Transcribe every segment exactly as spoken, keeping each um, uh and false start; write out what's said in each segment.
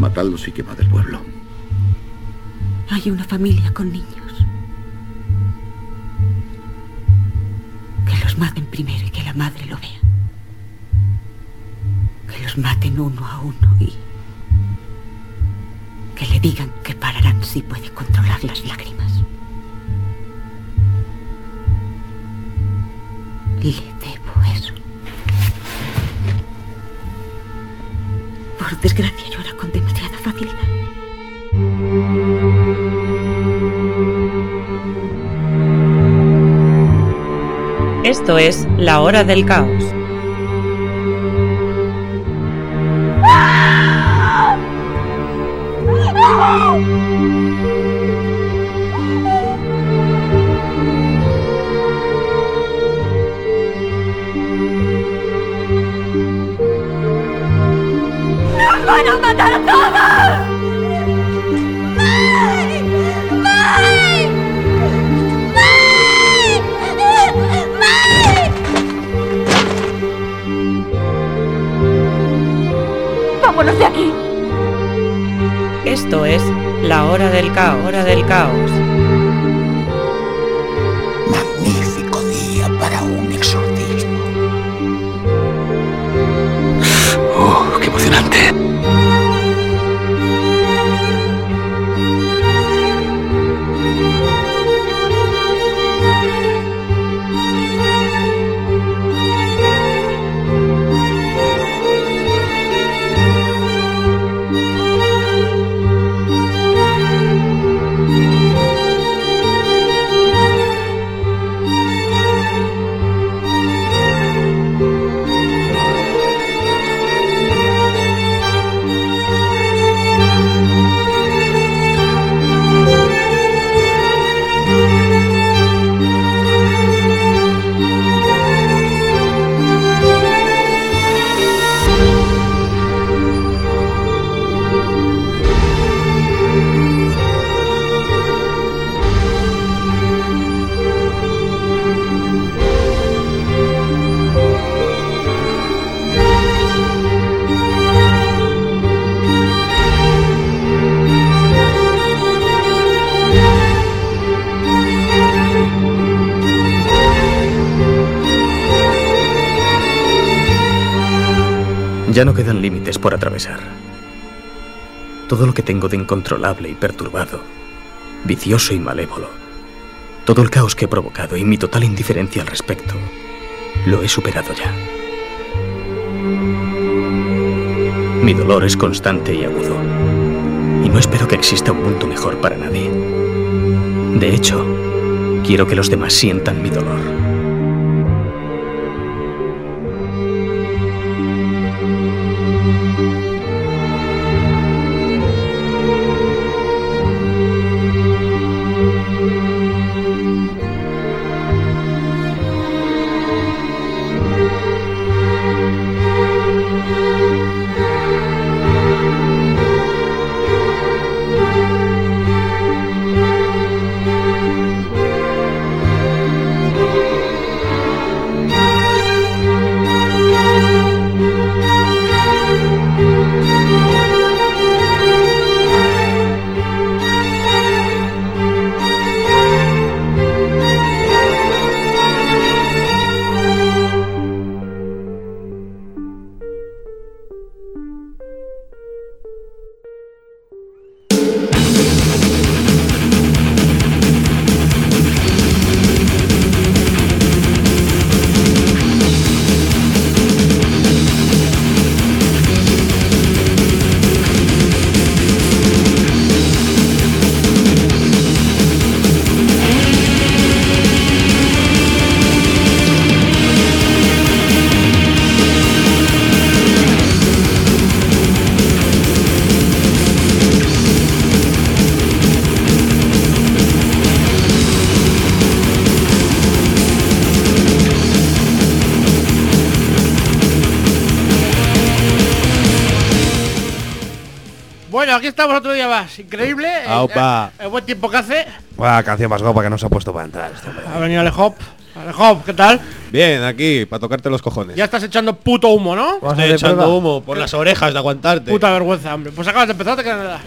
matadlos y quemad el pueblo. Hay una familia con niños. Que los maten primero y que la madre lo vea. Que los maten uno a uno y... que le digan que pararán si puede controlar las lágrimas. Le debo eso. Por desgracia llora con demasiada facilidad. Esto es La Hora del Caos. ¡Nos van a matar a todos! ¡May! ¡May! ¡May! ¡May! ¡Vámonos de aquí! Esto es La Hora del Caos. Hora del Caos. Magnífico día para un exorcismo. ¡Oh, qué emocionante! Ya no quedan límites por atravesar. Todo lo que tengo de incontrolable y perturbado, vicioso y malévolo, todo el caos que he provocado y mi total indiferencia al respecto, lo he superado ya. Mi dolor es constante y agudo, y no espero que exista un mundo mejor para nadie. De hecho, quiero que los demás sientan mi dolor. Bueno, aquí estamos otro día más. Increíble. Aupa. El, el, el buen tiempo que hace. Buah, canción más guapa que nos ha puesto para entrar este hombre. Ha venido Alejop Alejo, ¿qué tal? Bien, aquí, para tocarte los cojones. Ya estás echando puto humo, ¿no? Estoy echando humo por las orejas de aguantarte. Puta vergüenza, hombre. Pues acabas de empezar, te queda nada.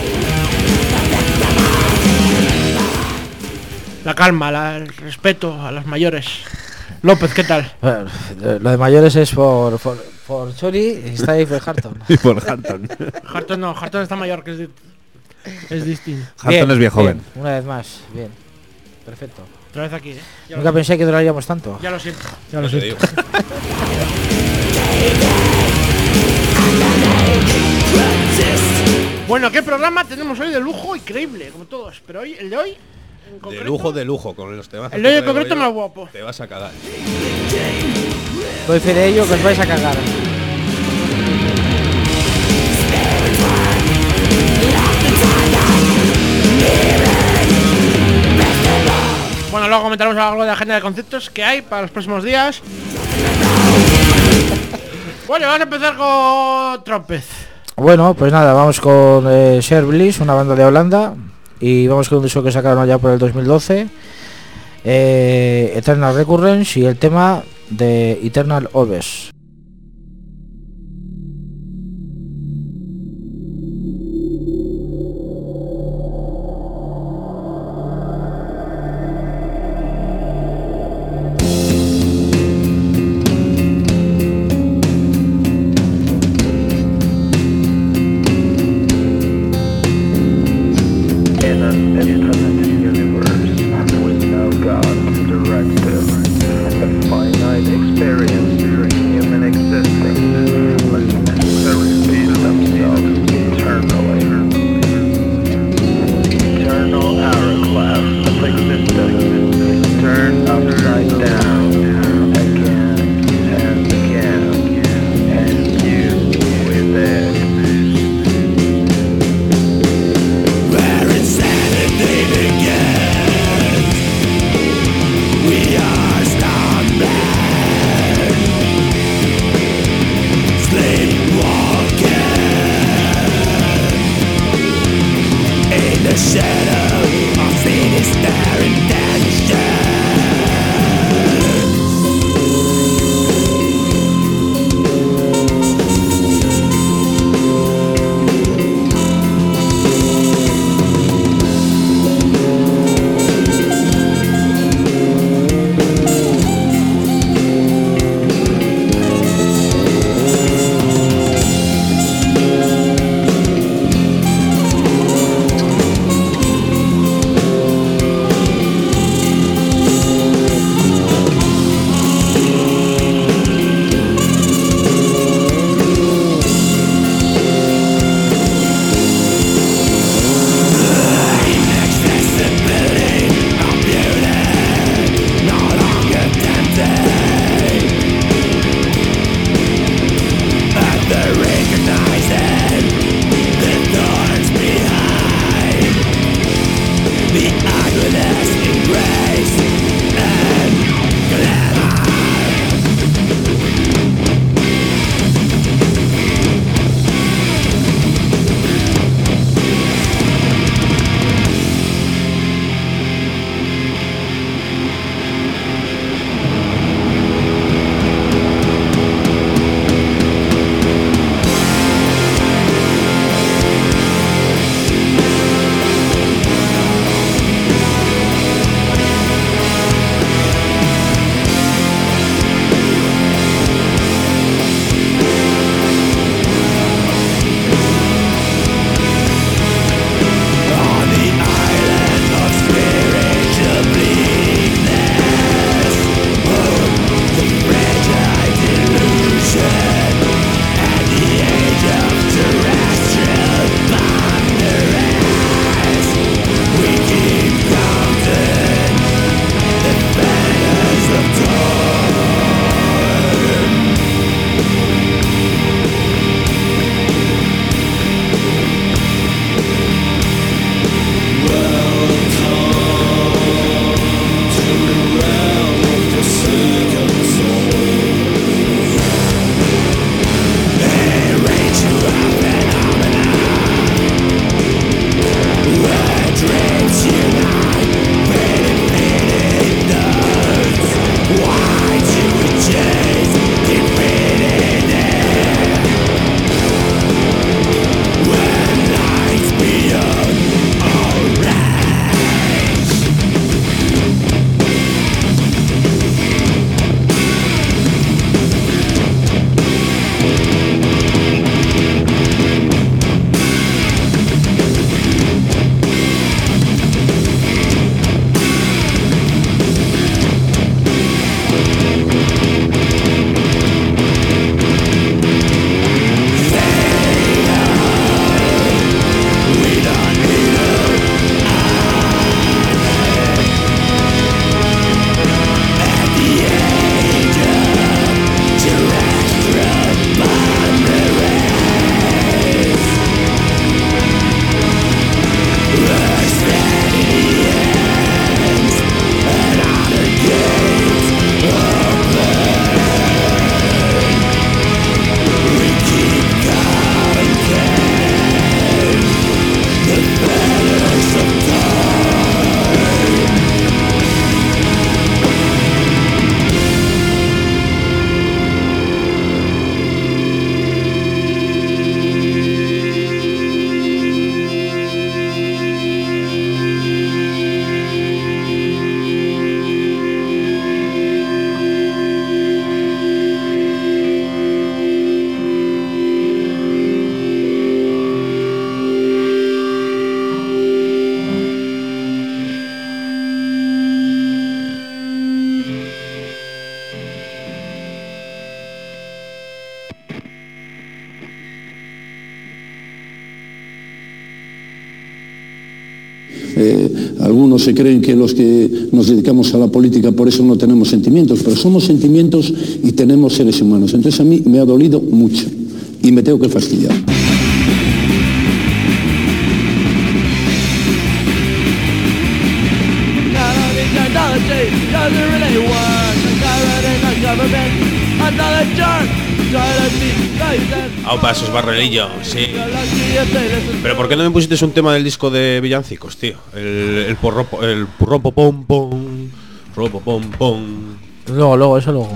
La calma, la- el respeto a los mayores. López, ¿qué tal? Bueno, lo de mayores es por, por, por Chori y está ahí por Harton. Y por Harton. Harton no, Harton está mayor, que es, di- es distinto. Harton es bien joven. Una vez más, bien. Perfecto. Otra vez aquí, ¿eh? Ya Nunca lo, pensé que duraríamos tanto. ya lo siento. Ya lo Te sé. digo. Bueno, ¿qué programa tenemos hoy de lujo? Increíble, como todos. Pero hoy, el de hoy, en De concreto... lujo, de lujo, con los temas. El de hoy en concreto más guapo. Te vas a cagar. Doy fe de ello que os vais a cagar. Bueno, luego comentaremos algo de la agenda de conceptos que hay para los próximos días. Bueno, vamos a empezar con Tropez. Bueno, pues nada, vamos con eh, Share Bliss, una banda de Holanda. Y vamos con un disco que sacaron allá por el dos mil doce. Eh, Eternal Recurrence y el tema de Eternal Oves. In an infinite universe with no God to direct it, a finite experience for human existence must necessarily repeat themselves eternally. Eternal hourglass of existence turned upside down again and again, and you with it. Shadow of it is staring down the shadow. Eh, algunos se creen que los que nos dedicamos a la política por eso no tenemos sentimientos, pero somos sentimientos y tenemos seres humanos. Entonces a mí me ha dolido mucho y me tengo que fastidiar. Aupa, esos barrelillos, sí. Pero ¿por qué no me pusiste un tema del disco de villancicos, tío? El, el porro, el purro pom pom, ropo pom pom. Luego, luego, eso luego.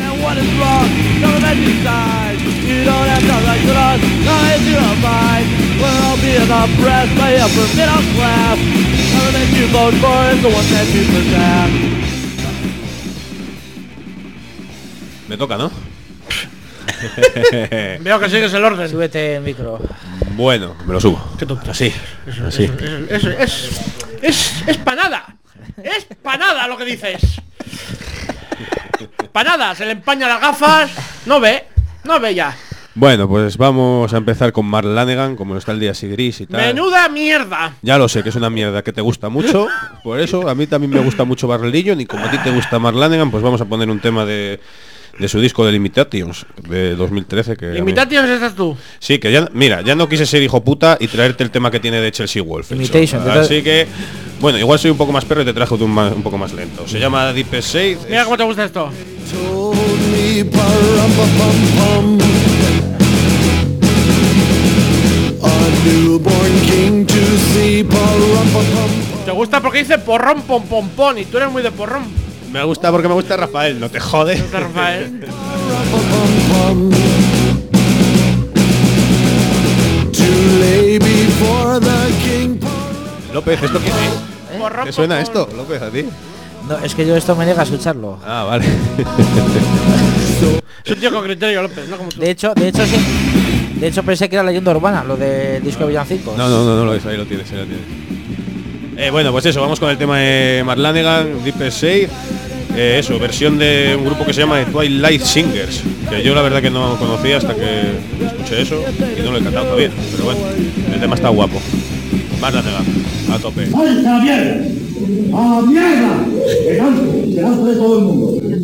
Me toca, ¿no? Veo que sigues el orden. Súbete el micro. Bueno, me lo subo. Qué tonto. Así. Eso, así. Eso, eso, eso, es, es, es panada. Es panada lo que dices. Panada, se le empaña las gafas. No ve, no ve ya. Bueno, pues vamos a empezar con Mark Lanegan, como está el día así gris y tal. Menuda mierda. Ya lo sé, que es una mierda que te gusta mucho. Por eso, a mí también me gusta mucho Barrelillo. Y como a ti te gusta Mark Lanegan, pues vamos a poner un tema de, de su disco de Limitations de dos mil trece. Que ¿Limitations estás tú? Sí, que ya, mira, ya no quise ser hijo puta y traerte el tema que tiene de Chelsea Wolf. Imitation. Así que, bueno, igual soy un poco más perro y te trajo un, un poco más lento. Se llama Deep Shade. Mira cómo te gusta esto. Te gusta porque dice porrón pom pom pom y tú eres muy de porrón. Me gusta porque me gusta Rafael, no te jodes. ¿Te gusta Rafael? López, ¿esto qué es? ¿Te suena esto, López, a ti? No, es que yo esto me niega a escucharlo. Ah, vale. Es un tío con criterio, López, no como tú. De hecho, de hecho sí. De hecho pensé que era leyenda urbana, lo de disco de villancicos. No, no, no, no lo es, ahí lo tienes, ahí lo tienes. Eh, bueno, pues eso, vamos con el tema de Mark Lanegan, Deep Shade. Eh, eso, versión de un grupo que se llama Twilight Singers, que yo la verdad que no conocía hasta que escuché eso y no lo he cantado todavía, pero bueno, el tema está guapo. Mark Lanegan, a tope. ¡Alta la mierda! ¡A la mierda! Delante, delante de todo el mundo.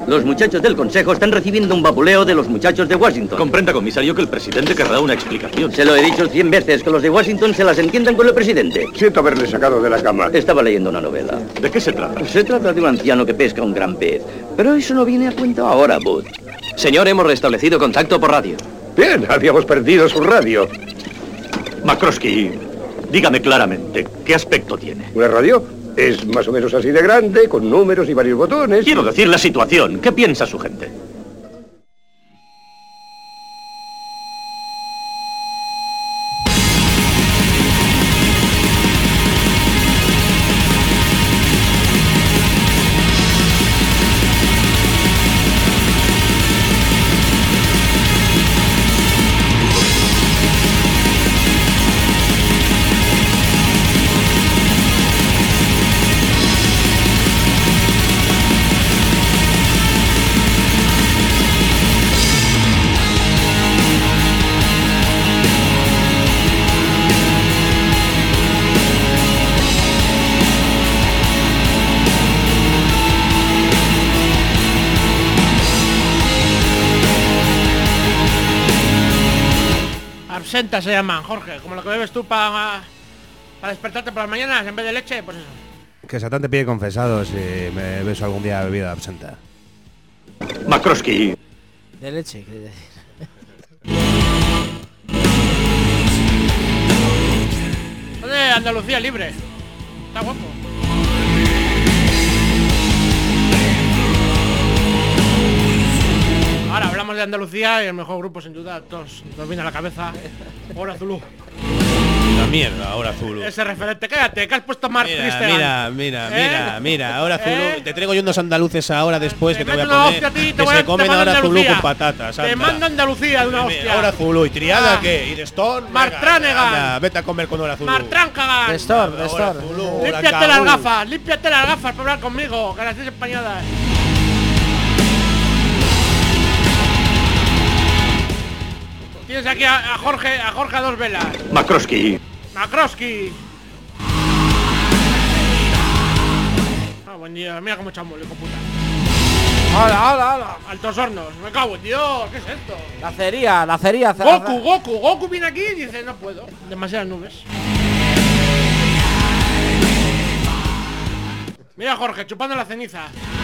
Los muchachos del Consejo están recibiendo un vapuleo de los muchachos de Washington. Comprenda, comisario, que el presidente querrá una explicación. Se lo he dicho cien veces, que los de Washington se las entiendan con el presidente. Siento haberle sacado de la cama. Estaba leyendo una novela. ¿De qué se trata? Se trata de un anciano que pesca un gran pez. Pero eso no viene a cuento ahora, Bud. Señor, hemos restablecido contacto por radio. Bien, habíamos perdido su radio. McCroskey, dígame claramente, ¿qué aspecto tiene? ¿Una radio? Es más o menos así de grande, con números y varios botones. Quiero decir la situación. ¿Qué piensa su gente? Absenta se llaman, Jorge, como lo que bebes tú para para despertarte por las mañanas en vez de leche, pues eso. Que Satán te pide confesado si me beso algún día bebida absenta. McCroskey. De leche, quiere decir. Son de Andalucía libre. Está guapo. Ahora hablamos de Andalucía y el mejor grupo sin duda, todos nos viene a la cabeza. Hora Zulu. La mierda, ahora Zulu. Ese referente, cállate, que has puesto Mark Mira, Christian. mira, mira, ¿Eh? mira, mira, ahora Zulu. ¿Eh? Te traigo yo unos andaluces ahora después Te que te voy a meto una poner. hostia a ti, te que voy a- se te comen mando ahora Zulu Andalucía. con patatas. Te anda. mando a Andalucía de una Mira, hostia. Ahora Zulu. ¿Y Triada Ah. qué? ¿Y de Stone? Mark Venga, Tranegan. anda, vete a comer con Hora Zulu. Mark Trancagan. De Store, de Ahora Store. Zulu, Límpiate Huracán. las gafas, límpiate las gafas para hablar conmigo, que las tienes empañadas. Tienes aquí a, a Jorge, a Jorge a dos velas. McCroskey. Macroski. Ah, buen día, mira cómo echamos, hijo puta. ¡Hala, hala, hala! Altos hornos, me cago en Dios, ¿qué es esto? La acería, la acería. Goku, Goku, Goku viene aquí y dice, no puedo, demasiadas nubes. Mira Jorge, chupando la ceniza.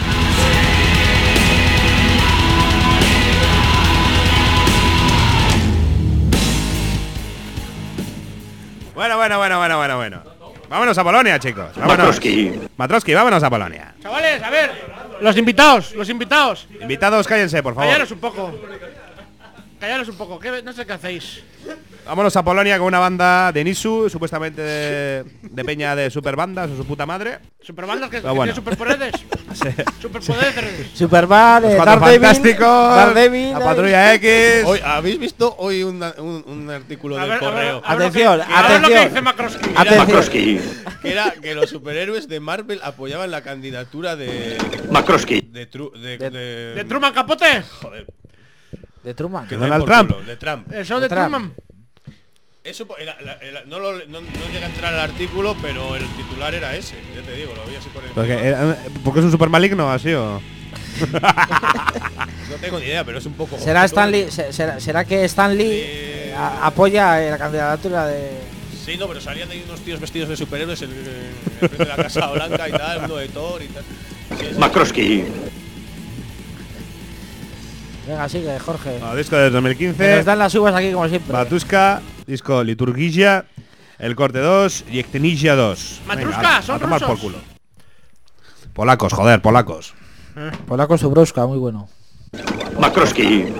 Bueno, bueno, bueno, bueno, bueno, bueno. Vámonos a Polonia, chicos. Vámonos. Matroski. Matroski, vámonos a Polonia. Chavales, a ver, los invitados, los invitados. Invitados, cállense, por favor. Callaros un poco. Callaros un poco, que no sé qué hacéis. Vámonos a Polonia con una banda de Nisu, supuestamente de, de peña de superbandas o su puta madre. Superbandas que, que Pero bueno. tienen superpoderes. Sí. Superpoderes. Superman, Los eh, Cuatro Daredevil, Fantásticos, Daredevil, la eh. Patrulla X. Hoy, ¿habéis visto hoy un, un, un artículo A del ver, a ver, correo? a ver Atención, lo que- a ver lo que atención. dice Macroski. Atención. McCroskey. Que era que los superhéroes de Marvel apoyaban la candidatura de McCroskey. de, Tru- de, De- de, ¿De Truman Capote? joder, De Truman. que Donald den por Trump. culo, de Trump. El show de Trump. Truman. Eso po- era- la- era- no, lo, no, no llega a entrar al artículo, pero el titular era ese. Ya te digo, lo vi así por encima. Porque, era- porque es un super maligno, así o. No tengo ni idea, pero es un poco. ¿Será, gótico. Stanley, se- será, será que Stanley Eh, a- apoya eh, la candidatura de. Sí, no, pero salían ahí unos tíos vestidos de superhéroes en, en frente de la Casa Blanca y tal, uno de Thor y tal. Sí, sí. McCroskey. Venga, sigue, Jorge. Ah, disco de dos mil Que quince. nos dan las uvas aquí como siempre. Batuska, disco Liturgia, El Corte dos y Ectenilla dos. Matruska, Venga, son a tomar rusos. por culo. Polacos, joder, polacos. Polaco Subroska, muy bueno. McCroskey.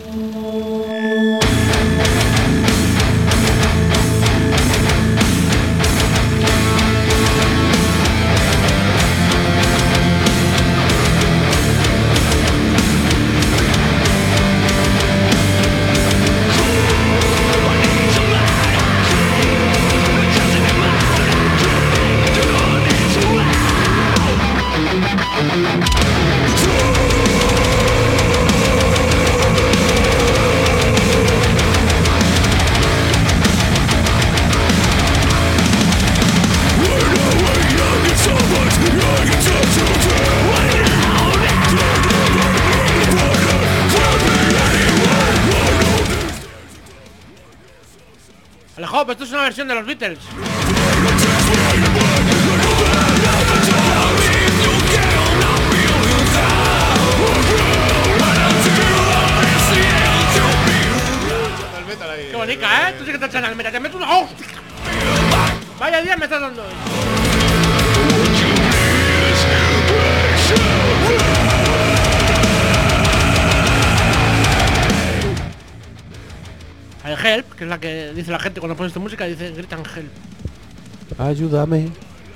Alejo, esto es una versión de los Beatles. Qué bonita, ¿eh? Tú sí que te echas al meta, te meto una... ¡Oh! Vaya día me estás dando. El help, que es la que dice la gente cuando pones esta música, dice, gritan help. Ayúdame.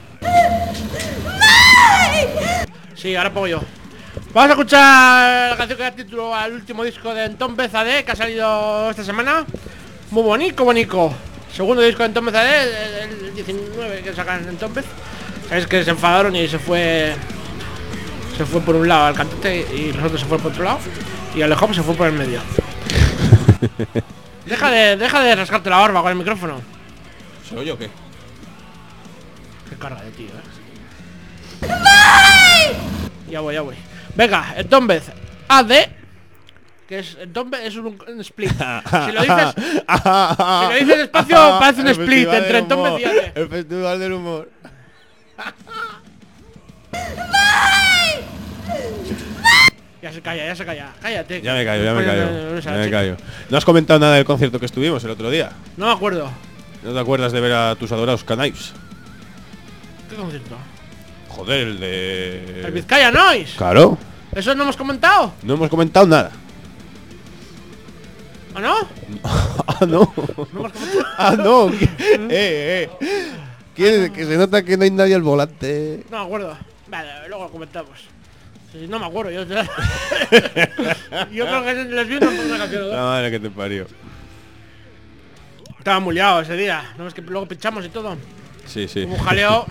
Sí, ahora pongo yo. Vamos a escuchar la canción que da título al último disco de Entombed A D que ha salido esta semana. Muy bonito, bonito. Segundo disco de Entombed A D, el diecinueve que sacan en Entombed. Sabéis que se enfadaron y se fue. Se fue por un lado al cantante y los otros se fueron por otro lado. Y Alejo se fue por el medio. Deja de, deja de rascarte la barba con el micrófono. ¿Se oye o qué? Qué carga de tío, eh. Ya voy, ya voy. Venga, Entombed A D. Que es Entombed es un, un split. Si lo dices Si lo dices despacio parece un El split festival entre del Entombed humor, y A D. El festival del humor. Ya se calla, ya se calla. Cállate. Ya me callo, ya me Coño, callo. no, no, no, Ya me callo. No has comentado nada del concierto que estuvimos el otro día. No me acuerdo. ¿No te acuerdas de ver a tus adorados Canaves? ¿Qué concierto? Joder, el de... El Vizcaya Noise. Claro. ¿Eso no hemos comentado? No hemos comentado nada. ¿Ah, no? Ah, no. Ah, no. eh, eh. Que, que se nota que no hay nadie al volante. No me acuerdo. Vale, luego lo comentamos. Sí, no me acuerdo. Yo, yo creo que les vi una canción. La madre que te parió. Estaba muy liado ese día. No es que luego pinchamos y todo. Sí, sí. Un jaleo.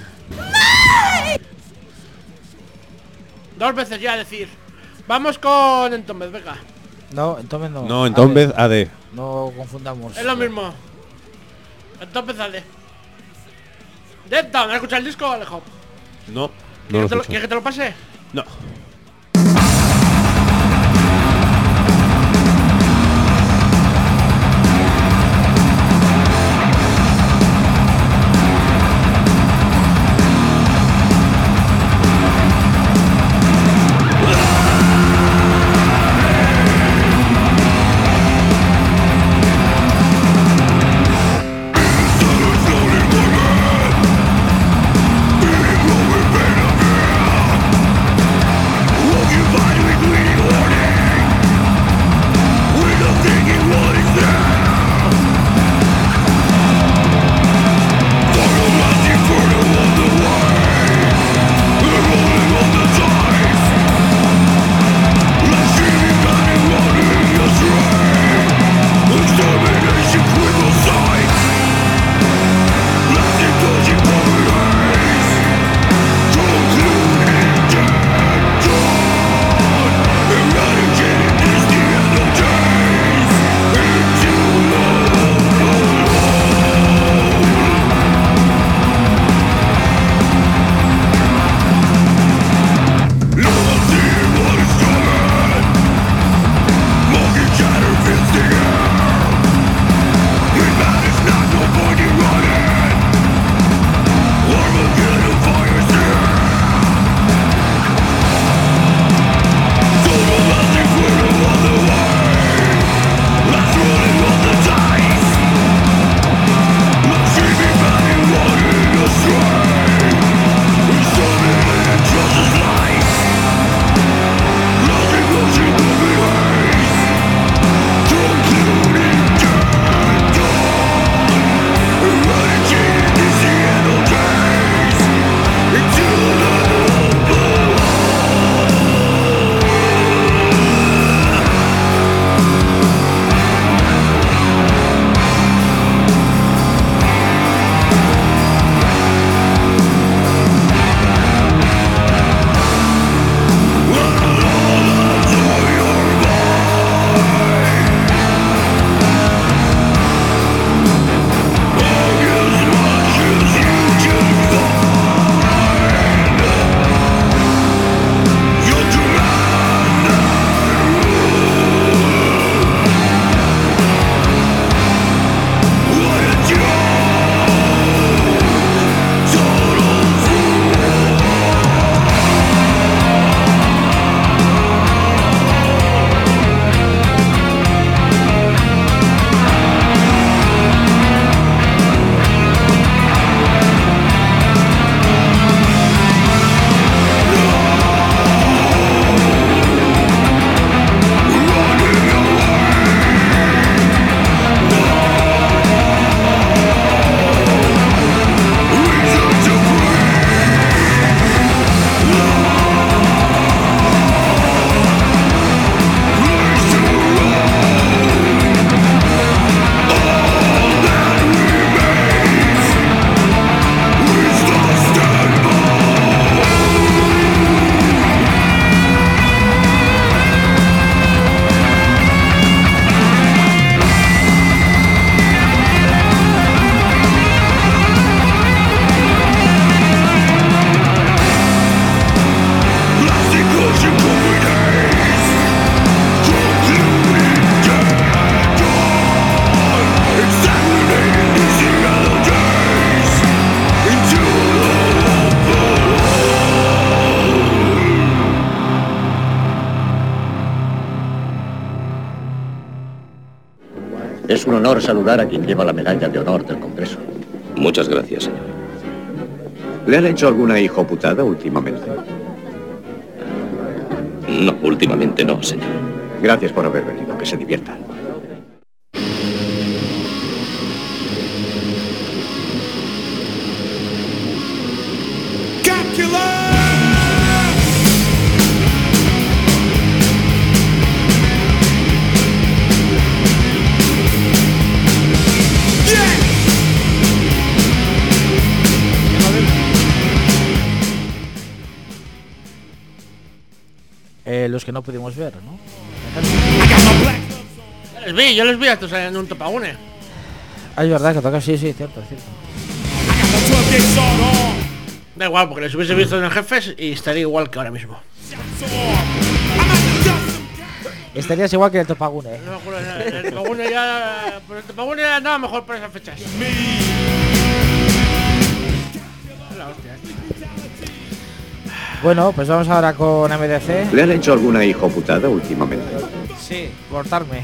Dos veces ya decir. Vamos con Entombed, venga. No, Entombed no. No, Entombed A D. No confundamos. Es lo mismo. Entombed A D. Dead Down, ¿has escuchado el disco, Alejo? No. ¿Quieres, No que, lo te lo, ¿quieres que te lo pase? No. Es un honor saludar a quien lleva la medalla de honor del Congreso. Muchas gracias, señor. ¿Le han hecho alguna hijoputada últimamente? No, últimamente no, señor. Gracias por haber venido. Que se diviertan. Eh, los que no pudimos ver, ¿no? Yo les vi, yo les vi a estos en un topagune. Ah, es verdad que toca, sí, sí, cierto, cierto. Da igual, porque les hubiese visto en el Jefes y estaría igual que ahora mismo. Estarías igual que el Topagune. No me acuerdo, el Topagune ya... Pero el Topagune andaba mejor por esas fechas. La hostia, Bueno, pues vamos ahora con M D C. ¿Le han hecho alguna hijoputada últimamente? Sí, cortarme.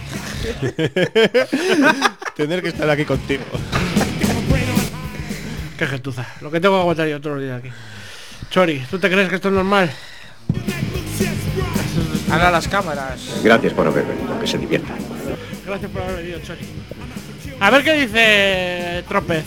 Tener que estar aquí contigo. Qué gentuza. Lo que tengo que aguantar yo todos los días aquí. Chori, ¿tú te crees que esto es normal? Ahora las cámaras. Gracias por haber venido. Que se diviertan. Gracias por haber venido, Chori. A ver qué dice Tropez.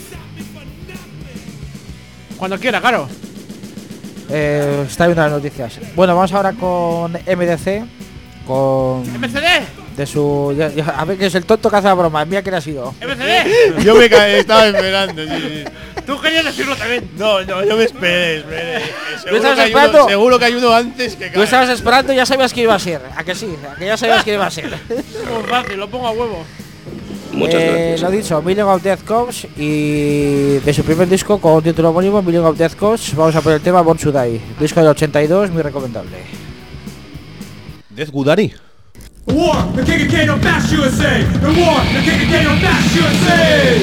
Cuando quiera, Caro. Eh, está viendo las noticias. Bueno, vamos ahora con M D C. Con... ¿M C D? De su... ya- ya- a ver, que es el tonto que hace la broma. Mira quién ha sido. ¿M C D? Yo me ca- estaba esperando, sí, sí. Tú querías decirlo también. No, no, yo me esperé, esperé. Seguro, estabas que hay esperando? uno, seguro que hay uno antes que Tú cae. estabas esperando y ya sabías que iba a ser. ¿A que sí? ¿A que ya sabías que iba a ser? Muy fácil, lo pongo a huevo. Muchas Eh, gracias. Lo dicho, Million of Death Cops. Y de su primer disco con título homónimo, Million of Death Cops, vamos a poner el tema Born to Die. Disco del ochenta y dos, muy recomendable. Death Gudari. War, the king of Kano, bash U S A. The war, the king of Kano, bash U S A.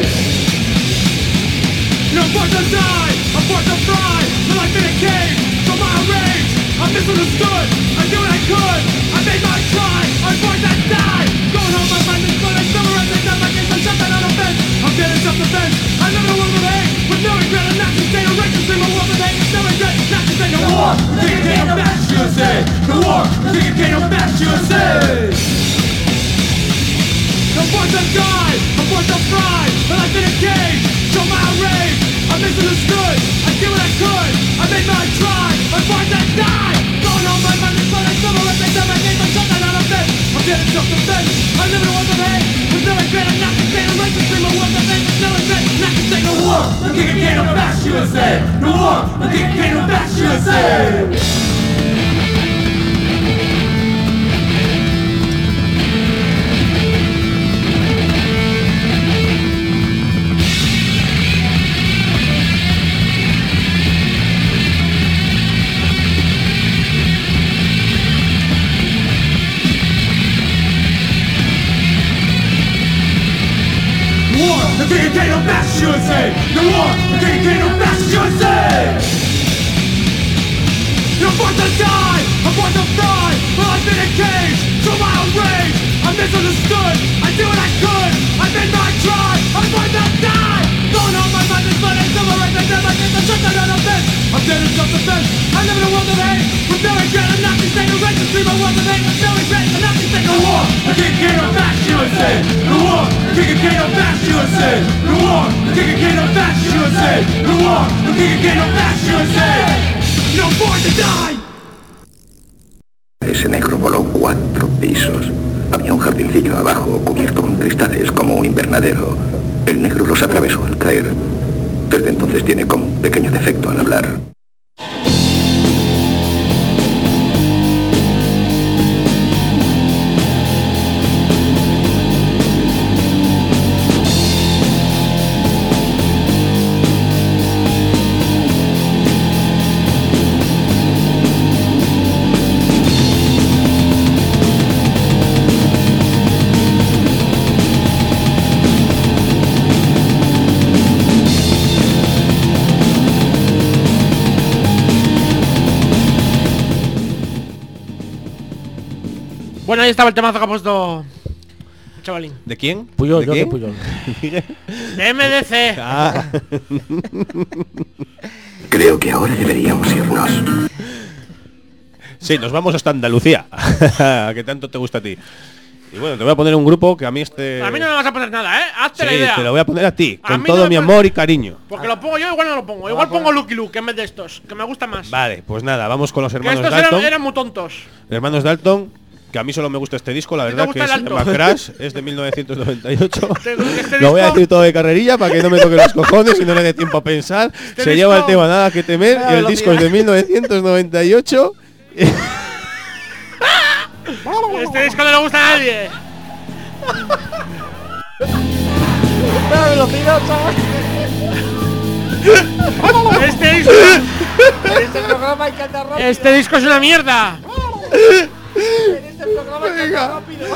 You're born to die, I'm born to fry. The life in a cage, from my rage. I'm misunderstood, I did what I could. I made my try, I'm born to die. Going home, my friend is good. I summer at the time, I guess I'm shut down on a fence. I'm getting self-defense. I live in a world of hate, with no regret. I'm not to stay a righteous in a world of hate. No regret, not to stay a war. The king of Kano, bash U S A. The war, the king of Kano, bash U S A. I'm born to die, I'm born to fry. My life in a cage, show my outrage. I'm misunderstood, I did what I could. I made my try, I'm born to die. Going home, my mind is blood, I summer at the time I gave myself that out of bed. I'm getting self-defense, I live in a world of hate. With no regret, I'm not to stay a righteous dream. A world of hate, with no regret, not to stay no war. The king of Kano, bash U S A. The war, the king of Kano, bash U S A. War, the king of Kano, bash U S A. The war, the king of Kano, bash U S A. You're born to die, I'm born to fry. My life in a cage, show my outrage. I'm misunderstood, I did what I could. I made my try, I'm born to die. Going home, my mind is blood, I summer at the time I gave myself that out of bed. I'm dead in self-defense, I live in a world of hate. With no regret, I'm not to stay a righteous dream. A world of hate, with no regret, I'm not to stay no war. The king of Kano, bash U S A. The war, the king of Kano, bash U S A. The war, the king of Kano, bash U S A. The war, the king of Kano, bash U S A. You're born to die. Ese negro voló cuatro pisos. Había un jardincillo abajo cubierto con cristales como un invernadero. El negro los atravesó al caer. Desde entonces tiene como un pequeño defecto al hablar. Bueno, ahí estaba el temazo que ha puesto chavalín. ¿De quién? Puyol, ¿De yo quién? de Puyol. De M D C. Ah. Creo que ahora deberíamos irnos. Sí, nos vamos hasta Andalucía, que tanto te gusta a ti. Y bueno, te voy a poner un grupo que a mí este... A mí no me vas a poner nada, ¿eh? Hazte sí, la idea. te lo voy a poner a ti, A con mí todo no me mi pon- amor y cariño. Porque lo pongo yo, igual no lo pongo. Igual pongo Lucky Luke en vez de estos, que me gusta más. Vale, pues nada, vamos con los Que hermanos estos Dalton. eran, eran muy tontos. Hermanos Dalton, que a mí solo me gusta este disco, la ¿Qué te verdad, gusta que el se alto? llama Crash, es de mil novecientos noventa y ocho. Este Lo voy a disco- decir todo de carrerilla para que no me toque los cojones y no le dé tiempo a pensar. Este se disco- lleva el tema Nada que temer Nada y el disco es de velocidad. mil novecientos noventa y ocho. Este disco no le gusta a nadie. ¡La velocidad, chaval! Este disco. En este programa hay que andar rápido. Este disco es una mierda. En este programa hay que andar rápido.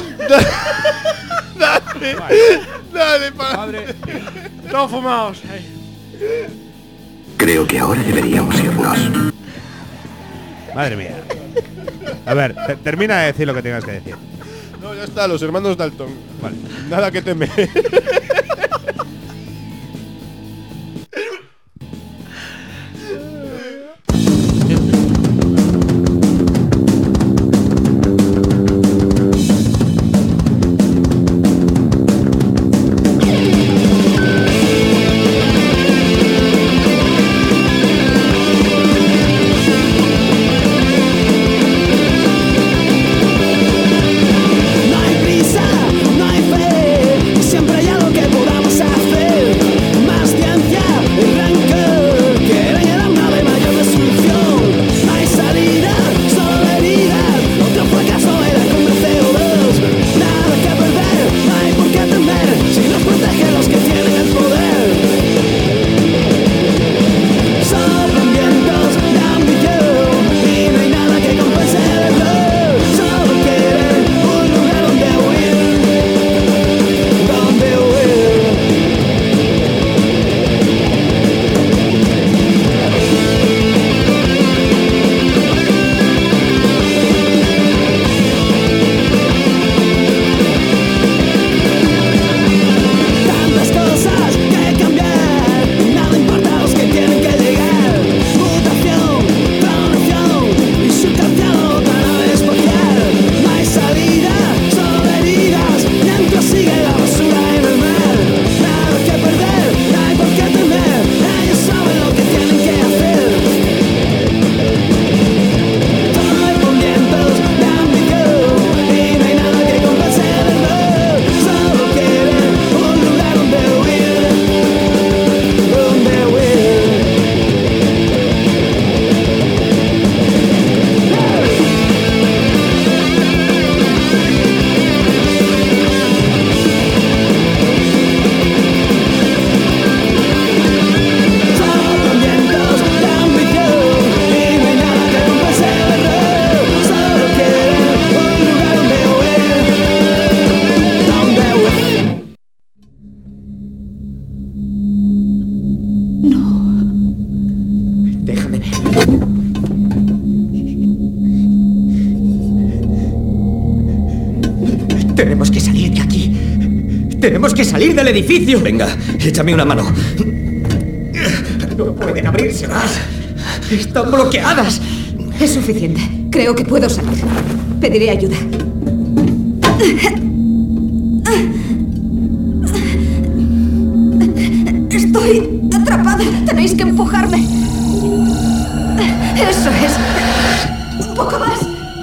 Dale, dale, padre. Todos fumados. Ahí. Creo que ahora deberíamos irnos. Madre mía. A ver, te- termina de decir lo que tengas que decir. No, ya está, los hermanos Dalton. Vale, nada que temer. No hay prisa, no hay fe, siempre hay algo que podamos hacer. Más ciencia y rancor que era una de mayor destrucción. No hay salida, solo heridas, otro fracaso era convencerlos. Nada que perder, no hay por qué temer, si nos protegen los que tienen el poder. Soplan vientos de ambición y no hay nada que compense el error. Solo quieren un lugar donde huir, donde huir. Tantas cosas que cambiar, nada importa a los que tienen que llegar. Mutación, clonación y su canción otra nave espacial. No hay salida, solo heridas, mientras sigue la basura en el mar. Nada que perder, no hay por qué temer, ellos saben lo que tienen que hacer. Todo con vientos de ambición y no hay nada que compense el error. Solo quieren un lugar donde huir, donde huir. Soplan vientos de ambición y no hay nada que compense el error. Solo quieren un lugar donde huir, donde huir. Déjame ver. Tenemos que salir de aquí. Tenemos que salir del edificio. Venga, échame una mano. No pueden abrirse más. Están bloqueadas. Es suficiente. Creo que puedo salir. Pediré ayuda. Estoy atrapada. Tenéis que empujarme. Eso es. Un poco más.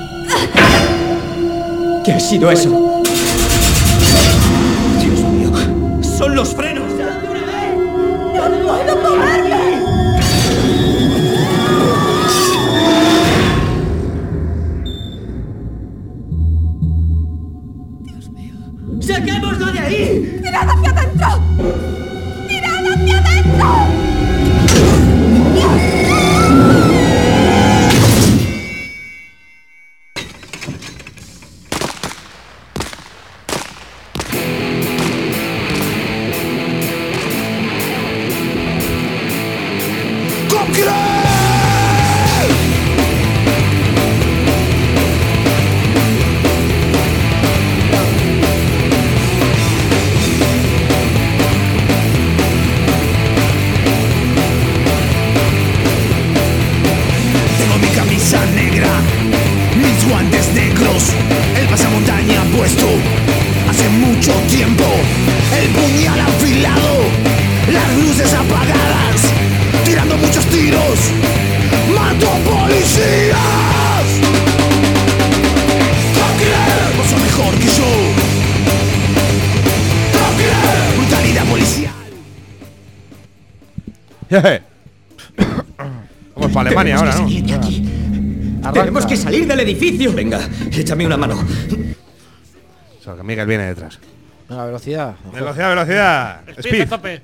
¿Qué ha sido eso? Dios mío. Son los frenos. ¡No puedo moverme! ¡Saquémoslo de ahí! ¡Mirad hacia adentro! ¡Mirad hacia adentro! tiempo, el puñal afilado, las luces apagadas, tirando muchos tiros, mato policías. Procure, vos sos mejor que yo. Procure, brutalidad policial. Vamos para Alemania ahora, ¿no? Tenemos que salir del edificio. Venga, échame una mano. Solo que Miguel viene detrás. Venga, velocidad. Velocidad, velocidad. Speed. Speed. Tope.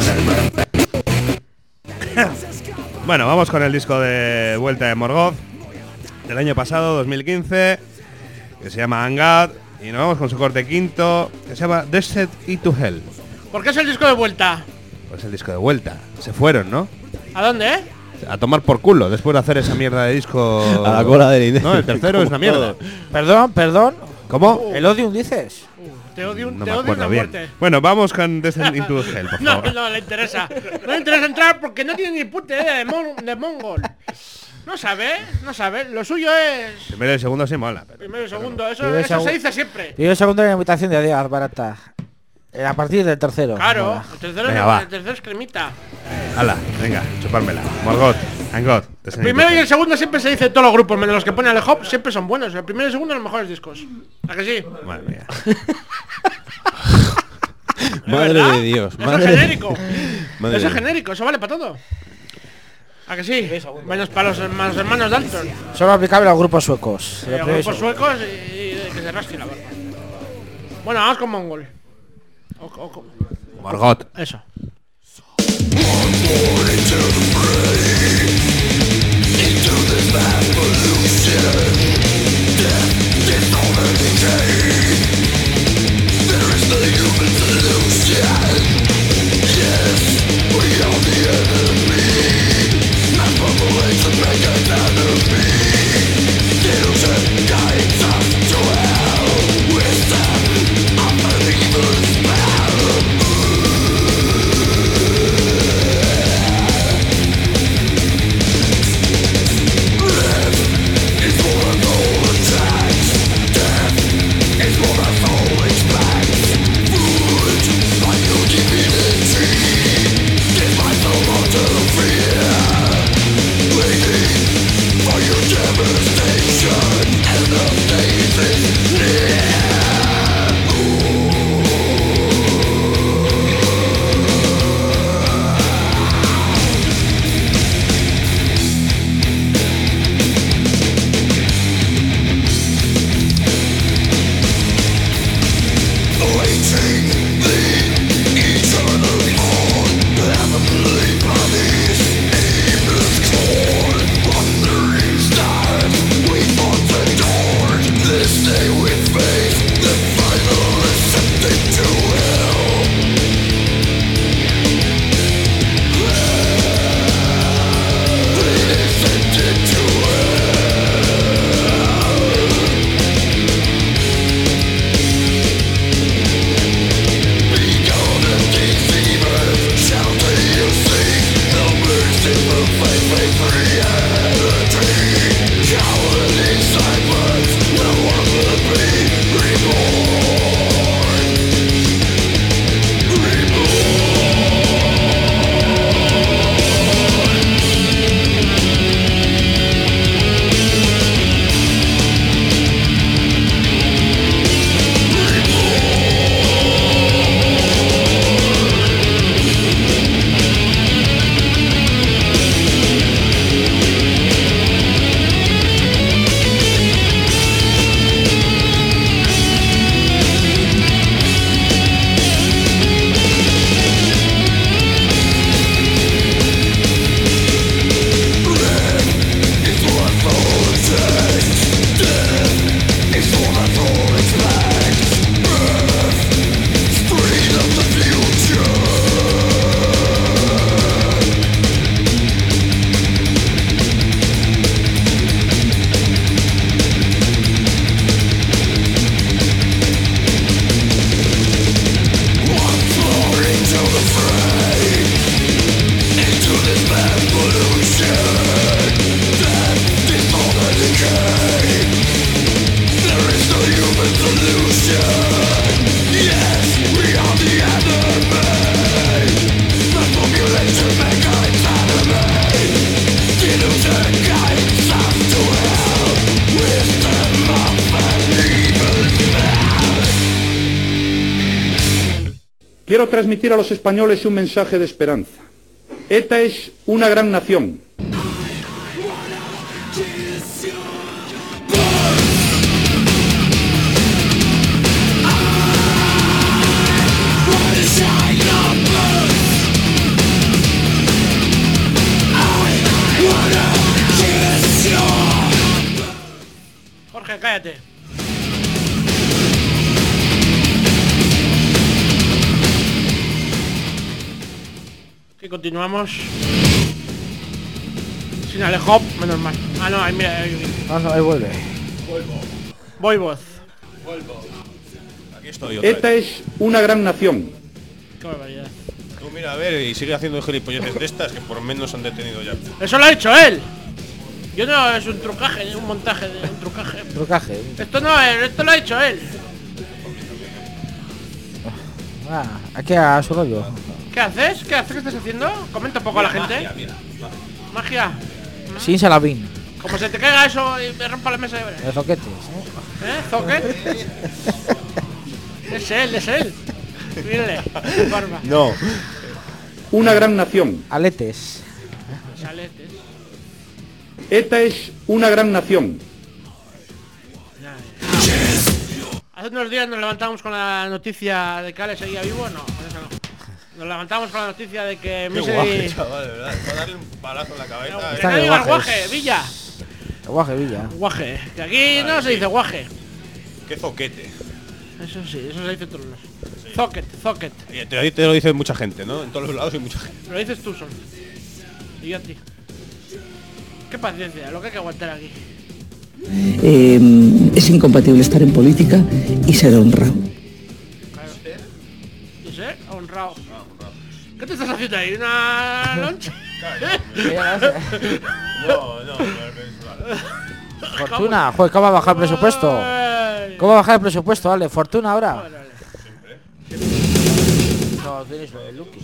Bueno, vamos con el disco de vuelta de Morgoth del año pasado, dos mil quince, que se llama Angad, y nos vamos con su corte quinto, que se llama Descent into Hell. ¿Por qué es el disco de vuelta? Pues el disco de vuelta. Se fueron, ¿no? ¿A dónde, eh? A tomar por culo, después de hacer esa mierda de disco. A la cola del dinero. No, el tercero es una mierda. Perdón, perdón. ¿Cómo? ¿El Odium dices? Te odio, No te me odio acuerdo una bien. muerte. Bueno, vamos con Descent into Hell, por No, favor. no le interesa. No le interesa entrar porque no tiene ni puta idea de, mon de mongol. No sabe, no sabe. Lo suyo es Primero y segundo sí mola. Pero primero y segundo. Eso, Primero y eso se segun- dice siempre. Y el segundo en la invitación de Díaz Barata. Eh, A partir del tercero. Claro, Mola. el tercero, Venga, es, va. el tercero es cremita. Hala, venga, chupármela. Morgoth, Angad, Descent into Primero y Hell. el segundo siempre se dice en todos los grupos, menos los que ponen el hop, siempre son buenos. El primero y el segundo los mejores discos. ¿A que sí? Madre mía. Madre ¿verdad? de Dios. Eso Madre es genérico. Madre Eso es de- genérico, eso vale para todo. ¿A que sí? Menos para los, hermanos- los hermanos Dalton. Solo aplicable a los grupos suecos. Eh, grupos suecos y, y que se rasque la barba. Bueno, vamos con Mongol. O, o, o- Morgoth. Eso. It's what I soul expects. Quiero transmitir a los españoles un mensaje de esperanza. ETA es una gran nación. Jorge, cállate. Y continuamos. Sin Alejo, menos mal. Ah, no, ahí mira, ahí, Ah, no, ahí vuelve. Vuelvo. voy voz. Vuelvo. Aquí estoy otra ETA vez. es una gran nación. Qué barbaridad. Tú mira, a ver, y sigue haciendo gilipolleces de estas que por menos han detenido ya. Eso lo ha hecho él. Yo no, es un trucaje, es un montaje de un trucaje. Trucaje. Esto no es, esto lo ha hecho él. Ah, aquí a su rollo. ¿Qué haces? ¿Qué haces? ¿Qué estás haciendo? Comenta un poco a la gente. Magia, mira, Magia. Sin Salabín. Como se te caiga eso y me rompa la mesa de veras. De zoquetes. ¿Eh? ¿Zoquet? Es él, es él. Mírale, barba. No. Una gran nación. Aletes. Chaletes. ETA es una gran nación. Hace unos días nos levantamos con la noticia de que Ale seguía vivo. No, con eso no. Nos levantamos con la noticia de que Qué Misery... guaje, chaval, de verdad. Va a darle un palazo en la cabeza. Que no digas guaje, Villa. Guaje, Villa. Guaje. Que aquí no se dice guaje. Qué zoquete. Eso sí, eso se dice en todos lados. Zoquet, zoquet. Y te, te lo dice mucha gente, ¿no? En todos los lados hay mucha gente. Lo dices tú solo. Y yo a ti. Qué paciencia, lo que hay que aguantar aquí. Eh, es incompatible estar en política y ser honrado. Claro. Y ser honrado. ¿Qué te estás haciendo ahí? ¿Una loncha? No, no, Fortuna, joder, ¿cómo va a bajar el presupuesto? ¿Cómo va a bajar el presupuesto, Ale? ¿Fortuna ahora? No, tenéis lo de Lucky.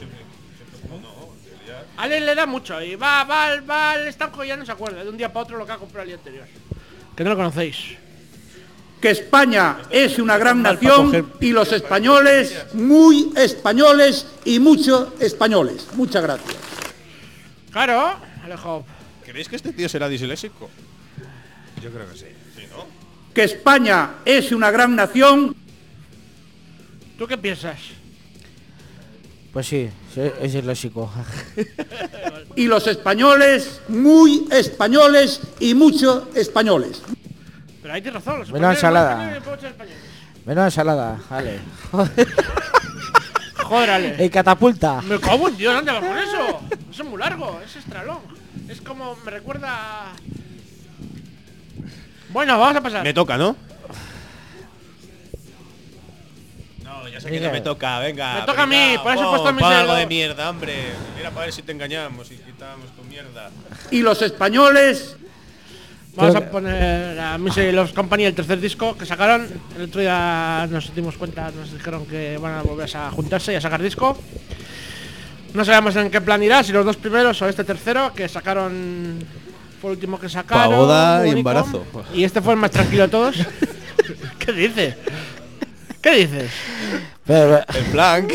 Ale le da mucho y va, va, al- va al estanco y ya no se acuerda de un día para otro lo que ha comprado el día anterior. Que no lo conocéis. Que España es una gran nación y los españoles, muy españoles y muchos españoles. Muchas gracias. Claro, Alejo. ¿Creéis que este tío será disléxico? Yo creo que sí. ¿Sí, no? Que España es una gran nación. ¿Tú qué piensas? Pues sí, sí, es disléxico. Y los españoles, muy españoles y muchos españoles. Pero ahí tienes razón. Los Menos españoles ensalada. no tienen muchos españoles. Menos ensalada, Ale. Joder, Ale. El catapulta. Me cago en Dios, ¿dónde vas con eso? Eso es muy largo, es extra long. Es como, me recuerda a... Bueno, vamos a pasar. Me toca, ¿no? No, ya sé que no me toca, venga. Me toca a mí, por eso he puesto mi mi algo sello. de mierda, hombre. Era para ver si te engañamos y quitamos tu mierda. Y los españoles. Vamos a poner a Misery Loves Company, el tercer disco que sacaron. El otro día nos dimos cuenta, nos dijeron que van a volver a juntarse y a sacar disco. No sabemos en qué plan irá, si los dos primeros o este tercero que sacaron. Fue el último que sacaron. Pa' boda muy y bonito. embarazo. Y este fue el más tranquilo de todos. ¿Qué dices? ¿Qué dices? Pero, El plan.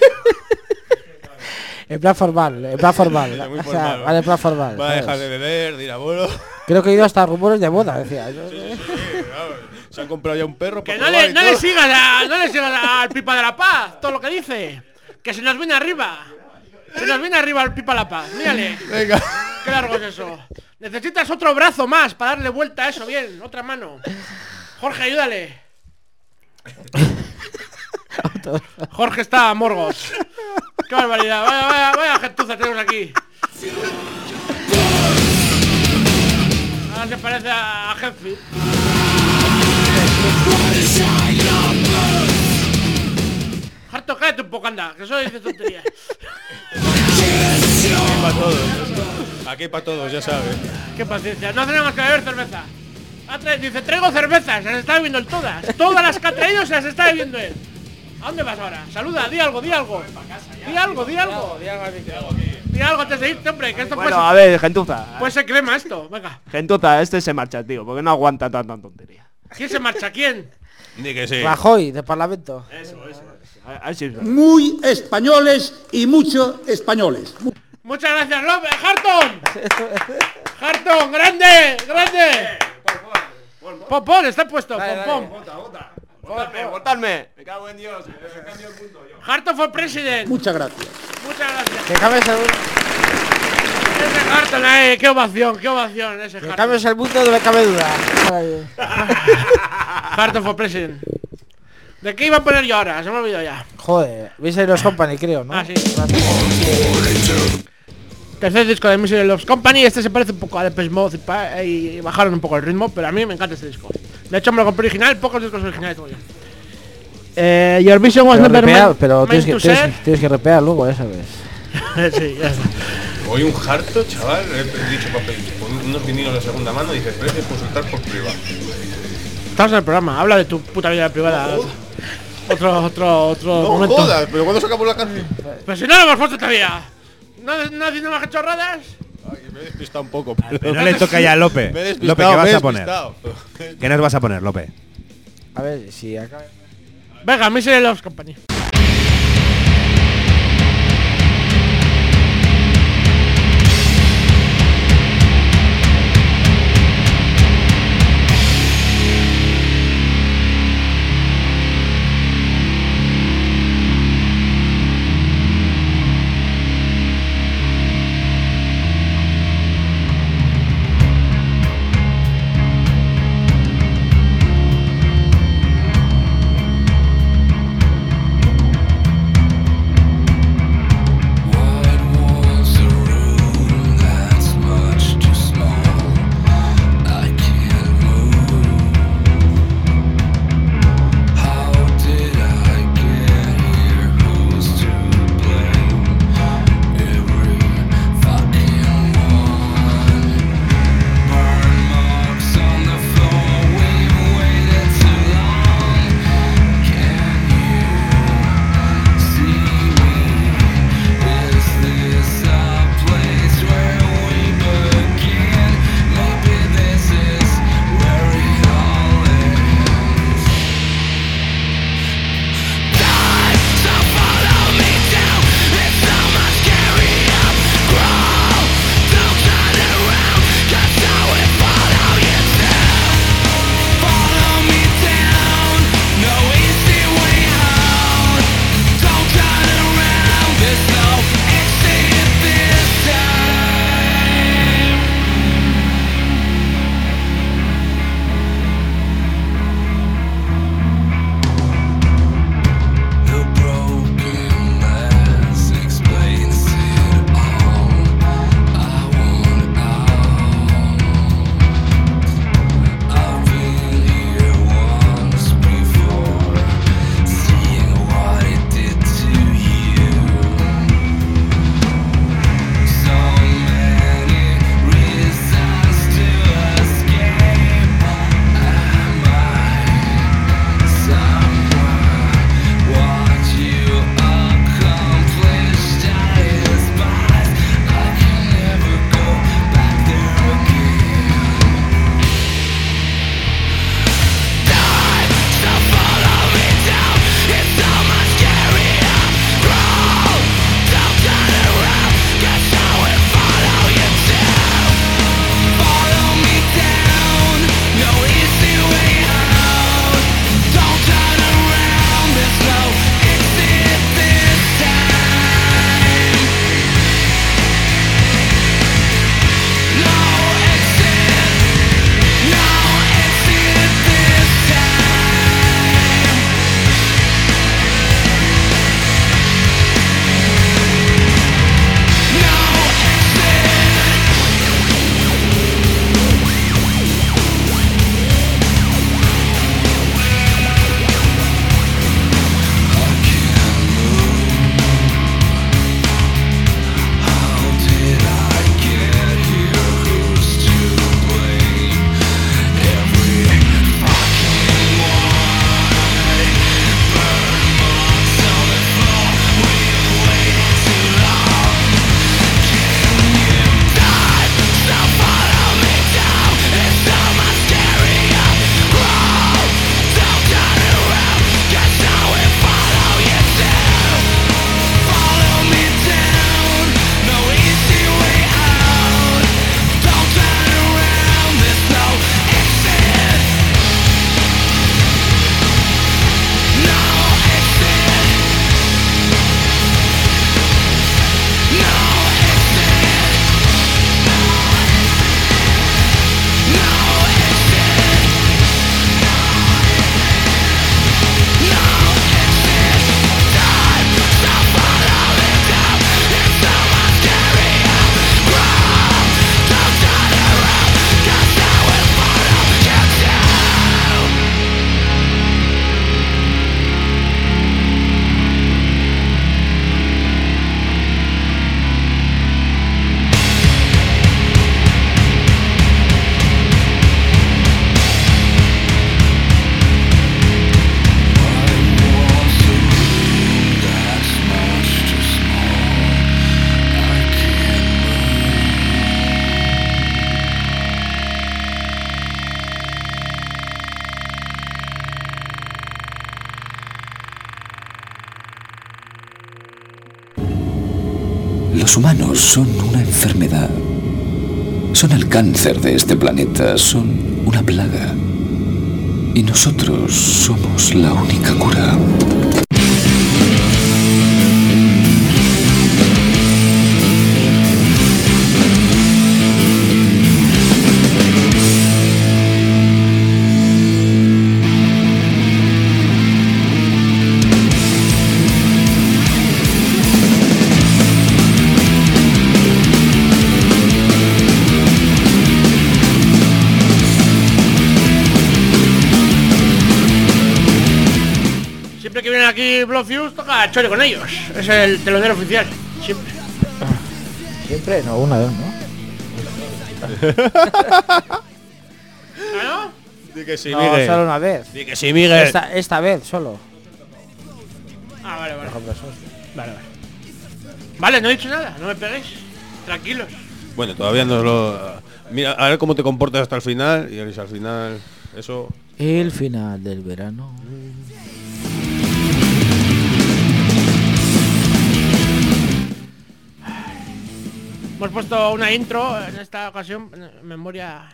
en plan formal, en plan formal. Muy O sea, formal. vale, en plan formal. Va a dejar ¿sabes? de beber, de ir a bolo. Creo que he ido hasta rumores de boda, decía. Se han comprado ya un perro. Que para no probar le, y no todo. le sigas a, no le sigas al Pipa de la Paz, todo lo que dice. Que se nos viene arriba. Se nos viene arriba el Pipa de la Paz. Mírale. Venga. Qué largo es eso. Necesitas otro brazo más para darle vuelta a eso bien, otra mano. Jorge, ayúdale. Jorge está a Morgos. Qué barbaridad. Vaya, vaya, vaya gentuza tenemos aquí. Ahora se parece a Jefe. Harto, cállate un poco, anda, que eso dice tonterías. Aquí para todos. Aquí para todos, ya sabes. Qué paciencia, no tenemos que beber cerveza. Ha tra- dice, traigo cervezas, se las está bebiendo él todas. Todas las que ha traído se las está bebiendo él. ¿A dónde vas ahora? Saluda, di algo, di algo. Di algo, di algo. Di algo antes de irte, hombre, que esto Bueno, puede a ver, gentuza. ser, puede ser crema esto, venga. Gentuza, este se marcha, tío, porque no aguanta tanta tontería. ¿Quién se marcha? ¿Quién? Di que sí. Rajoy, de Parlamento. Eso, eso. A ver, a ver si es verdad. Muy españoles y mucho españoles. Muchas gracias, López. Harton. Harton, grande, grande. Pon, pon, está puesto. Dale, Pon, dale. pon. Votadme, votadme. Me cago en Dios. Cambio el punto yo. Harton for president. Muchas gracias. Muchas gracias. Que cambies el, Ese Harton ahí, qué ovación, qué ovación ese que Harton. cambies el punto, no me cabe duda. Harton for president. ¿De qué iba a poner yo ahora? Se me ha olvidado ya. Joder, Misery Loves Company, creo, ¿no? Ah, sí. Tercer disco de Misery Loves Company. Este se parece un poco a Depeche Mode y, pa- y bajaron un poco el ritmo, pero a mí me encanta este disco. De hecho me lo compré original, pocos discos originales tengo yo. Eh, Your Vision Was Pero, Never repea, Meant pero tienes, que, to tienes, Ser. tienes que repear luego, ya sabes. Sí, ya está. Hoy un harto, chaval, he dicho papel, con unos vinilos de segunda mano y dice, precios consultar por privado. Estamos en el programa, habla de tu puta vida privada. No, otro, otro, otro No momento. jodas, pero ¿cuándo sacamos la canción? Pero si no lo hemos puesto todavía. ¿No, no haciendo más chorradas? Ay, me he despistado un poco. Pero no le toca ya a Lope. Me he Lope, despistado, ¿qué me vas he a poner? despistado. ¿Qué nos vas a poner, Lope? A ver, si acaba. Venga, Misery Loves Company. Los humanos son una enfermedad. Son el cáncer de este planeta, son una plaga. Y nosotros somos la única cura. Que vienen aquí Bloodfuse, toca chore con ellos. Es el telonero oficial. Siempre. Siempre, no, una vez, ¿no? ¿Ah, no? Di que sí, no, Miguel. solo una vez. Di que sí, Miguel. Esta, esta vez, solo. Ah, vale, vale. Vale, vale. Vale, no he dicho nada, no me peguéis. Tranquilos. Bueno, todavía no lo... Mira, a ver cómo te comportas hasta el final. Y al final, eso... El final del verano. Hemos puesto una intro en esta ocasión, en memoria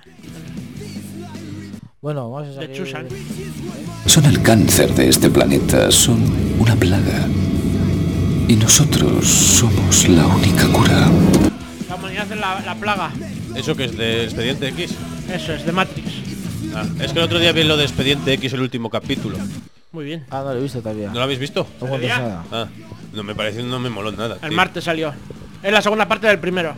bueno, vamos a de Chusan. Son el cáncer de este planeta, son una plaga. Y nosotros somos la única cura. La humanidad es la, la plaga. ¿Eso que es de Expediente X? Eso es, de Matrix. Ah, es que el otro día vi lo de Expediente X, el último capítulo. Muy bien. Ah, no lo he visto todavía. ¿No lo habéis visto? No nada. Ah, no me pareció, no me moló nada. El tío. martes salió. Es la segunda parte del primero.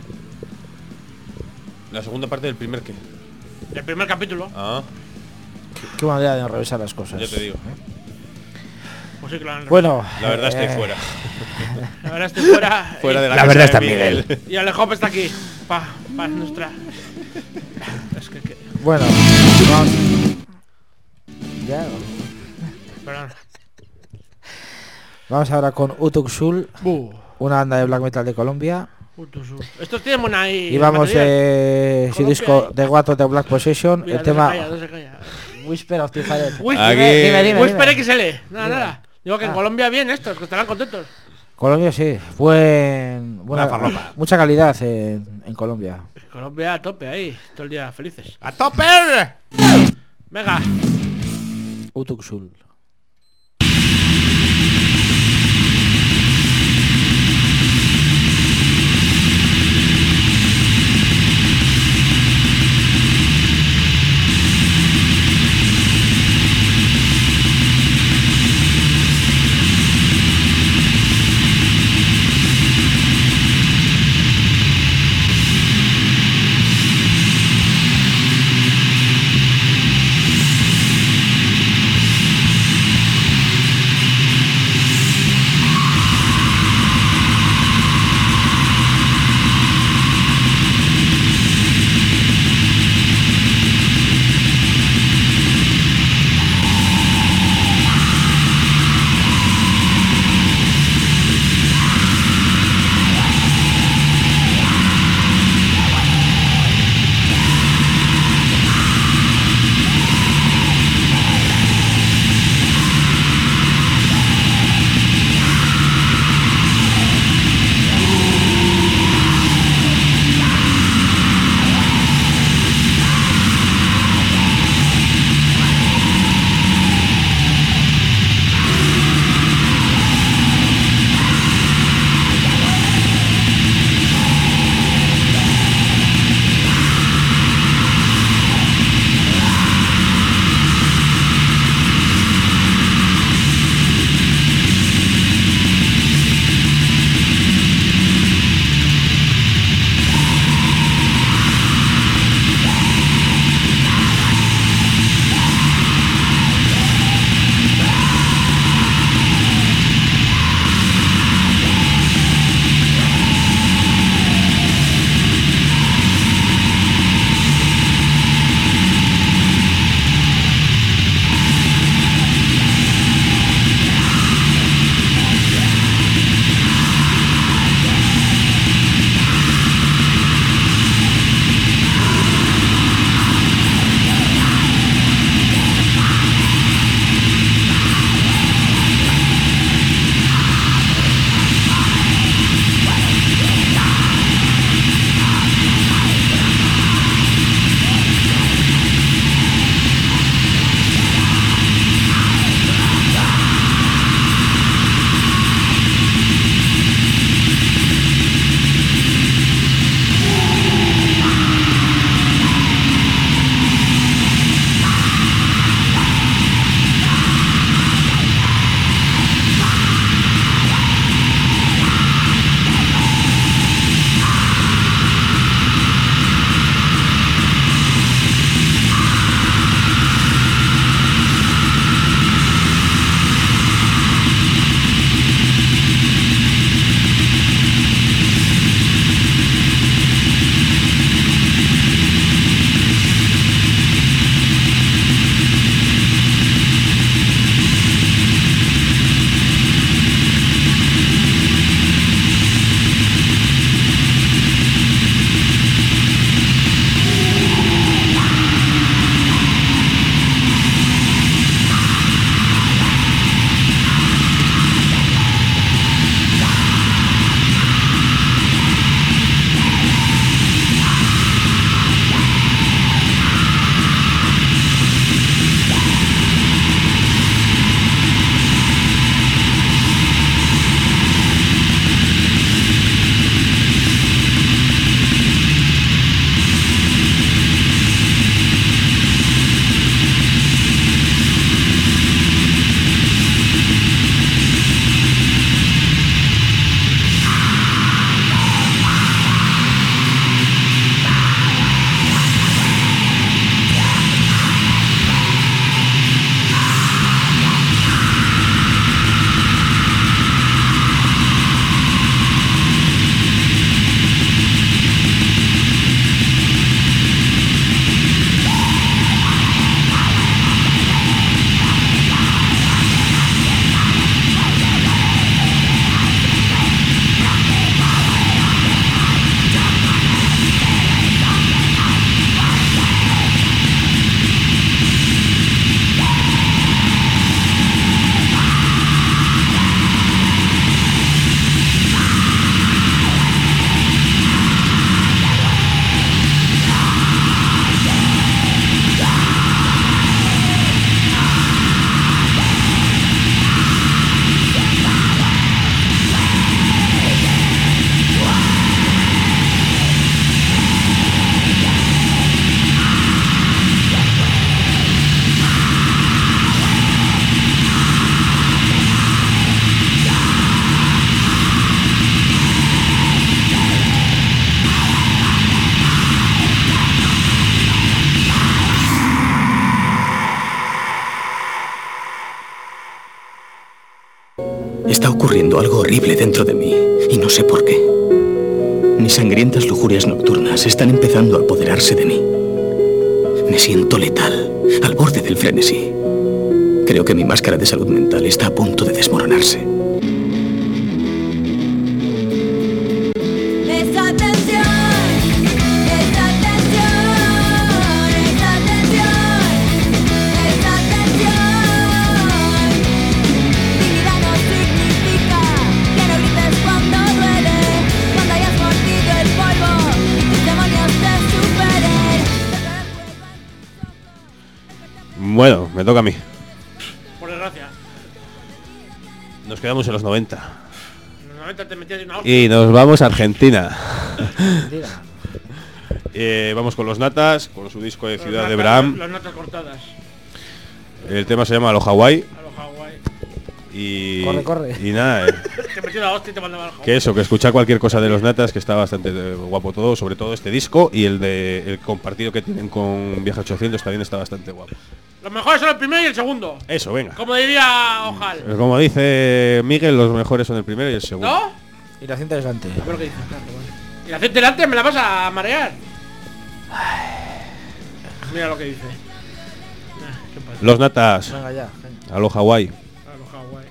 La segunda parte del primer qué. Del primer capítulo. Ah. Qué, qué manera de revisar las cosas. Ya te digo. Pues sí que lo han bueno, la verdad eh, estoy fuera. La verdad estoy fuera. Fuera de la, la verdad está Miguel. Miguel. Y Alejop está aquí. Pa, pa nuestra. Es que, que... Bueno, vamos. Ya. Perdón. Vamos ahora con Utuksul, uh. una banda de black metal de Colombia. Utuksul. Estos tienen buena ahí. Y vamos de su disco The What of the Black Possession. Mira, el tema se calla, no se calla. Whisper of the Fire. Whisper, dime, dime, dime, Whisper dime. X L. Nada, Dime. nada. Digo que en Ah. Colombia bien estos, que estarán contentos. Colombia sí, buen, buena, farlopa. mucha calidad en, en Colombia. Colombia a tope ahí, todo el día felices. ¡A tope! Venga. Utuksul. We'll be right back. ocurriendo algo horrible dentro de mí, y no sé por qué. Mis sangrientas lujurias nocturnas están empezando a apoderarse de mí. Me siento letal, al borde del frenesí. Creo que mi máscara de salud mental está a punto de desmoronarse. Bueno, me toca a mí. Por desgracia. Nos quedamos en los noventa. En los noventa te metías de una hostia. Y nos vamos a Argentina. eh, vamos con los Natas, con su disco de Los Ciudad natas, de Bram. Las notas cortadas. El tema se llama Aloha Hawaii. Aloha Hawaii. Y, Corre, corre. y nada, eh, Te metió la hostia y te mandaba al Hawaii. que eso, que escuchar cualquier cosa de los Natas, que está bastante eh, guapo todo, sobre todo este disco y el de el compartido que tienen con Viaje ochocientos también está bastante guapo. Los mejores son el primero y el segundo. Eso, venga. Como diría Ojal. Como dice Miguel, los mejores son el primero y el segundo. ¿No? Y la cinta delante. A ver lo que dice. Claro, bueno. Y la gente delante me la vas a marear. Mira lo que dice. Ah, ¿qué pasa? Los Natas. Venga ya. Aloha Hawaii. Aloha Hawaii.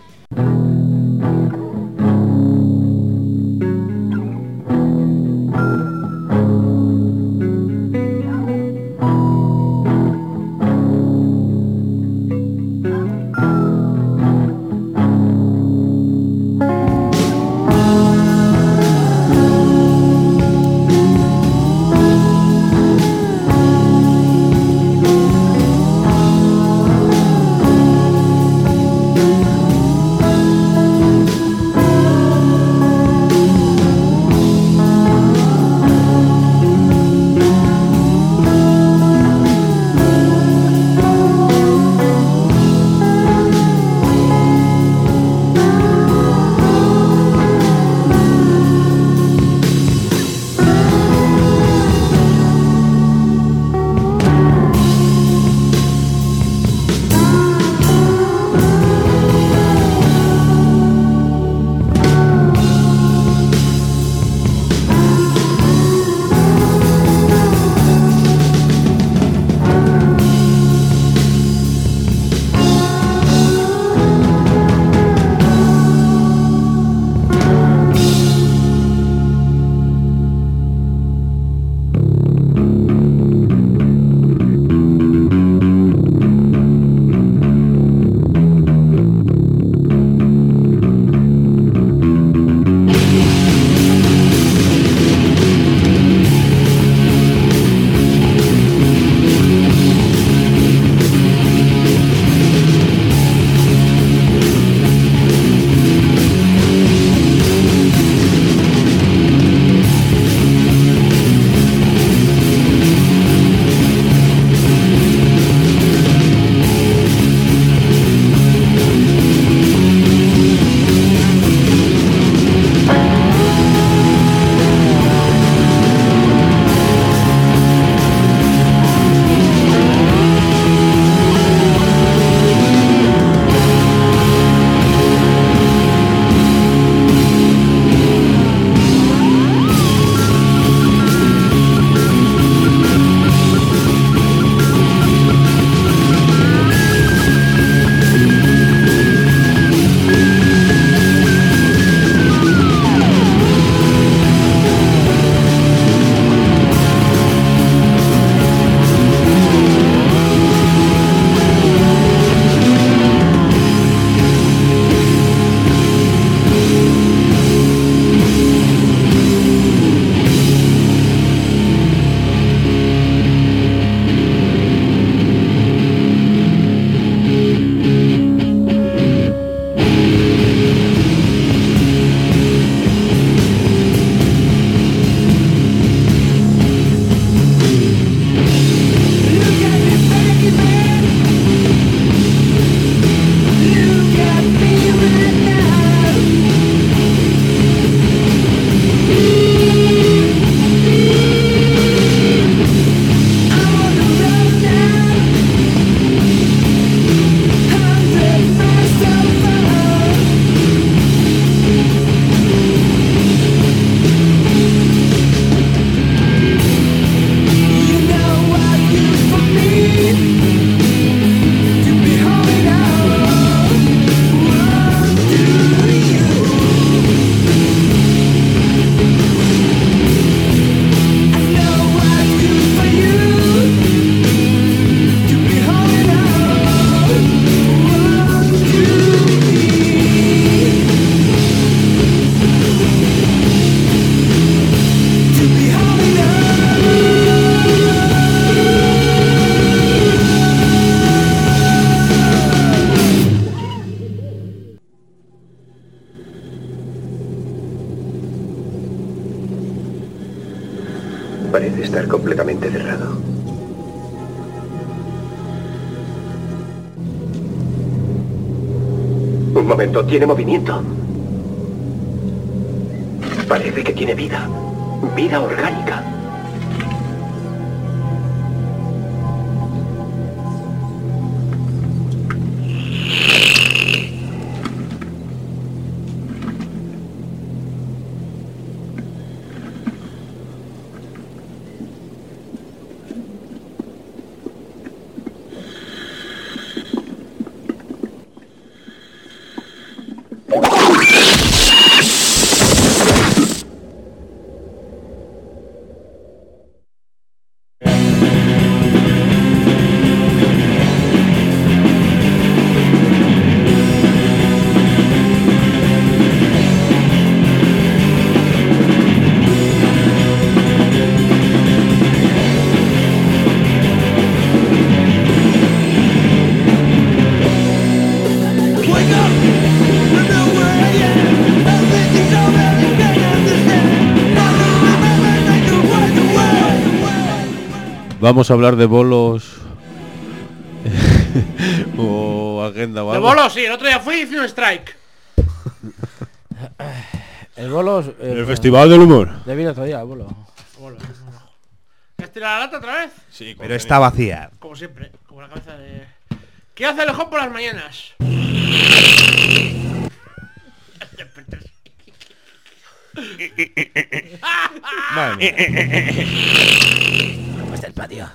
Thank Parece estar completamente cerrado. Un momento, tiene movimiento. Parece que tiene vida. Vida orgánica. Vamos a hablar de bolos o agenda o De algo. bolos, sí, el otro día fui y hice un strike. El bolo. eh, El Festival del Humor. De vida todavía, el bolo. Bolo. ¿Quieres tirar la lata otra vez? Sí, Pero está vacía. Como siempre, como la cabeza de... ¿Qué hace el ojo por las mañanas? ¿Cómo está el patio?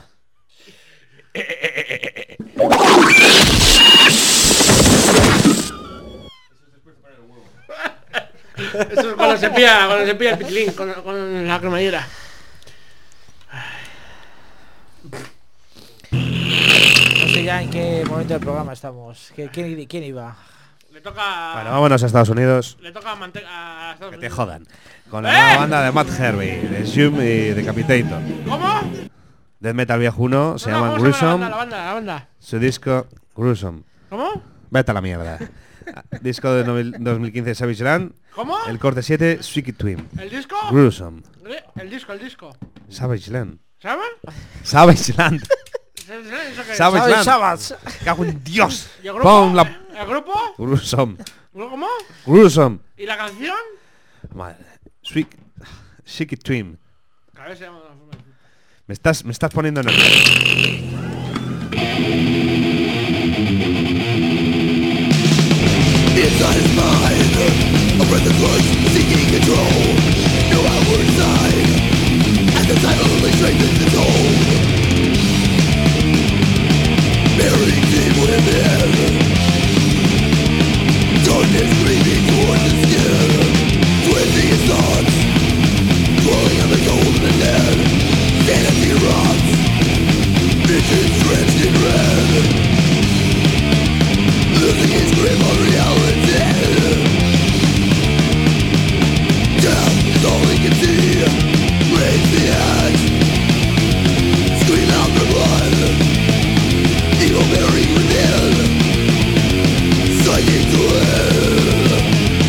Eso es cuando se pilla, cuando se pilla el pitilín con, con la cremallera. No sé ya en qué momento del programa estamos. ¿Qué- ¿Quién, quién iba? Le toca... Bueno, vámonos a Estados Unidos. Le toca a, mante- a Estados Que te Unidos. jodan. Con la ¡Eh! nueva banda de Matt Herbie, de Zoom y Decapitator. ¿Cómo? Death Metal Viejo uno, se No, no, llama ¿cómo se llama Gruesome. la banda, la banda, la banda? Su disco Gruesome. ¿Cómo? Vete a la mierda. Disco de novel- dos mil quince Savage Land. ¿Cómo? El corte siete, Sweet Twin. ¿El disco? Gruesome. Eh, El disco, el disco. Savage Land. ¿Sabes? Savage Land. ¿Eso qué es? Savage Land. Savage. Cago en Dios. ¿Y el grupo? Pon la... ¿El grupo? Gruesome. ¿Cómo? Gruesome. ¿Y la canción? Madre. Sweet... Sweet Twin. Cada vez se llama de una forma. Me estás, me estás poniendo nervioso. Inside his mind, a breath of blood seeking control. No outward sign, and the silently strengthens its hold. Buried deep within, darkness creeping towards the skin, twisting his thoughts, dwelling on the cold and the dead. Sanity rots, visions drenched in red. Losing his grip on reality. Death is all he can see. Raise the axe, scream out for blood. Evil buried within, psychic to live.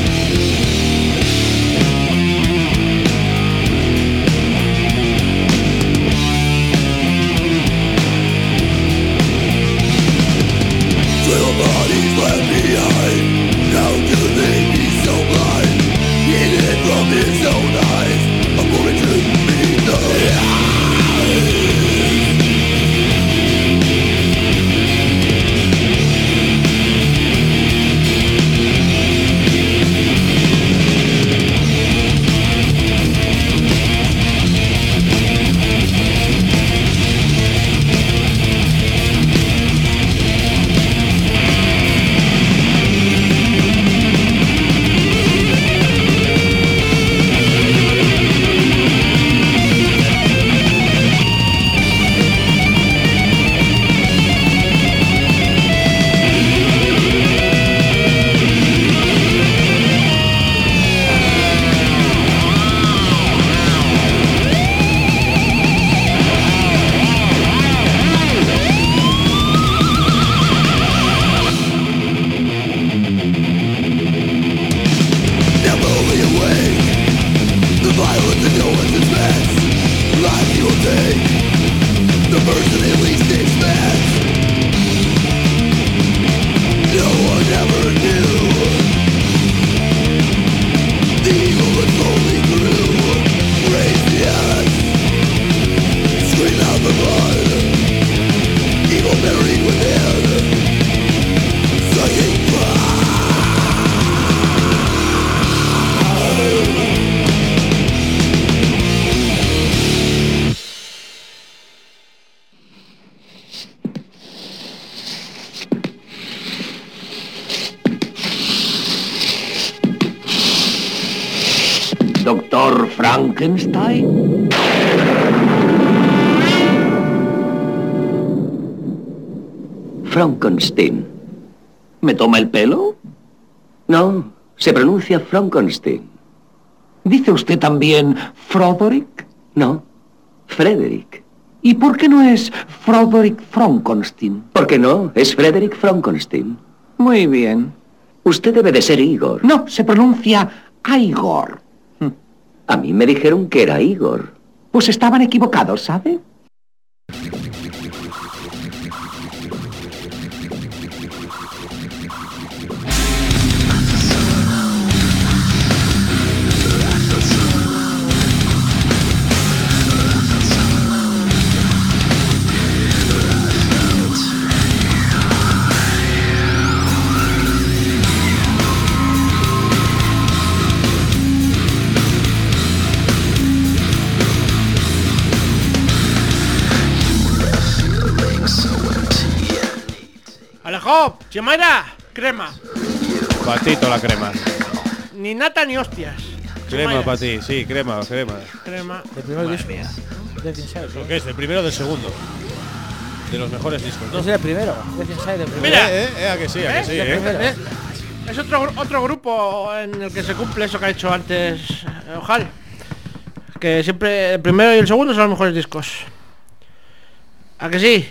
Trail of bodies left behind. How could they be so blind? Hidden from his own eyes, a moment to meet the eyes. doctor Frankenstein? Frankenstein. ¿Me toma el pelo? No, se pronuncia Frankenstein. ¿Dice usted también Froderick? No, Frederick. ¿Y por qué no es Froderick Frankenstein? ¿Por qué no? Es Frederick Frankenstein. Muy bien. Usted debe de ser Igor. No, se pronuncia Igor. A mí me dijeron que era Igor. Pues estaban equivocados, ¿sabe? Alejo, Chimaira, crema. Patito la crema. Ni nata ni hostias. Crema Chimaira. para ti, sí, crema, crema. Crema. El primer Madre disco. mía. Death Inside. ¿Lo que es? ¿El primero o del segundo? De los mejores discos, ¿no? No es el primero. Death Inside, el primero. Mira. Eh, eh, eh, a que sí, a que sí, El eh. primero. Eh, Es otro, gru- otro grupo en el que se cumple eso que ha hecho antes eh, Ojal. Que siempre el primero y el segundo son los mejores discos. ¿A que sí?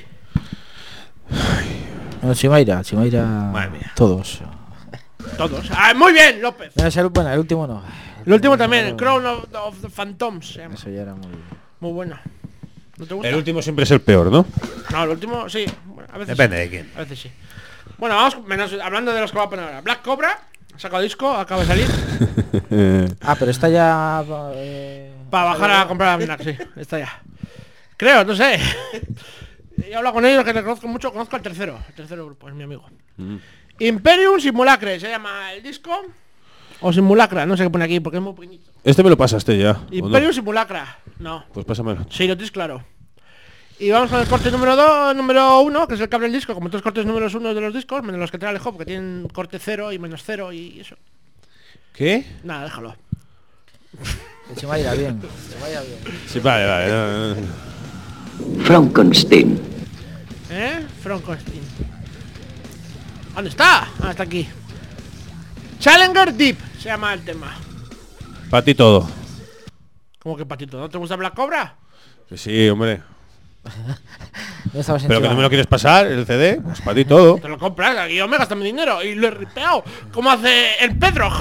No, Chimaira, Chimaira. Madre mía. Todos. Todos. Ah, muy bien, López. No, ese, bueno, el último no. El último también, el Crown of, of the Phantoms. se llama. Eso ya era muy. Muy bueno. ¿No te gusta? El último siempre es el peor, ¿no? No, el último sí. Bueno, a veces Depende sí. de quién. A veces sí. Bueno, vamos menos, hablando de los que va a poner ahora. Black Cobra, ha sacado disco, acaba de salir. Ah, pero está ya. Eh... Para bajar a comprar a Fnac, sí, está ya. Creo, no sé. He hablado con ellos que le conozco mucho, conozco al tercero. El tercero grupo, es mi amigo. Mm. Imperium Simulacre, se llama el disco. O Simulacra, no sé qué pone aquí porque es muy pequeñito. Este me lo pasaste ya. ¿o Imperium no? Simulacra, no. Pues pásamelo. Sí, lo tienes claro. Y vamos con el corte número dos, número uno, que es el que abre el disco, como todos los cortes números uno de los discos, menos los que trae Alejo, porque tienen corte cero y menos cero y eso. ¿Qué? Nada, déjalo. El Chimaira, bien. Chimaira, bien. Sí, vale, vale. no, no. Frankenstein. ¿Eh? Frankenstein. ¿Dónde está? Ah, está aquí. Challenger Deep se llama el tema. Para ti todo. ¿Cómo que patito? ¿No te gusta Black Cobra? Que sí, hombre. No estabas Pero que encima. no me lo quieres pasar, el C D, pues para ti todo. Te lo compras, aquí yo me gasto mi dinero y lo he ripeado. Como hace el Pedro.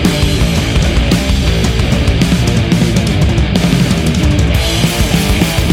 Thank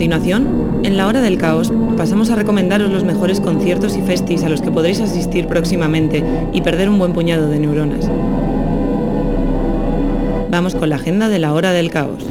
continuación, en la hora del caos, pasamos a recomendaros los mejores conciertos y festis a los que podréis asistir próximamente y perder un buen puñado de neuronas. Vamos con la agenda de la hora del caos.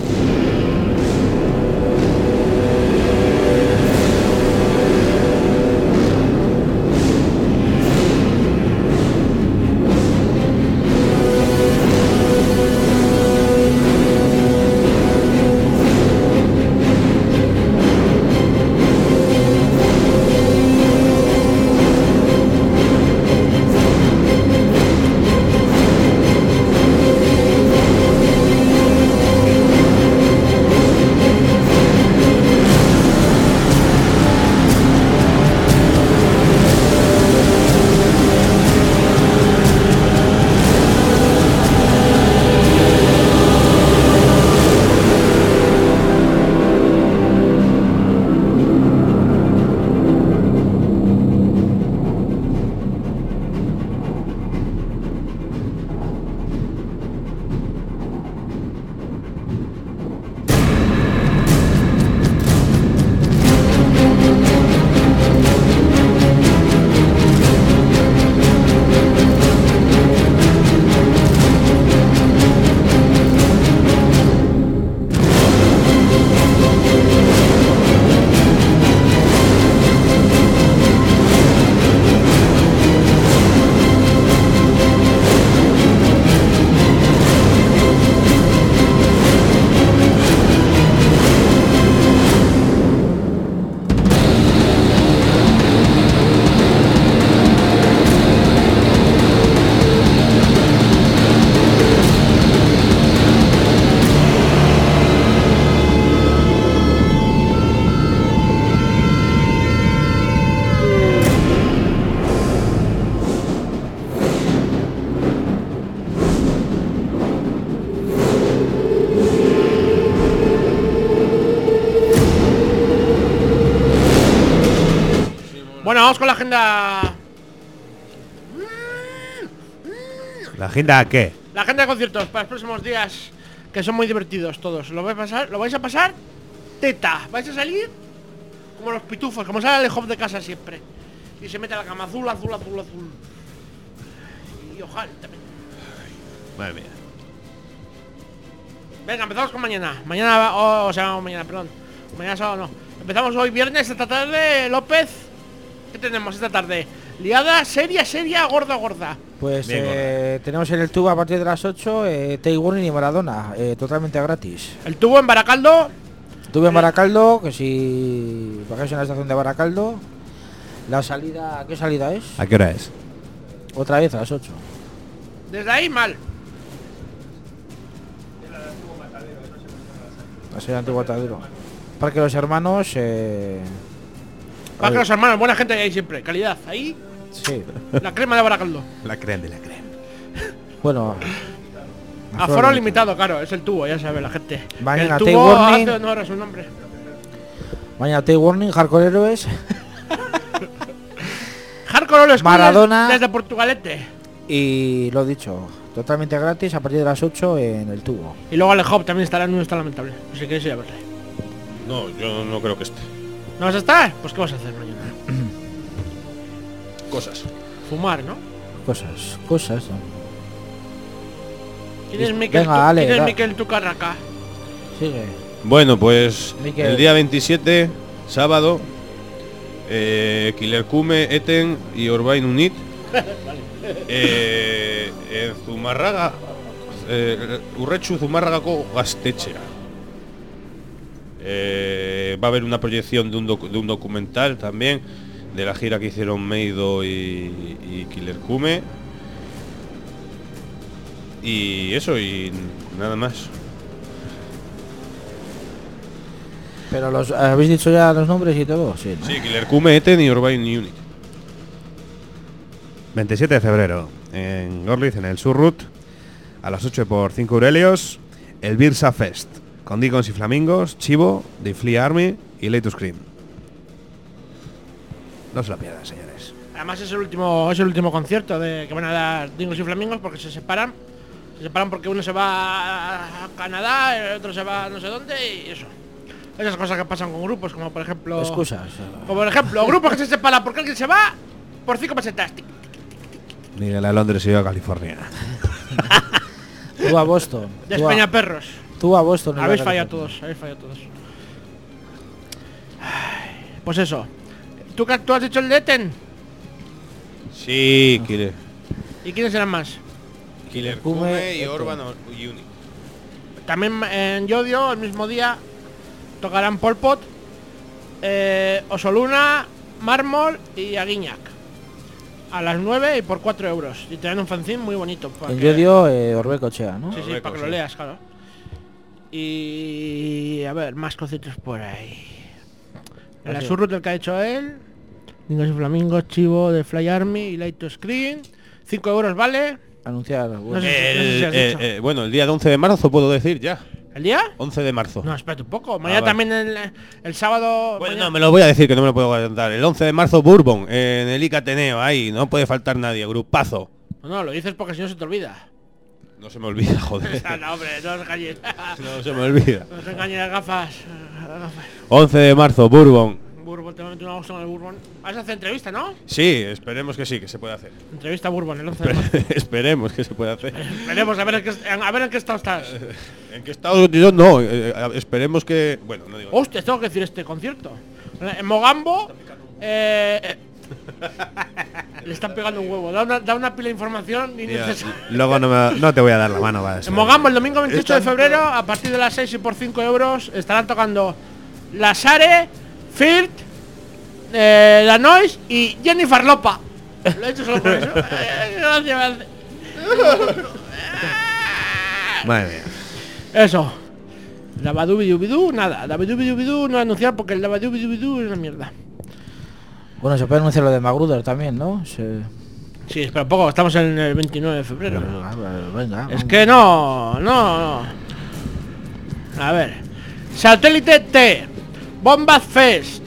Bueno, vamos con la agenda. ¿La agenda qué? La agenda de conciertos para los próximos días, que son muy divertidos todos. Lo vais a pasar, lo vais a pasar teta. Vais a salir como los pitufos, como sale el hop de casa siempre. Y se mete a la cama azul, azul, azul, azul. Y ojalá también. Madre mía. Venga, empezamos con mañana. Mañana, va- oh, o sea, mañana, perdón. Mañana sábado no. Empezamos hoy viernes, esta tarde, López. ¿Qué tenemos esta tarde? Liada, seria, seria, gorda, gorda. Pues Bien, eh, tenemos en el tubo a partir de las ocho eh, Tay Warning y Maradona, eh, totalmente gratis. El tubo en Baracaldo. Tuve en Baracaldo, que si bajáis en la estación de Baracaldo, la salida, ¿qué salida es? ¿A qué hora es? Otra vez a las ocho. Desde ahí, mal. Va a ser antiguo Ataduro. Parque de los Hermanos, eh, Para que los hermanos, buena gente hay ahí siempre. Calidad, ahí. sí. La crema de Baracaldo. La crema de la crema. Bueno, Aforo limitado, claro, es el tubo, ya sabe la gente. Mañana el Tay tubo Warning. hace honor a su nombre. mañana Tay Warning, Hardcore Héroes, Hardcore lo escuchas Maradona. desde Portugalete. y lo dicho, totalmente gratis a partir de las ocho en el tubo. Y luego Ale Hop también estará en un estado lamentable. No sé si queréis ir a verle. No, yo no creo que esté. ¿No vas a estar? Pues ¿qué vas a hacer mañana? Cosas. Fumar, ¿no? Cosas, cosas. ¿no? ¿Quién es Miquel, Venga, tu, Ale, ¿quién es da- Miquel Tucarraca? Sigue. Bueno, pues Miquel. el día veintisiete, sábado, eh, Killer Kume, Eten y Orbain Unit. eh, en Zumarraga, eh, Urrechu Zumárragako Gaztetxea. Eh, va a haber una proyección de un, docu- de un documental también de la gira que hicieron Meido y, y Killer Kume. Y eso, y nada más. Pero los habéis dicho ya los nombres y todo, sí, ¿no? Sí, Killer Kume, Eten y Orbain Unit. veintisiete de febrero, en Gorliz, en el Surrut, a las ocho por cinco Aurelios, el Birsa Fest, con Deacons y Flamingos, Chivo, The Flea Army y Late to Scream. No se lo pierdan, señores. Además es el último, es el último concierto de que van a dar Dingos y Flamingos porque se separan. Se separan porque uno se va a Canadá, el otro se va a no sé dónde y eso. Esas cosas que pasan con grupos, como por ejemplo... Excusas. Como por ejemplo, grupos que se separan porque alguien se va por cinco pesetas. Miguel a Londres y yo a California. Tú a Boston. De tú a- Peñaperros. Tú a Boston. y Habéis yo a fallado California. todos, habéis fallado todos. Ay, pues eso. ¿Tú, qué- ¿Tú has dicho el de Eten? Sí, Killer. ¿Y quiénes eran más? Killer Kume, Kume y Eten. Orban o- y Uni. También en Yodio, el mismo día, tocarán Pol Pot, eh, Osoluna, Mármol y Aguiñac. A las nueve y por cuatro euros. Y te dan un fanzine muy bonito. para En que- Yodio, eh, Orbecochea, ¿no? Sí, sí, Orbeco, para que lo sí. leas, claro. Y a ver, más cositas por ahí. El Así. Asurrut del que ha hecho él. Niños y Flamingos, Chivo de Fly Army y Light to Screen. cinco euros vale. Anunciar. Bueno. No sé si- no sé El, si has eh, dicho. eh, bueno, el día de once de marzo puedo decir ya. ¿El día? once de marzo. No, espérate un poco. Mañana vale. también el, el sábado. Bueno, mañana- no, me lo voy a decir que no me lo puedo adelantar. El once de marzo, Bourbon, en el Ica Ateneo, ahí, no puede faltar nadie, grupazo. No, no, lo dices porque si no se te olvida. No se me olvida, joder. no, hombre, no os engañéis. No se me olvida. No os engañéis las gafas. Las gafas. once de marzo, Bourbon. Bourbon, te meto una gusto con el Bourbon. Vas a hacer entrevista, ¿no? Sí, esperemos que sí, que se pueda hacer. Entrevista a Bourbon el once de marzo. Esperemos que se pueda hacer. Veremos a ver en qué, a ver en qué estado estás. ¿En qué estado? Yo no, eh, eh, esperemos que... Bueno, no digo... Hostia, tengo que decir este concierto. En Mogambo, eh, eh, le están pegando un huevo. Da una, da una pila de información Tía, innecesaria. luego no, me, no te voy a dar la mano, va. En Mogambo, el domingo veintiocho de febrero, a partir de las seis y por cinco euros, estarán tocando La Sare, Firt, eh, La Noise y Jennifer Lopa. Lo he hecho solo por eso. Eh, Gracias. Madre mía. Eso. Dabadubidubidú, nada. Dabadubidubidú no anunciar porque el Dabadubidubidú es una mierda. Bueno, se puede anunciar lo de Magruder también, ¿no? Se... Sí, espera un poco, estamos en el veintinueve de febrero. Ah, venga, Es vamos. que no, no, no. A ver. Satélite T. Bombaz Fest.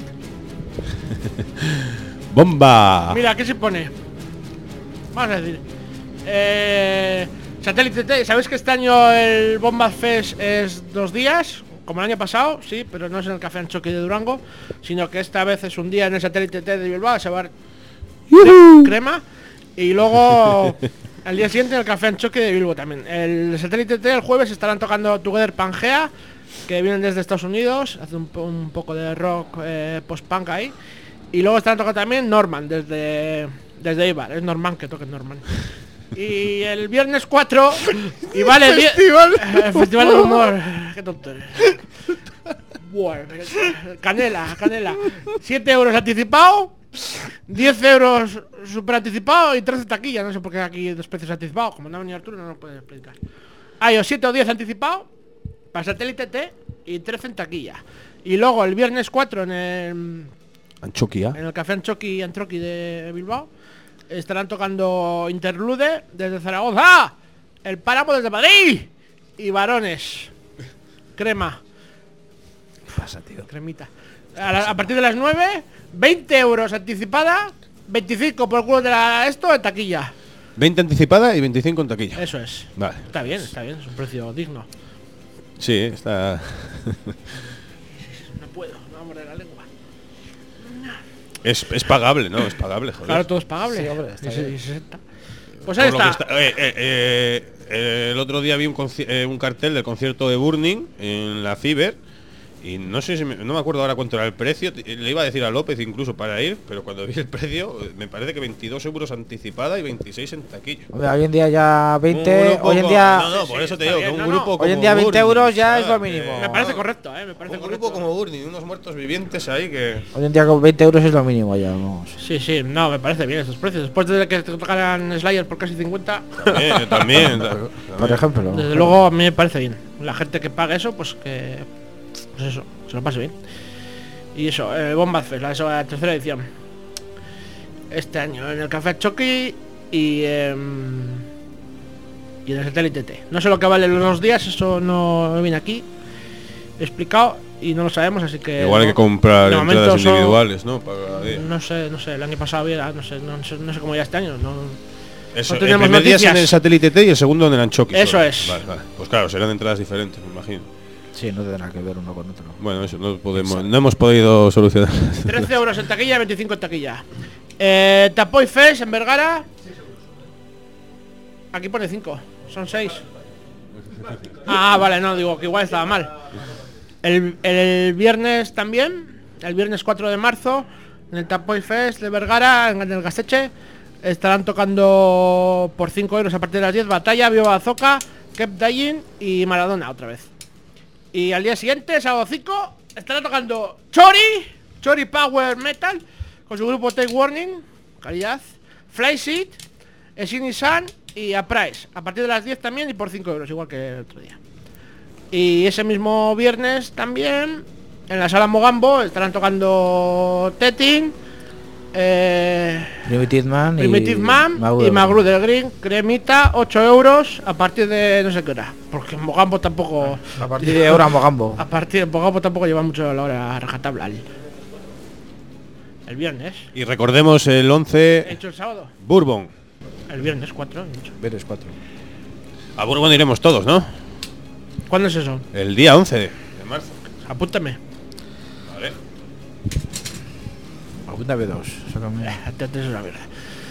¡Bomba! Mira, ¿qué se pone? Vamos a decir. Eh, Satélite T. ¿Sabéis que este año el Bombaz Fest es dos días? Como el año pasado, sí, pero no es en el Café Anchoqui de Durango, sino que esta vez es un día en el Satélite T de Bilbao, se va a dar cre- crema. Y luego al día siguiente en el Café Anchoqui de Bilbao también. El Satélite T el jueves estarán tocando Together Pangea, que vienen desde Estados Unidos, hace un, po- un poco de rock eh, post-punk ahí. Y luego estarán tocando también Norman desde desde Eibar, es Norman que toque Norman. Y el viernes cuatro y vale die- el Festival del Humor. Qué tonto eres. Bueno, canela, canela. siete euros anticipado, diez euros super anticipado y trece taquillas. No sé por qué aquí dos precios anticipados. Como no ha venido Arturo, no lo puedes explicar. Hay o siete o diez anticipado para Satélite T y trece en taquilla. Y luego el viernes cuatro en el, Anchoquia. en el Café Anchoqui Antroqui de Bilbao estarán tocando Interlude desde Zaragoza, El Páramo desde Madrid y Varones. Crema. Pasa, tío. Cremita. A, la- a partir de las nueve, veinte euros anticipada, veinticinco por el culo de la esto en taquilla. veinte anticipada y veinticinco en taquilla. Eso es. Vale. Está bien, está bien, es un precio digno. Sí, está... No puedo, no vamos de la lengua. es, es pagable, ¿no? Es pagable, joder. Claro, todo es pagable. Sí, hombre, está Y se- bien. y sesenta. Pues ahí Por lo está. que eh, eh, eh, eh, el otro día vi un, conci- eh, un cartel del concierto de Burning en la Ciber y no sé si me, no me acuerdo ahora cuánto era el precio. T- Le iba a decir a López incluso para ir, pero cuando vi el precio eh, me parece que veintidós euros anticipada y veintiséis en taquilla. Hombre, hoy en día ya veinte, Un grupo hoy en con- día no, no, por eso te está digo bien, que un no, no. grupo hoy en como día veinte Burning, euros ya es lo ¿sabes? mínimo. Me parece correcto, eh, me parece Un correcto. grupo como Burning, unos muertos vivientes ahí que... Hoy en día con veinte euros es lo mínimo ya, vamos. Sí, sí, no, me parece bien esos precios. Después de que te tocaran Slayer por casi cincuenta, También, también, también. Por ejemplo. desde luego a mí me parece bien. La gente que pague eso, pues que... Pues eso, se lo pase bien. Y eso, eh, Bombaz Fest, la, eso, la tercera edición. Este año en el Café Choqui y... em, y en el Satélite T. No sé lo que vale los dos días, eso no viene aquí explicado y no lo sabemos, así que... Igual hay no- que comprar de momento entradas solo- individuales, ¿no? Para día. No sé, no sé, el año pasado había, no sé, no, sé, no sé cómo ya este año, no... Eso, no el tenemos primer día es en noticias. el Satélite T y el segundo en el Anchoqui. Eso solo. es. Vale, vale. Pues claro, serán entradas diferentes, me imagino. Sí, no tendrá que ver uno con otro. Bueno, eso no podemos, no hemos podido solucionar. trece euros en taquilla, veinticinco en taquilla. Eh, Tapoy Fest en Vergara. Aquí pone cinco, son seis. Ah, vale, no, digo que igual estaba mal. El, el viernes también, el viernes cuatro de marzo, en el Tapoy Fest de Vergara, en el Gasteche, estarán tocando por cinco euros a partir de las diez Batalla, Viva Bazooka, Kept Dying y Maradona otra vez. Y al día siguiente, sábado cinco, estará tocando Chori, Chori Power Metal, con su grupo Take Warning, calidad, Flyseat, Shiny Sun y A Price, a partir de las diez también y por cinco euros, igual que el otro día. Y ese mismo viernes también, en la sala Mogambo, estarán tocando Tetin, eh, Primitive Man Primitive y Man Magruder y Magruder Green, cremita, ocho euros a partir de no sé qué hora, porque en Mogambo tampoco... A partir de ahora Mogambo. A partir de Mogambo tampoco lleva mucho la hora rajatabla. El, el viernes. Y recordemos el once... He hecho el sábado. Bourbon. El viernes cuatro. Viernes cuatro. A Bourbon iremos todos, ¿no? ¿Cuándo es eso? El día once de marzo. Apúntame. Vale. Apúntame dos. Sácame. Es una mierda.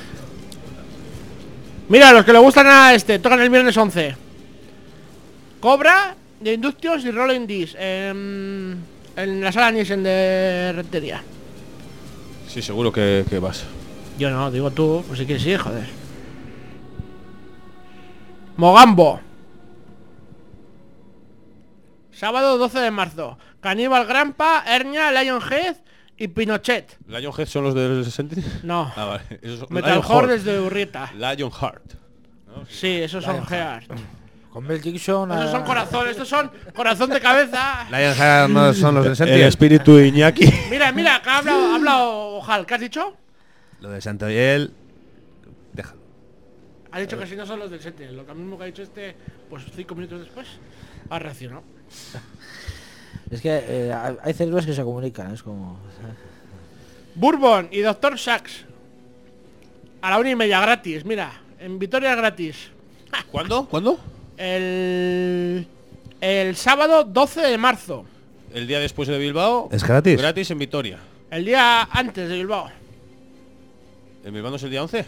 Mira, los que le gustan a este, tocan el viernes once. Cobra, de Inductios y Rolling Dis en, en la sala Nielsen de Rentería. Sí, seguro que, que vas. Yo no, digo tú, pues si quieres ir, joder. Mogambo. Sábado doce de marzo. Caníbal Grampa, Hernia, Lionhead y Pinochet. ¿Lionhead son los del sesenta? No. Ah, vale. Esos son Metalcore desde Urrieta. Lionheart. ¿No? Sí, esos son Heart. Con Mel Gibson. Esos son corazón, estos son corazón de cabeza. Lionheart no son los del Senti. El espíritu Iñaki. Mira, mira, que ha hablado, ha hablado Ojal. ¿Qué has dicho? Lo de Santoyel. Déjalo. Ha dicho que si no son los del Sete. Lo que mismo que ha dicho este, pues cinco minutos después, ha reaccionado. Es que eh, hay cerebros que se comunican, es como... Bourbon y Doctor Sachs. A la una y media gratis, mira. En Vitoria gratis. ¿Cuándo? ¿Cuándo? El... El sábado doce de marzo. El día después de Bilbao. ¿Es gratis? Gratis en Vitoria. El día antes de Bilbao. ¿En Bilbao no es el día once?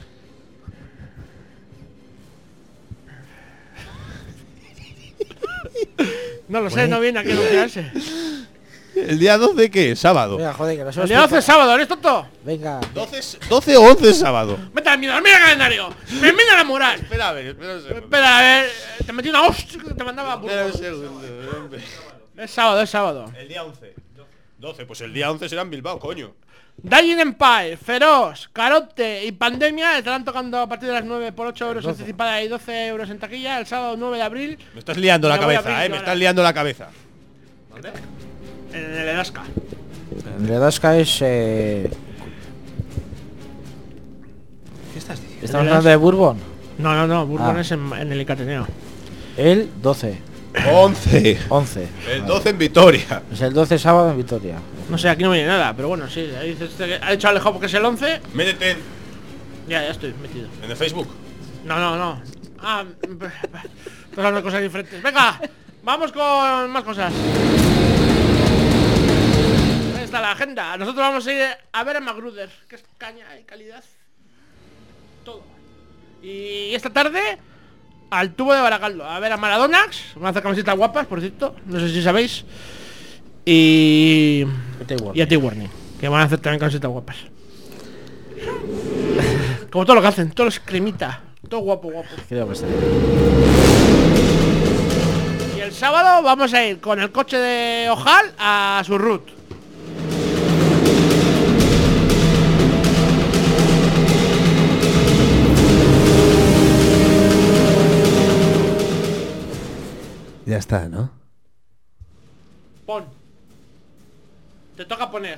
No lo sé, no viene aquí a anunciarse. ¿El día doce qué? ¿Sábado? Venga, joder, que no se El día doce es sábado, ¿eres tonto? Venga. doce o once es sábado. Vete a la mierda, mira el calendario. Me mira la moral. Espera a ver, espera un segundo. Espera, a ver. Te metí una hostia que te mandaba por... Espera un segundo, hombre. Es sábado, es sábado. El día once. doce, pues el día once será en Bilbao, coño. Dying Empire, Feroz, Carote y Pandemia estarán tocando a partir de las nueve por ocho euros anticipada y doce euros en taquilla el sábado nueve de abril. Me estás liando la Me voy a cabeza, abrir eh, me ahora. estás liando la cabeza. ¿Dónde? En el Edasca. El Edasca es... Eh... ¿Qué estás diciendo? ¿Estamos hablando de Bourbon? No, no, no, Bourbon Ah. es en, en el Icateneo. El doce. once. once. El doce en Vitoria. Es el doce sábado en Vitoria. No sé, aquí no viene nada, pero bueno, sí. Ahí dice este que- ha dicho Alejo que es el once. Métete en, Ya, ya estoy metido. en el Facebook. No, no, no. Ah, todas las cosas diferentes. Venga, vamos con más cosas. Ahí está la agenda. Nosotros vamos a ir a ver a Magruder, que es caña y calidad. Todo. Y esta tarde al tubo de Baracaldo a ver a Maradonax. Van a hacer camisetas guapas, por cierto. No sé si sabéis. Y... Y a T-Warning, que van a hacer también camisetas guapas. Como todo lo que hacen, todo es cremita. Todo guapo, guapo. Creo que está. Y el sábado vamos a ir con el coche de Ojal a Surrut. Ya está, ¿no? Pon. Te toca poner.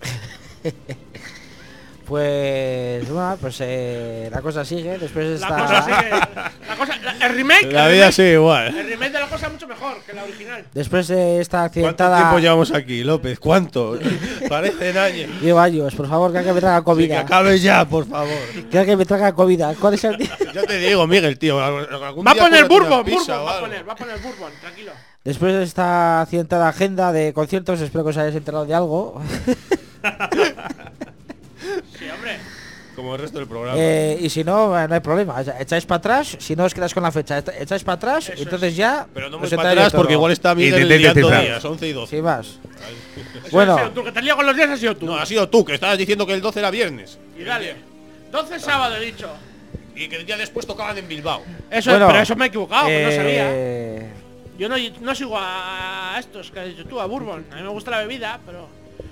Pues bueno, pues eh, la cosa sigue. Después La está... cosa sigue. La cosa, la- el remake. La el vida remake- sigue igual. El remake de la cosa es mucho mejor que la original. Después de esta ¿Cuánto accidentada... tiempo llevamos aquí, López? ¿Cuánto? Parecen años. Llevo años, por favor, que alguien me traga Sí, que comida. acabe ya, por favor. Que alguien me traga comida. ¿Cuál es el día? Ya te digo, Miguel, tío. algún Va a día poner cómprate una Bourbon, pizza Bourbon. o Va a algo. poner, va a poner Bourbon, tranquilo. Después de esta accidentada agenda de conciertos, espero que os hayáis enterado de algo. Sí, hombre. Como el resto del programa. Eh, y si no, no hay problema. Echáis para atrás, si no os quedáis con la fecha, echáis para atrás, y entonces es. ya. Pero no muy para atrás porque igual está Miguel liando días, once y doce. Sí, más. Bueno. Has sido tú, que te lías con los días, has sido tú. No, has sido tú, que estabas diciendo que el doce era viernes. Y dale. doce sábado he dicho. Y que el día después tocaban en Bilbao. Eso, bueno, pero eso me he equivocado, eh... pues no sabía. Yo no, no sigo a estos que has dicho tú, a Bourbon. A mí me gusta la bebida, pero...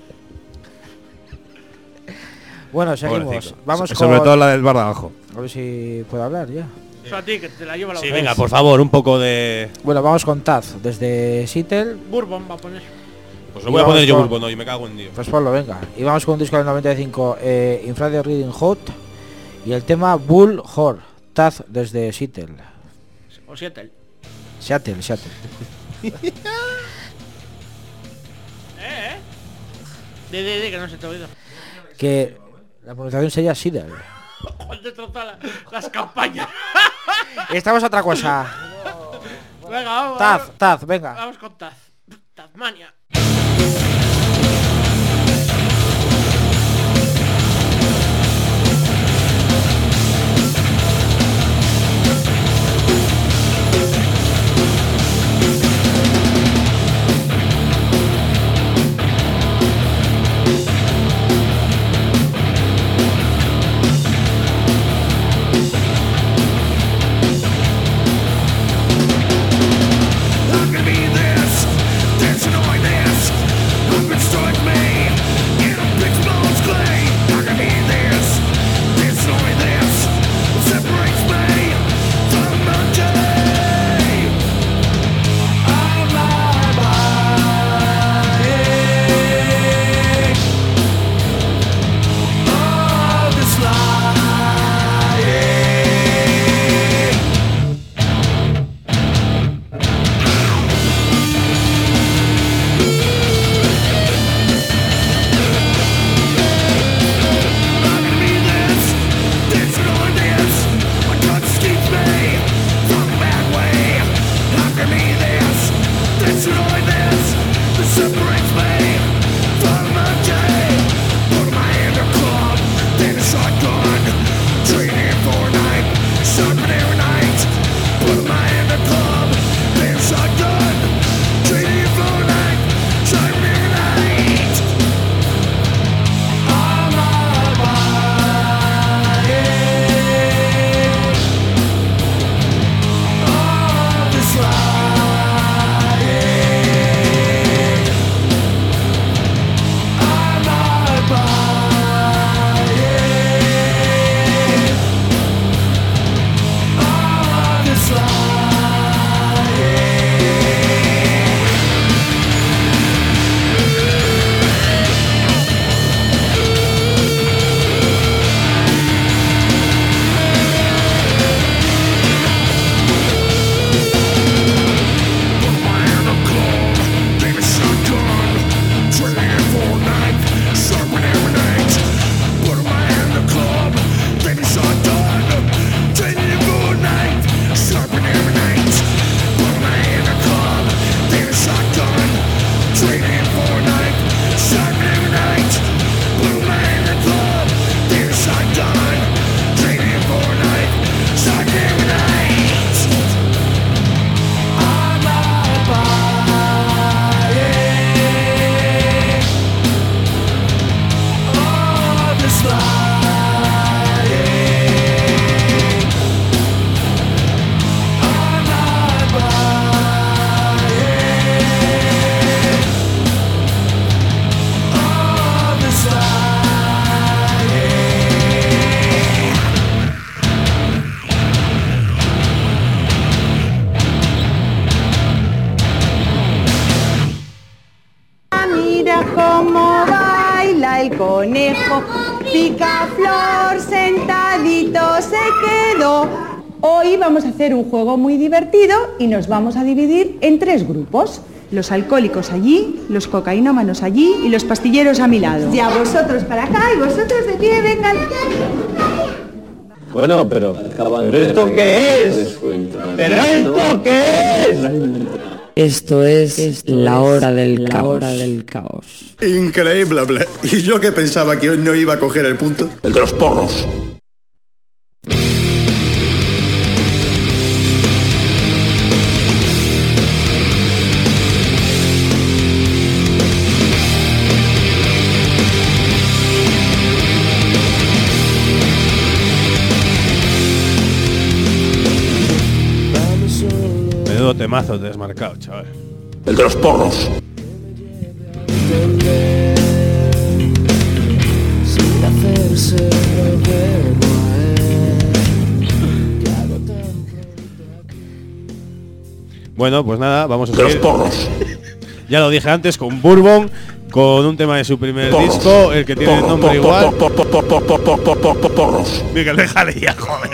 Bueno, seguimos. Pobrecito. Vamos S con... Sobre todo la del bar de abajo. A ver si puedo hablar ya. Eso a ti, que te la llevo la Sí, venga, por favor, un poco de... Bueno, vamos con Taz, desde Seattle. Bourbon va a poner. Pues lo voy a poner yo Bourbon hoy, me cago en Dios. Pues ponlo, venga. Y vamos con un disco del noventa y cinco, eh, Infrared Reading Hot. Y el tema Bull Whore. Taz desde Seattle. O Seattle. Seattle, Seattle. eh, eh. De, de, de, que no se te ha oído. Que la pronunciación sería Seattle. Joder, destrozó la, las campañas. Estamos a otra cosa. Venga, vamos. Taz, vamos. Taz, venga. Vamos con Taz. Tazmania. el conejo, Picaflor sentadito se quedó. Hoy vamos a hacer un juego muy divertido y nos vamos a dividir en tres grupos. Los alcohólicos allí, los cocainómanos allí y los pastilleros a mi lado. Ya vosotros para acá y vosotros de pie, vengan. Bueno, pero, ¿pero esto qué es? ¿Pero esto qué es? Esto es la hora del caos. La hora del caos. Increíble. ¿Y yo que pensaba que hoy no iba a coger el punto? El de los porros. Menudo temazo desmarcado, chaval. El de los porros. Bueno, pues nada, vamos a de seguir. Los porros. Ya lo dije antes, con Bourbon, con un tema de su primer porros. disco, el que tiene porros, el nombre porros, igual. Porros, porros, porros, porros, porros. Miguel, déjale ya, joder.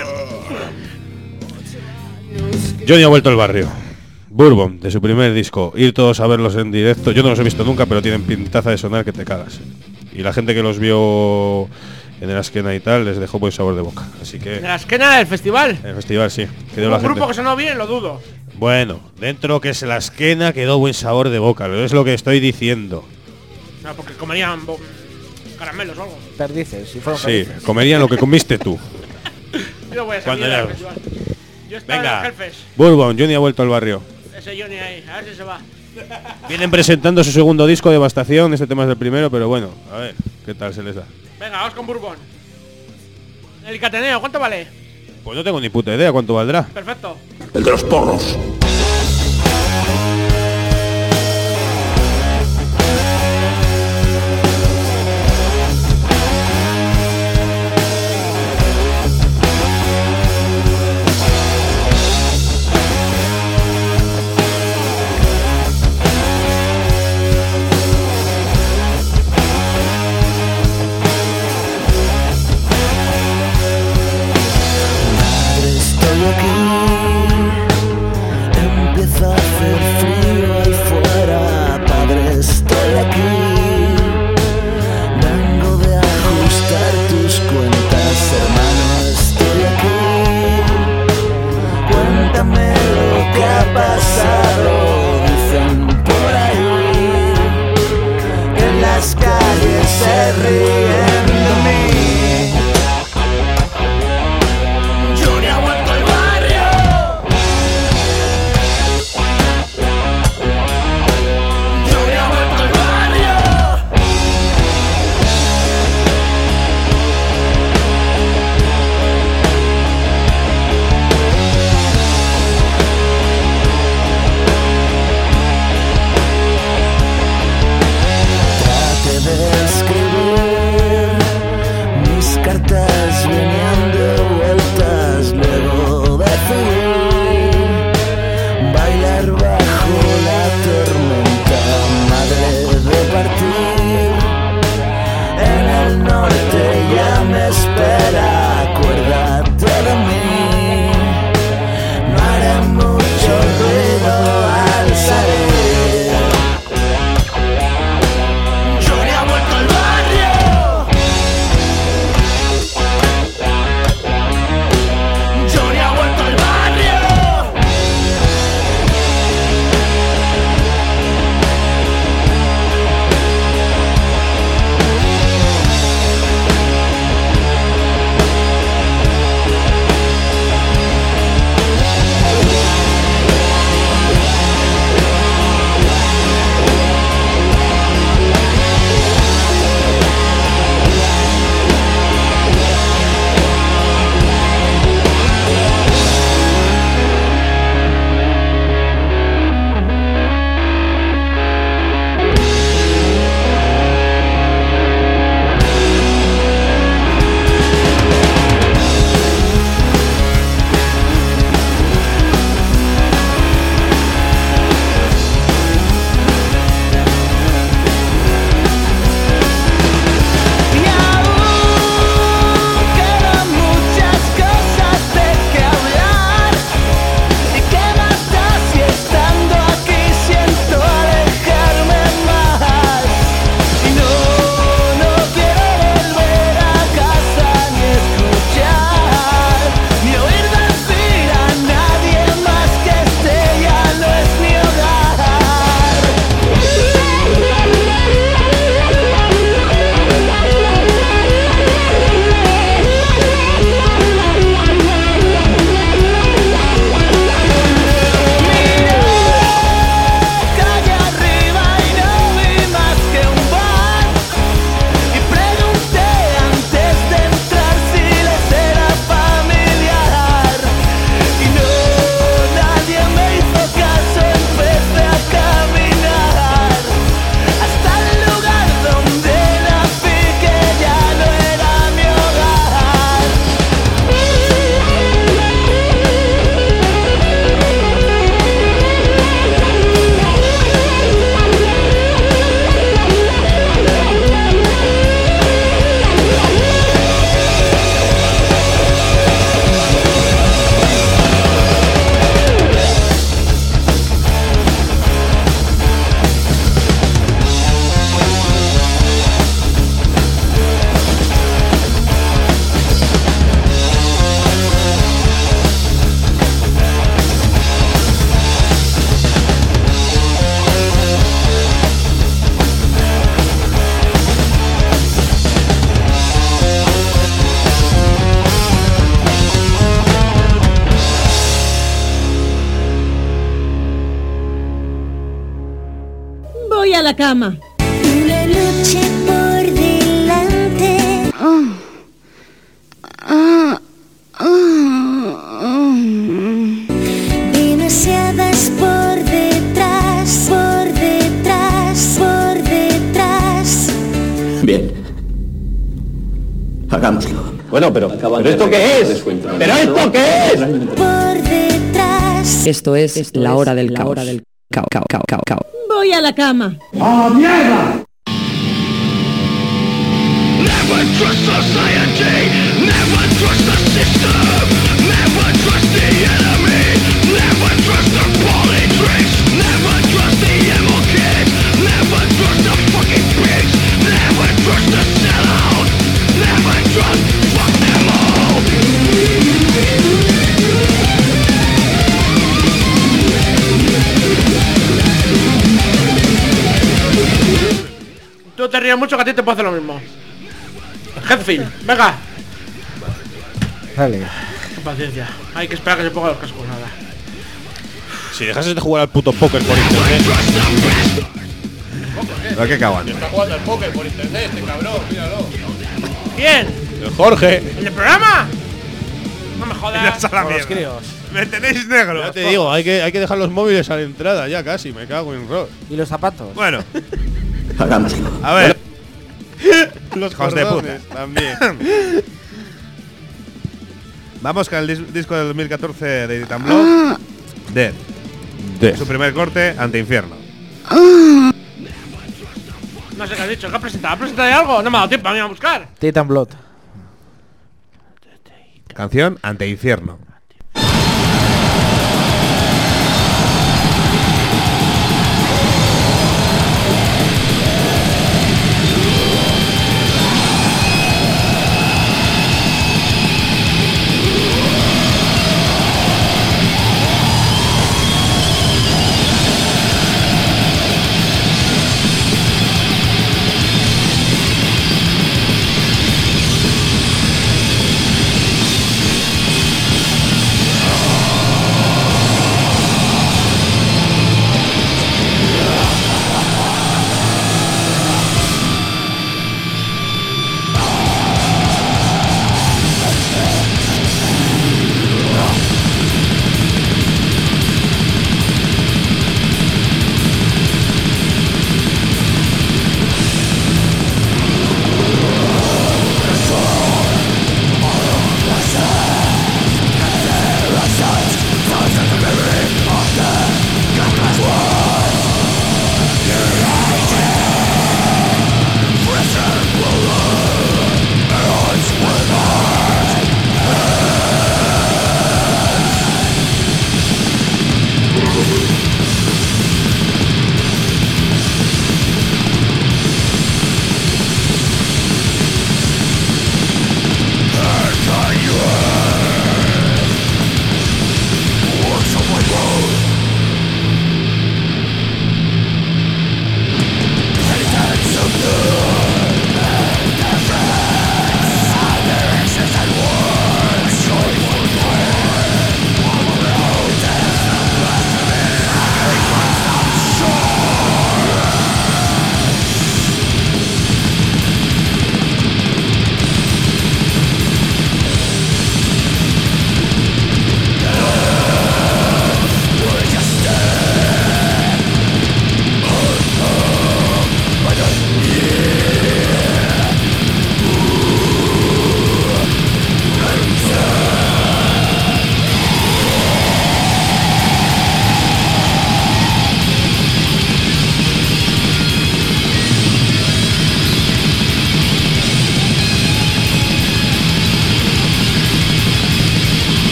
Johnny ha vuelto al barrio. Bourbon, de su primer disco. Ir todos a verlos en directo. Yo no los he visto nunca, pero tienen pintaza de sonar que te cagas. Y la gente que los vio en el Asquena y tal les dejó buen sabor de boca. Así que. ¿En el Asquena del festival? En el festival, sí. Un la grupo gente. Que sonó bien, lo dudo. Bueno, dentro que es la Asquena quedó buen sabor de boca. Es lo que estoy diciendo. No, porque comerían caramelos o algo. Perdices, si fueron Sí, perdices. comerían lo que comiste tú. Yo voy a Cuando salir ya... del festival. Yo estaba Venga, en los jefes. Bourbon, Johnny ha vuelto al barrio. Ese Johnny ahí, a ver si se va. Vienen presentando su segundo disco, Devastación. Este tema es del primero, pero bueno, a ver qué tal se les da. Venga, vamos con Bourbon. El Cateneo, ¿cuánto vale? Pues no tengo ni puta idea cuánto valdrá. Perfecto. El de los porros. Trate de escribir la cama. Una noche por delante. Oh. Oh. Oh. Oh. Demasiadas por detrás, por detrás, por detrás. Bien. Hagámoslo. Bueno, pero, ¿pero esto qué es? ¿Pero esto qué es? Por detrás. Esto es Esto la hora del caos. Hora del cao, cao, cao, cao, cao. Voy a la cama. ¡Ah, mierda! Never trust society, never trust the system, never trust the enemy, never trust the politics, never trust the evil kids, never trust the fucking pigs, never trust the sellout, never trust, fuck them all. Tú te ríes mucho que a ti te puedo hacer lo mismo. Headfield, venga. Dale. Qué paciencia. Hay que esperar que se ponga los cascos, nada. Si dejases de jugar al puto póker por internet. ¿A qué cagan? Está jugando al póker por internet, este cabrón, míralo. ¿Quién? El Jorge. ¿El del programa? No me jodas. A la mierda. Me tenéis negro. Ya te digo, hay que, hay que dejar los móviles a la entrada ya casi, me cago en rock. ¿Y los zapatos? Bueno. Hagámoslo. A ver. Los hijos de cordones puta. también. Vamos con el dis disco del dos mil catorce de Edit and Block. Dead. Dead. Su primer corte, Ante Infierno. No sé qué has dicho. ¿Qué has presentado? ¿Has presentado de algo? No me ha dado tiempo a mí a buscar. Titan Blood. Canción Ante Infierno.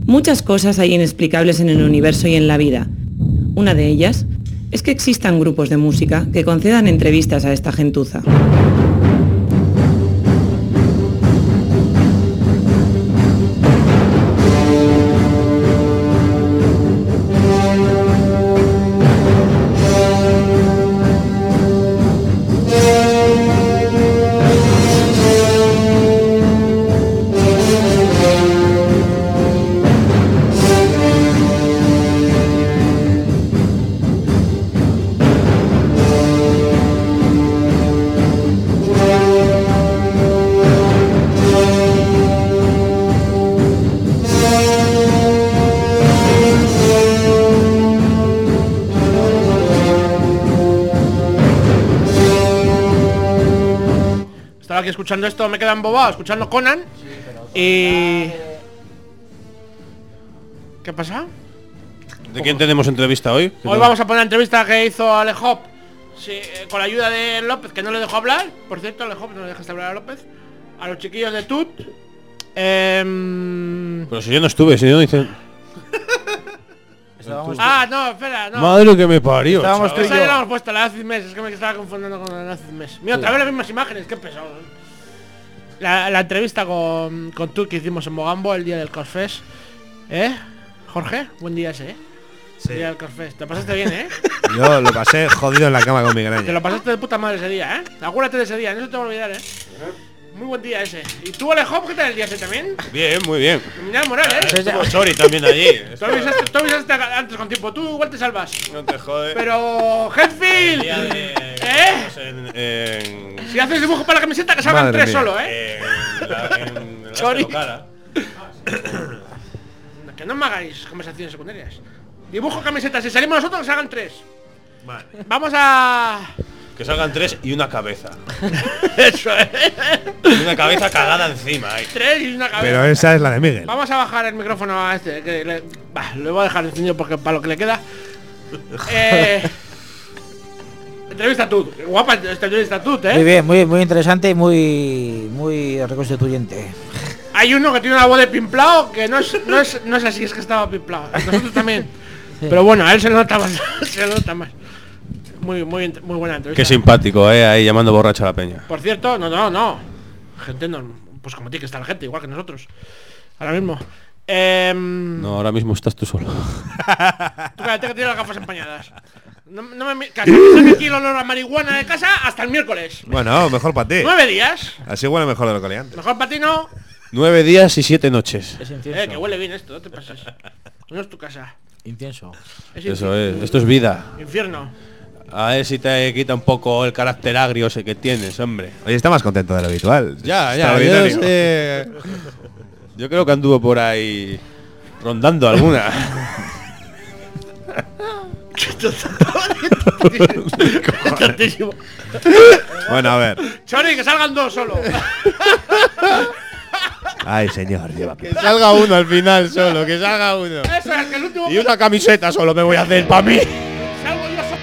Muchas cosas hay inexplicables en el universo y en la vida. Una de ellas es que existan grupos de música que concedan entrevistas a esta gentuza. Aquí escuchando esto me quedo embobado, escuchando Conan. Y... ¿Qué pasa? ¿De quién tenemos entrevista hoy? Hoy vamos a poner la entrevista que hizo Alejop, sí, eh, con la ayuda de López, que no le dejó hablar. Por cierto, Alejop, no le dejaste hablar a López. A los chiquillos de Tut. Eh... Pero si yo no estuve, si yo no hice... Ah, no, espera, no. Madre que me parió. Estábamos tú y yo. Esa ya la hemos puesto, la de Acid Mes. Es que me estaba confundiendo con la de Acid Mes. Mira, otra vez las mismas imágenes, qué pesado. La, la entrevista con, con tú que hicimos en Mogambo el día del Cosfest. ¿Eh? Jorge, buen día ese, ¿eh? Sí. El día del Cosfest. Te pasaste bien, ¿eh? Yo lo pasé jodido en la cama con migraña. Te lo pasaste de puta madre ese día, ¿eh? Acuérdate de ese día, no se te va a olvidar, ¿eh? Muy buen día ese. ¿Y tú, Alejop, qué tal el día ese también? Bien, muy bien. Mira, moral, ¿eh? Estuvo Chori también allí. Tú avisaste, tú avisaste antes con tiempo, tú igual te salvas. No te jodes. Pero, Hetfield, de... ¿eh? En, en... Si haces dibujo para la camiseta, que salgan Madre tres mía. solo, ¿eh? En la, en la Chori. cara. Que no me hagáis conversaciones secundarias. Dibujo camisetas, si salimos nosotros, que salgan tres. Vale. Vamos a... Que salgan tres y una cabeza. Eso es. Y una cabeza cagada encima. Ahí. Tres y una cabeza. Pero esa es la de Miguel. Vamos a bajar el micrófono a este, que le, bah, lo voy a dejar encendido porque para lo que le queda. Eh, entrevista a Tut. Guapa esta entrevista a Tut, ¿eh? Muy bien, muy, muy interesante y muy, muy reconstituyente. Hay uno que tiene una voz de pimplao que no es, no es, no es así, es que estaba pimplao. Nosotros también. Sí. Pero bueno, a él se le nota más. Se le nota más. Muy, muy, muy buena entrevista. Qué simpático, eh, ahí llamando borracho a la peña. Por cierto, no, no, no. Gente no, pues como tiene que estar la gente, igual que nosotros. Ahora mismo. Eh, no, ahora mismo estás tú solo. Tú cállate que tienes las gafas empañadas. No, no me casi me saqué aquí el olor a marihuana de casa hasta el miércoles. Bueno, mejor para ti. Nueve días. Así huele mejor de lo que olía antes. Mejor para ti no. Nueve días y siete noches. Es incienso. Eh, que huele bien esto, no te pases. No es tu casa. Incienso. Es Eso incienso. es, esto es vida. Infierno. A ver si te quita un poco el carácter agrio ese que tienes, hombre. Oye, está más contento de lo habitual. Ya, ya, yo, sé, yo creo que anduvo por ahí rondando alguna. Bueno, a ver. Chori, que salgan dos solo. Ay, señor, lleva. Que salga uno al final solo, que salga uno. Eso es, que el último. Y una camiseta solo me voy a hacer para mí. Salgo yo solo.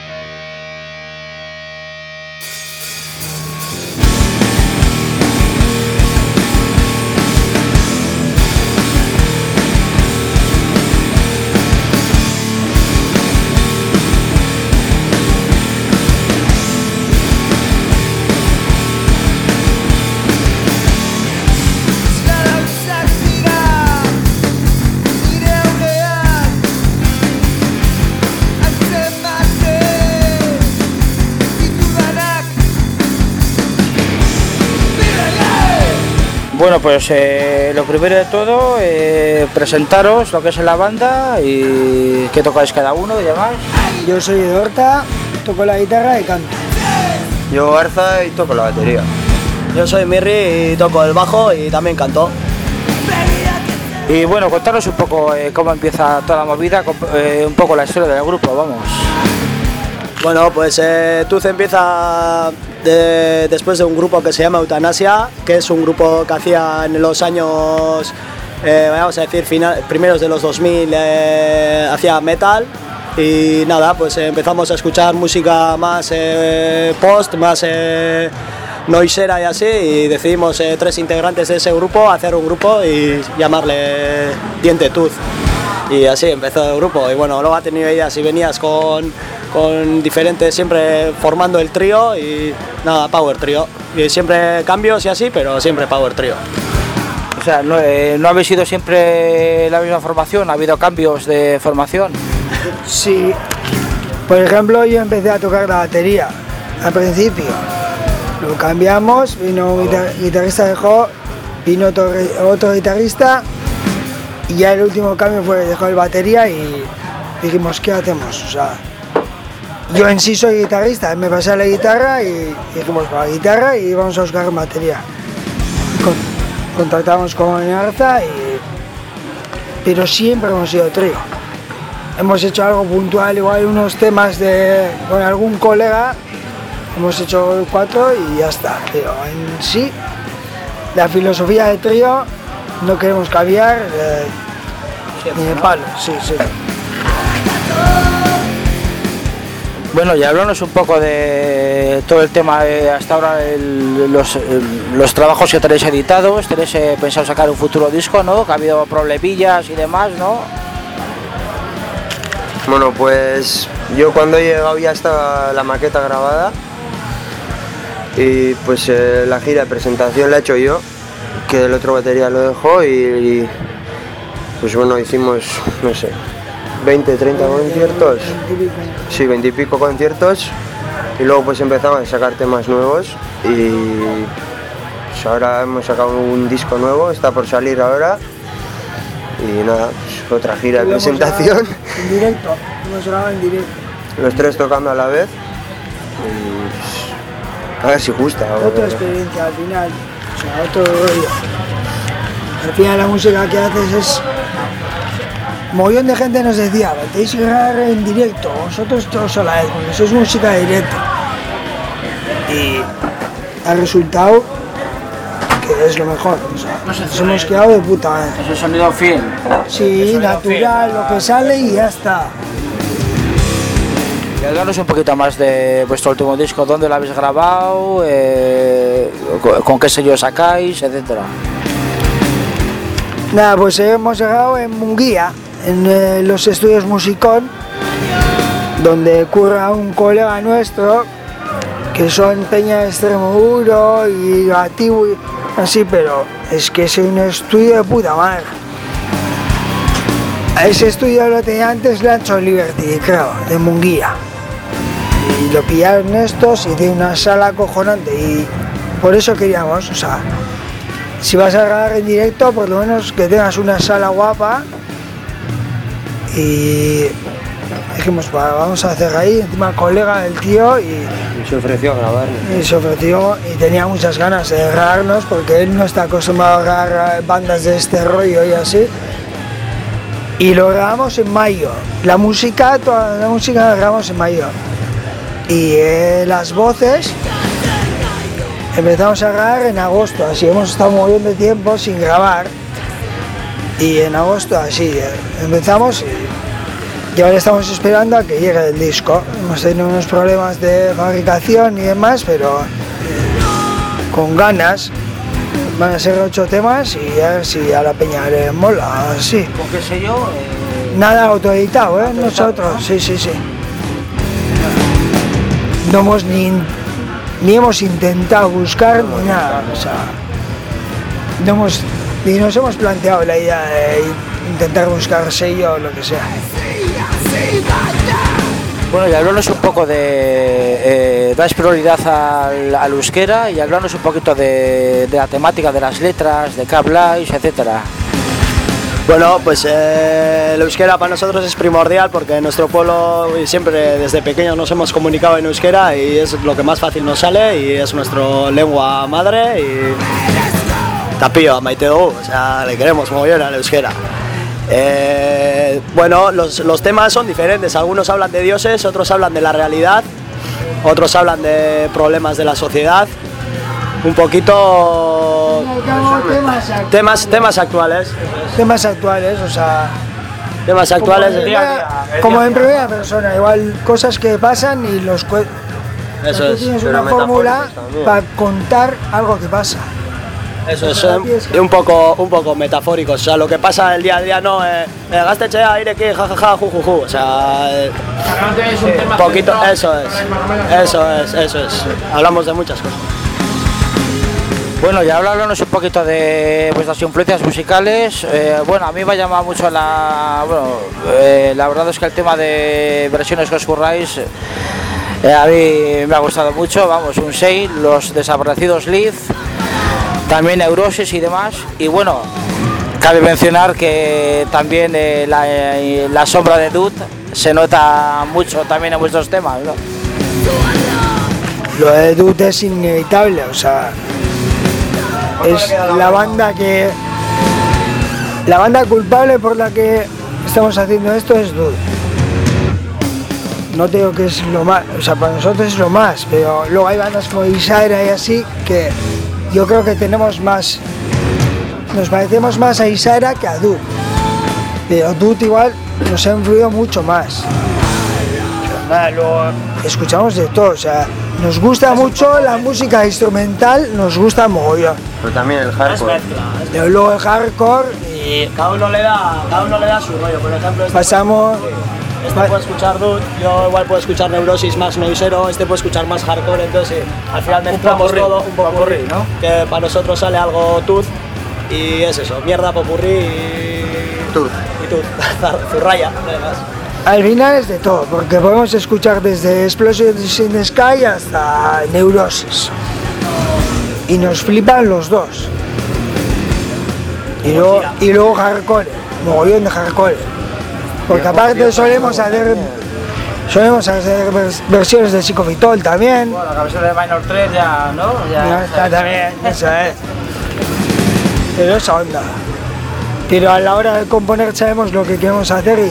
Bueno, pues eh, lo primero de todo, eh, presentaros lo que es la banda y qué tocáis cada uno y demás. Yo soy Edorta, toco la guitarra y canto. Yo Arza y toco la batería. Yo soy Mirri y toco el bajo y también canto. Y bueno, contaros un poco eh, cómo empieza toda la movida, eh, un poco la historia del grupo, vamos. Bueno, pues eh, Tuz empieza de, después de un grupo que se llama Eutanasia, que es un grupo que hacía en los años, eh, vamos a decir, final, primeros de los dos mil, eh, hacía metal. Y nada, pues eh, empezamos a escuchar música más eh, post, más, eh, noisera y así, y decidimos eh, tres integrantes de ese grupo hacer un grupo y llamarle Diente Tooth. Y así empezó el grupo, y bueno, luego ha tenido ideas y venías con, con diferentes, siempre formando el trío y nada, Power Trio. Y siempre cambios y así, pero siempre Power Trio. O sea, no, eh, ¿no habéis sido siempre la misma formación? ¿Ha habido cambios de formación? Sí. Por ejemplo, yo empecé a tocar la batería al principio. Lo cambiamos, vino un guitar guitarrista dejó, vino otro, otro guitarrista y ya el último cambio fue dejó el batería y dijimos, ¿qué hacemos? O sea, yo en sí soy guitarrista, me pasé a la guitarra y dijimos, para la guitarra y vamos a buscar batería. Con, contactamos con Arza, y, pero siempre hemos sido trío. Hemos hecho algo puntual, igual unos temas de, con algún colega, hemos hecho cuatro y ya está. Pero en sí, la filosofía de trío no queremos cambiar eh, ni de palo, sí, sí. Bueno, y háblanos un poco de todo el tema de hasta ahora, el, los, el, los trabajos que tenéis editados. Tenéis eh, pensado sacar un futuro disco, ¿no? Que ha habido problemillas y demás, ¿no? Bueno, pues yo cuando he llegado ya estaba la maqueta grabada y pues eh, la gira de presentación la he hecho yo, que el otro batería lo dejó y, y pues bueno, hicimos, no sé, veinte, treinta conciertos, sí, veinte y pico conciertos y luego pues empezamos a sacar temas nuevos y pues ahora hemos sacado un disco nuevo, está por salir ahora y nada, pues otra gira de presentación. En directo, hemos grabado en directo. Los tres tocando a la vez y pues, a ver si gusta. Otra experiencia al final, o sea, otro rollo. Al final la música que haces es... Un montón de gente nos decía, tenéis que grabar en directo, vosotros todos a la vez, porque sois música directa. Y ha resultado que es lo mejor, o sea, nos hemos quedado de puta madre. Es el sonido fiel. Sí, natural, lo que sale y ya está. Y háblanos un poquito más de vuestro último disco, dónde lo habéis grabado, eh, con, con qué sello sacáis, etcétera. Nada, pues hemos grabado en Munguía, en eh, los estudios Musicón, donde curra un colega nuestro, que son Peña de Extremoduro y Gatibu y así, pero es que es un estudio de puta madre. A ese estudio lo tenía antes Lancho Liberty, creo, de Munguía. Y lo pillaron estos y tiene una sala acojonante y por eso queríamos, o sea, si vas a grabar en directo, por lo menos que tengas una sala guapa. Y dijimos, bueno, vamos a hacer ahí, encima colega del tío y, y se ofreció a grabar. Y se ofreció y tenía muchas ganas de grabarnos porque él no está acostumbrado a grabar bandas de este rollo y así. Y lo grabamos en mayo. La música, toda la música la grabamos en mayo. Y eh, las voces empezamos a grabar en agosto, así hemos estado un montón de tiempo sin grabar. Y en agosto así empezamos y, y ahora estamos esperando a que llegue el disco. Hemos tenido unos problemas de fabricación y demás, pero con ganas. Van a ser ocho temas y a ver si a la peña le mola, sí. ¿Con qué sello? Eh... Nada autoeditado, ¿eh? Nosotros, sí, sí, sí. No hemos ni, ni hemos intentado buscar ni nada, o sea, no hemos... Y nos hemos planteado la idea de intentar buscar sello o lo que sea. Bueno, y hablarnos un poco de... Eh, dais prioridad al, al euskera y hablarnos un poquito de, de la temática de las letras, de qué habláis, etcétera. Bueno, pues eh, el euskera para nosotros es primordial porque en nuestro pueblo siempre desde pequeños nos hemos comunicado en euskera y es lo que más fácil nos sale y es nuestra lengua madre y... Tapío, a Maite Dugu, o sea, le queremos mogollón al euskera. Eh, bueno, los, los temas son diferentes, algunos hablan de dioses, otros hablan de la realidad, otros hablan de problemas de la sociedad, un poquito... Temas, temas actuales. Temas actuales, o sea... Temas actuales como, en primera, como en primera persona, igual cosas que pasan y los Eso Tú es. tienes Pero una fórmula también. para contar algo que pasa. Eso es, eh, un poco, un poco metafórico. O sea, lo que pasa el día a día no eh, eh, gaste che aire que jajaja ju ju ju. O sea, eh, es un tema poquito, central, eso es, eso es, eso es. Hablamos de muchas cosas. Bueno, y ahora hablamos un poquito de vuestras influencias musicales. Eh, bueno, a mí me ha llamado mucho la... Bueno, eh, la verdad es que el tema de versiones que os curráis, eh, a mí me ha gustado mucho. Vamos, un seis, los desaparecidos Liz, también Neurosis y demás. Y bueno, cabe mencionar que también eh, la, eh, la sombra de Dude se nota mucho también en vuestros temas, ¿no? Lo de Dude es inevitable, o sea, es la banda que... La banda culpable por la que estamos haciendo esto es Dude. No te digo que es lo más, o sea, para nosotros es lo más, pero luego hay bandas como Isaira y así que yo creo que tenemos más, nos parecemos más a Isaira que a Dude. Pero Dude igual nos ha influido mucho más. Nada, luego escuchamos de todo, o sea, nos gusta mucho la música instrumental, nos gusta mogollón. Pero también el hardcore. Pero luego el hardcore y cada uno le da, cada uno le da su rollo. Por ejemplo, este pasamos. Este puede escuchar Dude, yo igual puedo escuchar Neurosis más noisero, este puede escuchar más hardcore, entonces sí, al final mezclamos todo un popurrí, ¿no? Que para nosotros sale algo Tooth y es eso, mierda, popurrí y Tooth. Y Tooth, zurraya, además. Al final es de todo, porque podemos escuchar desde Explosions in the Sky hasta Neurosis. Y nos flipan los dos. Y luego, y luego hardcore, mogollón de hardcore. Porque aparte solemos hacer, solemos hacer vers versiones de Psicofitol también. Bueno, la versión de Minor tres ya, ¿no? Ya, ya está también, esa es. Pero esa onda. Pero a la hora de componer sabemos lo que queremos hacer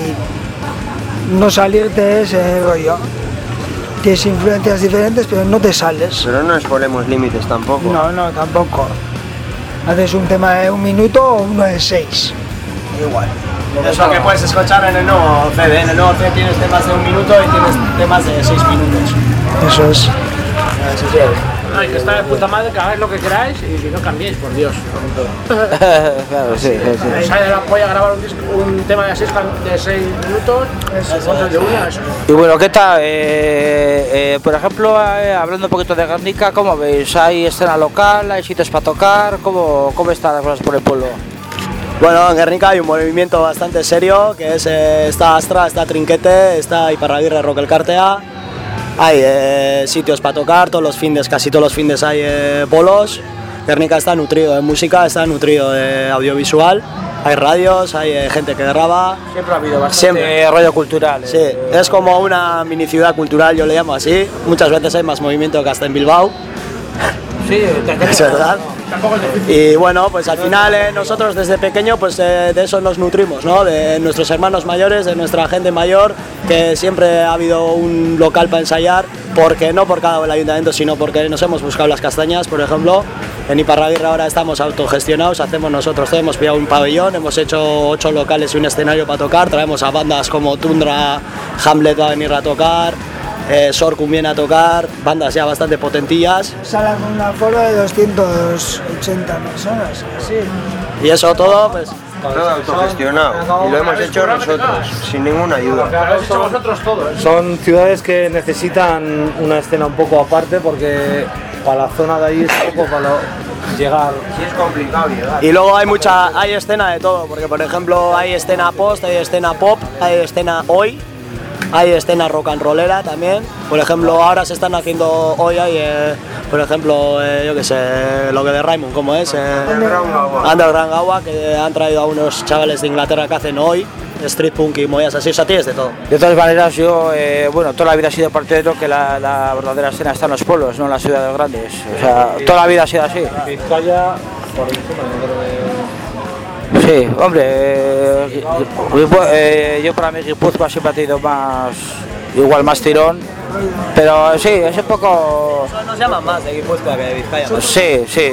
y no salirte de ese rollo. Tienes influencias diferentes, pero no te sales. Pero no exponemos límites tampoco. No, no, tampoco. Haces un tema de un minuto o uno de seis. Igual. Es lo que puedes escuchar en el nuevo C D. En el nuevo C D tienes temas de un minuto y tienes temas de seis minutos. Eso es. Eso sí. No, hay que estar de puta madre, que hagáis lo que queráis y que no cambiéis, por Dios. Claro, sí, sí, sí. Me sale de la polla grabar un, disco, un tema de seis, de seis minutos, eso, de una, eso. Y bueno, ¿qué tal? Eh, eh, por ejemplo, eh, hablando un poquito de Guernica, ¿cómo veis? ¿Hay escena local? ¿Hay sitios para tocar? ¿Cómo, cómo están las cosas por el pueblo? Bueno, en Guernica hay un movimiento bastante serio, que es, eh, está Astra, está Trinquete, está Iparraguirre, Rock el Cartea. Hay eh, sitios para tocar, todos los fines, casi todos los fines hay eh, bolos. Guernica está nutrido de música, está nutrido de audiovisual. Hay radios, hay eh, gente que graba. Siempre ha habido bastante Siempre. rollo cultural. Sí, eh. es como una mini ciudad cultural, yo le llamo así. Muchas veces hay más movimiento que hasta en Bilbao. Sí, es verdad. Y bueno, pues al final eh, nosotros desde pequeño pues eh, de eso nos nutrimos, ¿no? De nuestros hermanos mayores, de nuestra gente mayor, que siempre ha habido un local para ensayar, porque no por cada ayuntamiento, sino porque nos hemos buscado las castañas, por ejemplo. En Iparraguirre ahora estamos autogestionados, hacemos nosotros todo, hemos pillado un pabellón, hemos hecho ocho locales y un escenario para tocar, traemos a bandas como Tundra, Hamlet va a venir a tocar, eh, Sorcum viene a tocar, bandas ya bastante potentillas. Sala con un aforo de doscientas ochenta personas, así. Y eso todo, pues... Todo autogestionado, y lo hemos hecho nosotros, sin ninguna ayuda. Lo habéis hecho vosotros todo, ¿eh? Son ciudades que necesitan una escena un poco aparte porque para la zona de ahí es un poco para lo, llegar. Sí, es complicado llegar. Y luego hay mucha, hay escena de todo, porque por ejemplo hay escena post, hay escena pop, hay escena hoy, hay escena rock and rollera también. Por ejemplo, ahora se están haciendo hoy, hay, eh, por ejemplo, eh, yo que sé, lo que de Raymond, ¿cómo es? Eh, Underground Gawa. Underground Gawa, que han traído a unos chavales de Inglaterra que hacen hoy, street punk y movidas así, o sea, tienes de todo. De todas maneras, yo, eh, bueno, toda la vida he sido partidario que la, la verdadera escena está en los pueblos, no en las ciudades grandes. O sea, toda la vida ha sido así. Vizcaya, por encima, no creo que... Sí, hombre, eh, eh, yo para mí Guipúzcoa siempre ha tenido más, igual más tirón, pero sí, es un poco... Nos llaman más de Guipúzcoa que de Vizcaya. Sí, sí,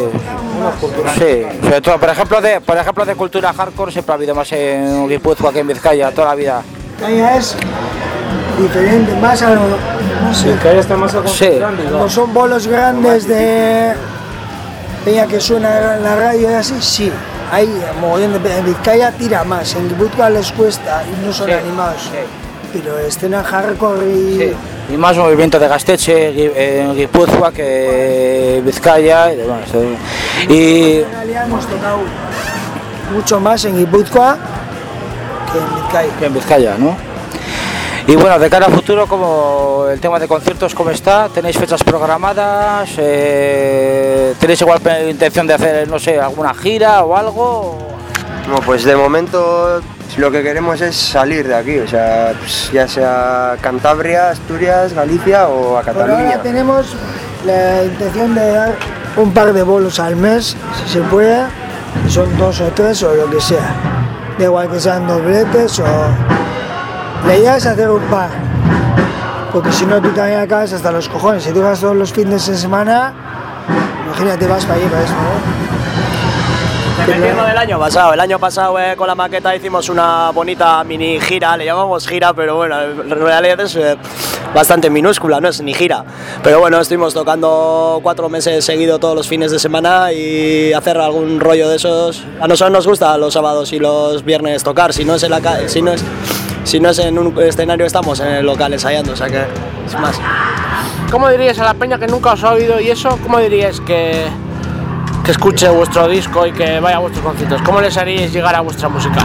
sí, sobre todo, por ejemplo, de, por ejemplo, de cultura hardcore siempre ha habido más en Guipúzcoa que en Vizcaya, toda la vida. Vizcaya es diferente, más a lo, no sé. Vizcaya está más acostumbrado. No son bolos grandes de peña que suena en la radio y así, sí. Hay mogollón de en Vizcaya tira más, en Guipúzcoa les cuesta y no son Sí, animados. sí. Pero escena hardcore y... Sí. Y más movimiento de Gasteiz en Guipúzcoa que Vizcaya y demás. ¿eh? Y En realidad hemos tocado mucho más en Guipúzcoa que en Vizcaya. que en Vizcaya, ¿no? Y bueno, de cara a futuro, como el tema de conciertos, ¿cómo está? ¿Tenéis fechas programadas? Eh, ¿Tenéis igual intención de hacer, no sé, alguna gira o algo? No, pues de momento lo que queremos es salir de aquí, o sea, pues ya sea Cantabria, Asturias, Galicia o a Por Cataluña. ahora tenemos la intención de dar un par de bolos al mes, si se puede, son dos o tres o lo que sea. Da igual que sean dobletes o... La idea es hacer un par, porque si no tú también acabas hasta los cojones. Si tú vas todos los fines de semana, imagínate, vas para allí para eso, ¿no? Dependiendo del año pasado, el año pasado eh, con la maqueta hicimos una bonita mini gira, le llamamos gira, pero bueno, en realidad es eh, bastante minúscula, no es ni gira. Pero bueno, estuvimos tocando cuatro meses seguidos todos los fines de semana y hacer algún rollo de esos. A nosotros nos gusta los sábados y los viernes tocar, si no es en la ca- si no es si no es en un escenario estamos en el local ensayando, o sea que es más. ¿Cómo diríais a la peña que nunca os ha oído y eso? ¿Cómo diríais que, que escuche vuestro disco y que vaya a vuestros conciertos? ¿Cómo les haríais llegar a vuestra música?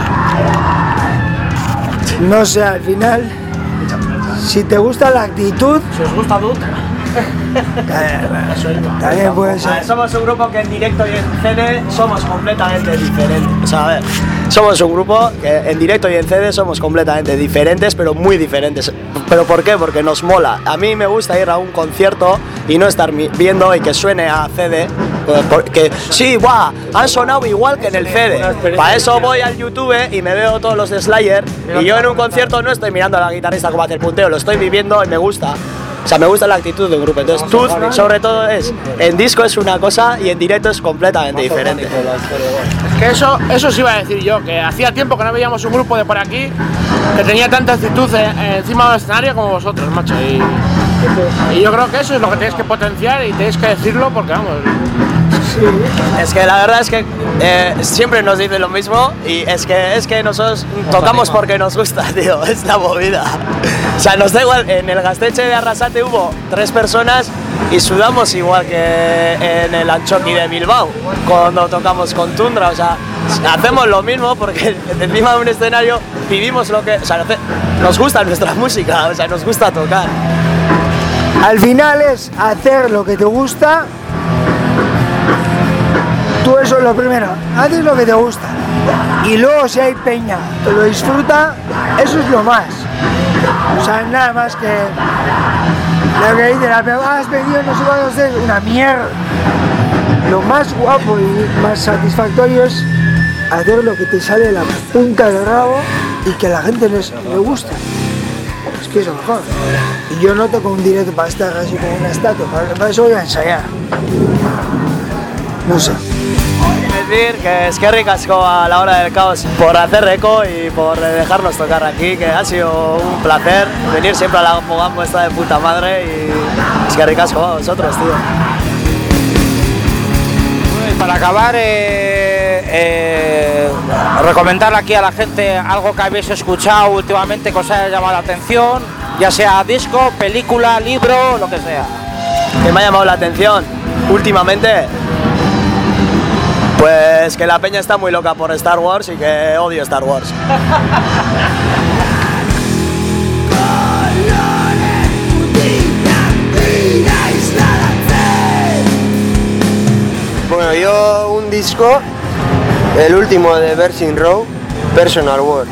No sé, al final, si te gusta la actitud... Si os gusta Dut, también puede ser. A ver, somos un grupo que en directo y en C D somos completamente diferentes. O sea, a ver, somos un grupo que en directo y en C D somos completamente diferentes, pero muy diferentes. ¿Pero por qué? Porque nos mola. A mí me gusta ir a un concierto y no estar mi- viendo y que suene a C D. Porque sí, guau, han sonado igual que en el C D. Para eso voy al YouTube y me veo todos los de Slayer. Y yo en un concierto no estoy mirando a la guitarrista como hace el punteo, lo estoy viviendo y me gusta. O sea, me gusta la actitud del grupo. Entonces, tú, sobre todo, es en disco es una cosa y en directo es completamente diferente. Es que eso, eso sí iba a decir yo, que hacía tiempo que no veíamos un grupo de por aquí que tenía tanta actitud eh, encima del escenario como vosotros, macho. Y, y yo creo que eso es lo que tenéis que potenciar y tenéis que decirlo porque, vamos... Es que la verdad es que eh, siempre nos dicen lo mismo y es que es que nosotros tocamos porque nos gusta, tío, es la movida. O sea, nos da igual, en el Gasteize de Arrasate hubo tres personas y sudamos igual que en el Anchoqui de Bilbao cuando tocamos con Tundra, o sea, hacemos lo mismo porque encima de un escenario vivimos lo que, o sea, nos gusta nuestra música, o sea, nos gusta tocar. Al final es hacer lo que te gusta. Tú eso es lo primero, haces lo que te gusta y luego si hay peña que lo disfruta, eso es lo más. O sea, nada más que lo que dice la peña, has pedido no sé cuántos es una mierda. Lo más guapo y más satisfactorio es hacer lo que te sale de la punta del rabo y que a la gente les, le guste. Es que es lo mejor. Y yo no toco un directo para estar así como una estatua, para, para eso voy a ensayar. No sé. Decir que es que ricasco a la hora del caos por hacer eco y por dejarnos tocar aquí, que ha sido un placer venir siempre a la Mogambo esta de puta madre y es que ricasco a vosotros, tío. Pues para acabar, eh, eh, recomendar aquí a la gente algo que habéis escuchado últimamente que os haya llamado la atención, ya sea disco, película, libro, lo que sea. Que me ha llamado la atención últimamente. Pues que la peña está muy loca por Star Wars y que odio Star Wars. Bueno, yo un disco, el último de Virgin Row, Personal War.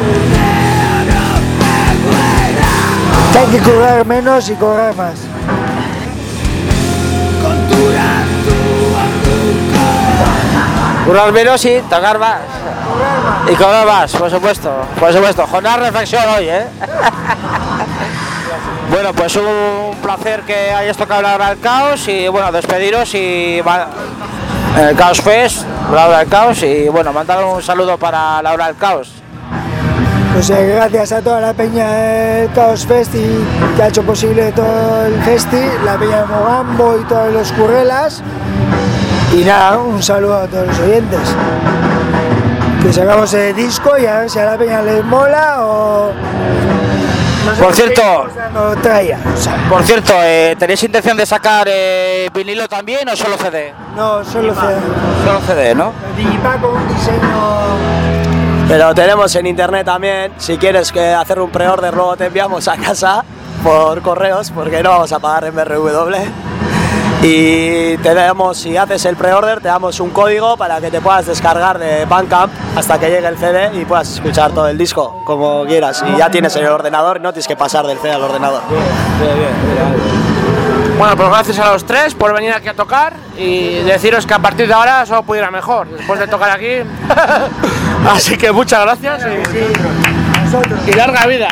Hay que correr menos y correr más. Currar menos y tocar más. Y correr más, por supuesto. Por supuesto. Jornada de reflexión hoy, ¿eh? Bueno, pues un placer que hayas tocado la hora del caos y bueno, despediros y va- en el Caos Fest, la hora del caos y bueno, mandar un saludo para la hora del caos. Pues eh, gracias a toda la peña del Chaos Festi que ha hecho posible todo el festi, la peña de Mogambo y todos los currelas. Y nada, un saludo a todos los oyentes. Que sacamos el disco y a ver si a la peña les mola o... Por cierto, traía, o sea. por cierto, eh, ¿tenéis intención de sacar eh, vinilo también o solo C D? No, solo C D. Solo C D, ¿no? Digipack con un diseño... Pero tenemos en internet también, si quieres que hacer un pre-order luego te enviamos a casa por correos, porque no vamos a pagar en B R W. Y te damos, si haces el pre-order, te damos un código para que te puedas descargar de Bandcamp hasta que llegue el C D y puedas escuchar todo el disco como quieras. Y ya tienes el ordenador y no tienes que pasar del C D al ordenador. Bien, bien, bien. Bueno, pues gracias a los tres por venir aquí a tocar y deciros que a partir de ahora solo puede ir a mejor, después de tocar aquí. Así que muchas gracias y, y larga vida.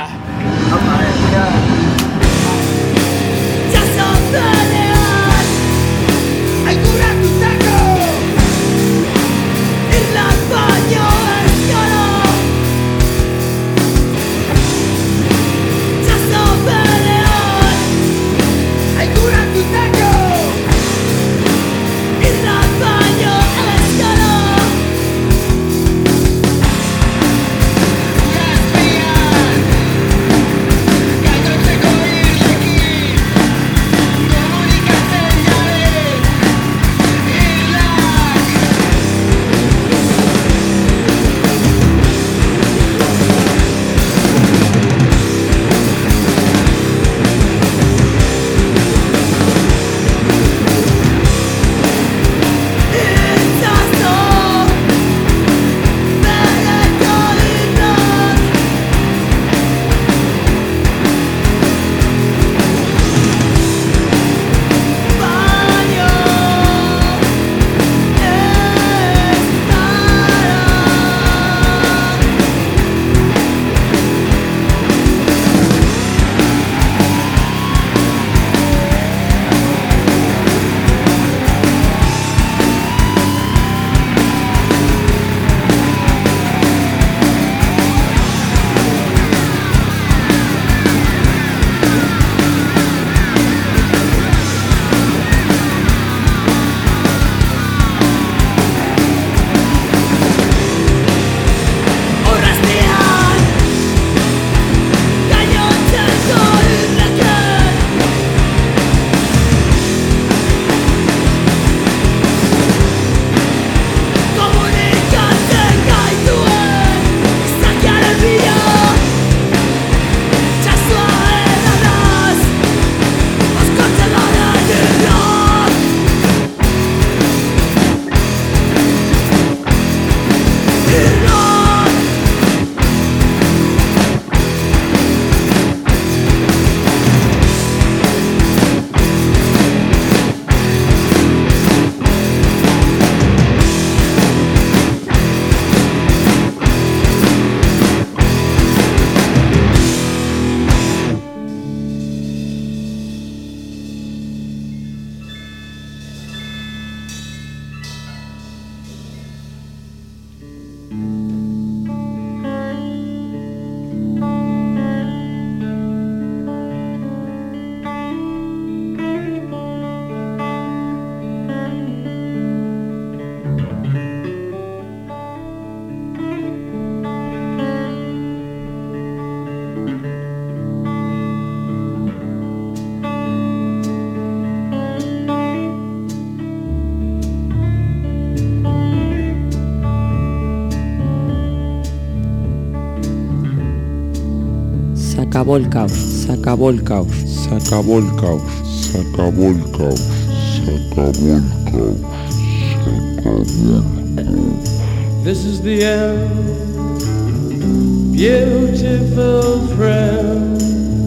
Se acabó el caos, se acabó el caos, se acabó el caos, se acabó el caos, se acabó el caos, se acabó el caos. This is the end, beautiful friend.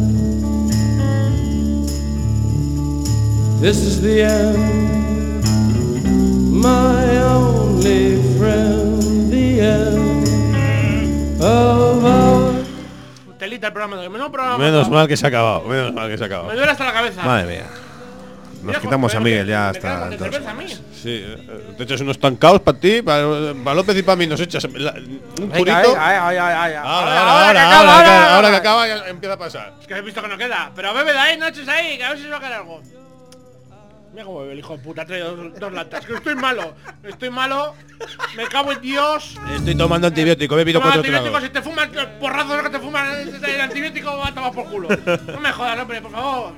This is the end, my only friend, the end of our... Telita el programa de hoy. Menos programa. Menos mal que se ha acabado, menos mal que se ha acabado. Me duele hasta la cabeza. Madre mía. nos quitamos a Miguel ya Me cago hasta en cerveza a mí. Sí, eh, te echas unos tancaos para ti, para López y para mí nos echas la- un Venga, purito. venga, ay, ay, ay, ay. Ahora, Ahora, ahora, ahora, ahora, que ahora, acaba, que- ahora. ahora que acaba ya empieza a pasar. Es que he visto que no queda. Pero bebe de ahí, no eches ahí, que a ver si se va a quedar algo. Mira cómo bebe el hijo de puta, trae dos, dos latas. Que estoy malo, estoy malo. Me cago en Dios. Estoy tomando antibiótico, he bebido Toma cuatro antibiótico, tragos. si te fumas los porrazos que te fuman el antibiótico va a tomar por culo. No me jodas, hombre, por favor.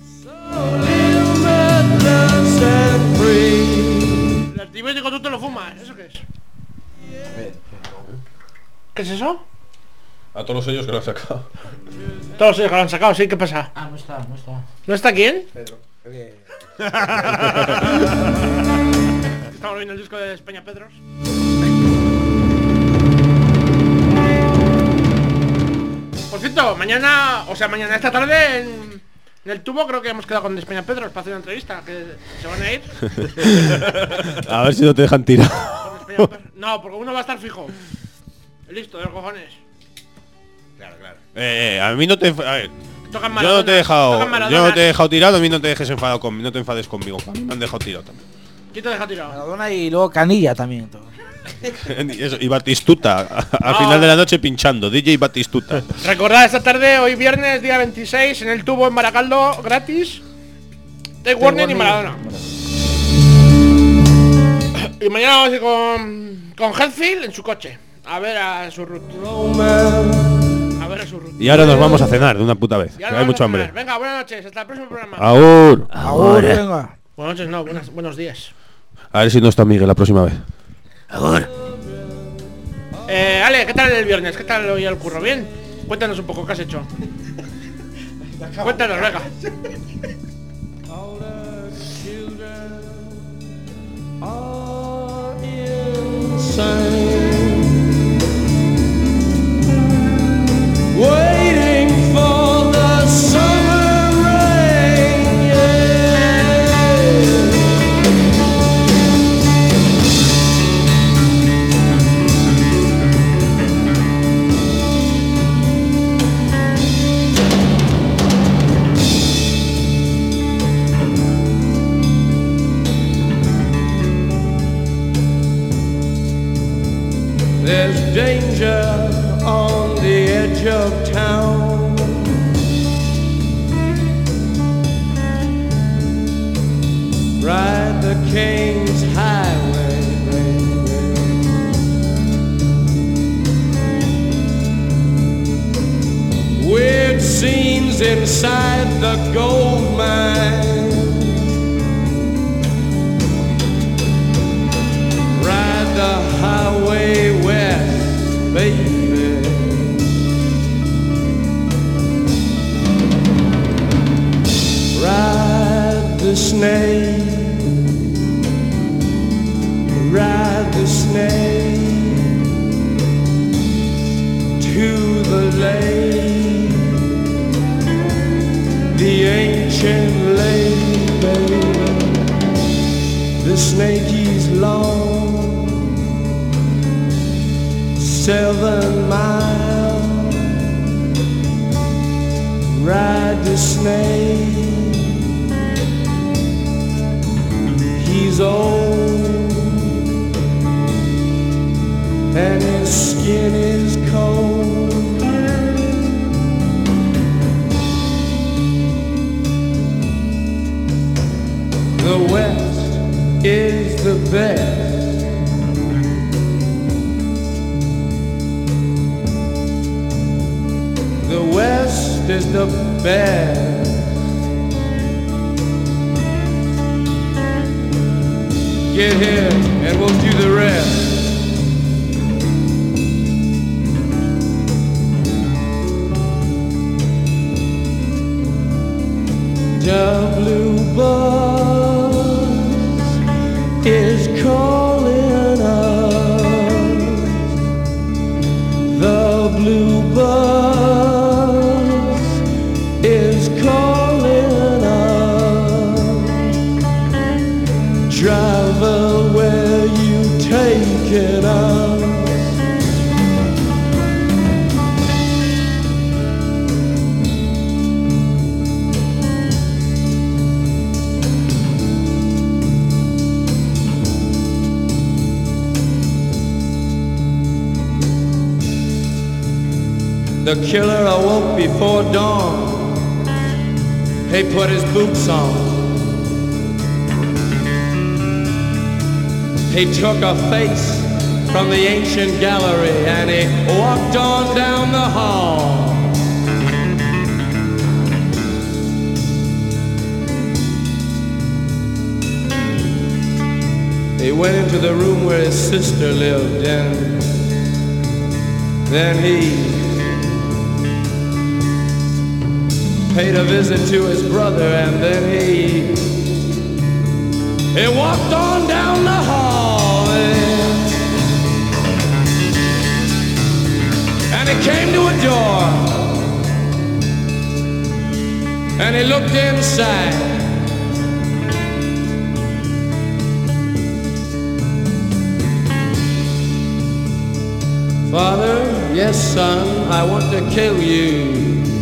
El antibiótico tú te lo fumas, ¿eso qué es? ¿Qué es eso? A todos ellos que lo han sacado. Todos ellos que lo han sacado, sí, ¿qué pasa? Ah, no está, no está. ¿No está quién? Pedro. Estamos viendo el disco de España Pedros. Por cierto, mañana, o sea, mañana esta tarde en, en el tubo creo que hemos quedado con España Pedros para hacer una entrevista, que se van a ir. A ver si no te dejan tirar. No, porque uno va a estar fijo. Listo, de los cojones. Claro, claro. Eh, eh, a mí no te... A ver, Tocan yo Maradona, no te he dejado... tocan Yo Maradona. no te he dejado tirado, a mí no te dejes enfadado conmigo, no te enfades conmigo. A mí me han dejado tirado también. ¿Quién te deja tirado? Maradona y luego Canilla también. Todo. Eso, y Batistuta, a- al No. final de la noche pinchando, D J Batistuta. Recordad, esta tarde, hoy viernes, día veintiséis, en el tubo en Baracaldo, gratis. Take Warning y Maradona. Y mañana vamos a ir con, con Headfield en su coche. A ver a su root. A ver a su root. Y ahora nos vamos a cenar de una puta vez, que Ya hay nos vamos mucho a hambre. cenar. Venga, buenas noches, hasta el próximo programa. Agur. Agur, venga. Buenas noches, no, buenas, buenos días. A ver si no está Miguel la próxima vez. Eh, Ale, ¿qué tal el viernes? ¿Qué tal hoy el curro? ¿Bien? Cuéntanos un poco, ¿qué has hecho? Cuéntanos, venga. Waiting for the summer rain, There's danger on the edge of town. Ride the King's Highway, baby. Weird scenes inside the gold mine. Ride the highway west, baby. Ride the snake, ride the snake to the lake, the ancient lake, baby. The snake is long, seven miles. Ride the snake. He's old and his skin is cold. The West is the best. The West is the best. Get here and we'll do the rest. The blue bus is calling us. The blue bus is calling us. Driver, where you taking us? The killer awoke before dawn. He put his boots on. He took a face from the ancient gallery and he walked on down the hall. He went into the room where his sister lived, and then he paid a visit to his brother, and then he he walked on down the hall, and, and he came to a door, and he looked inside. Father, yes son, I want to kill you.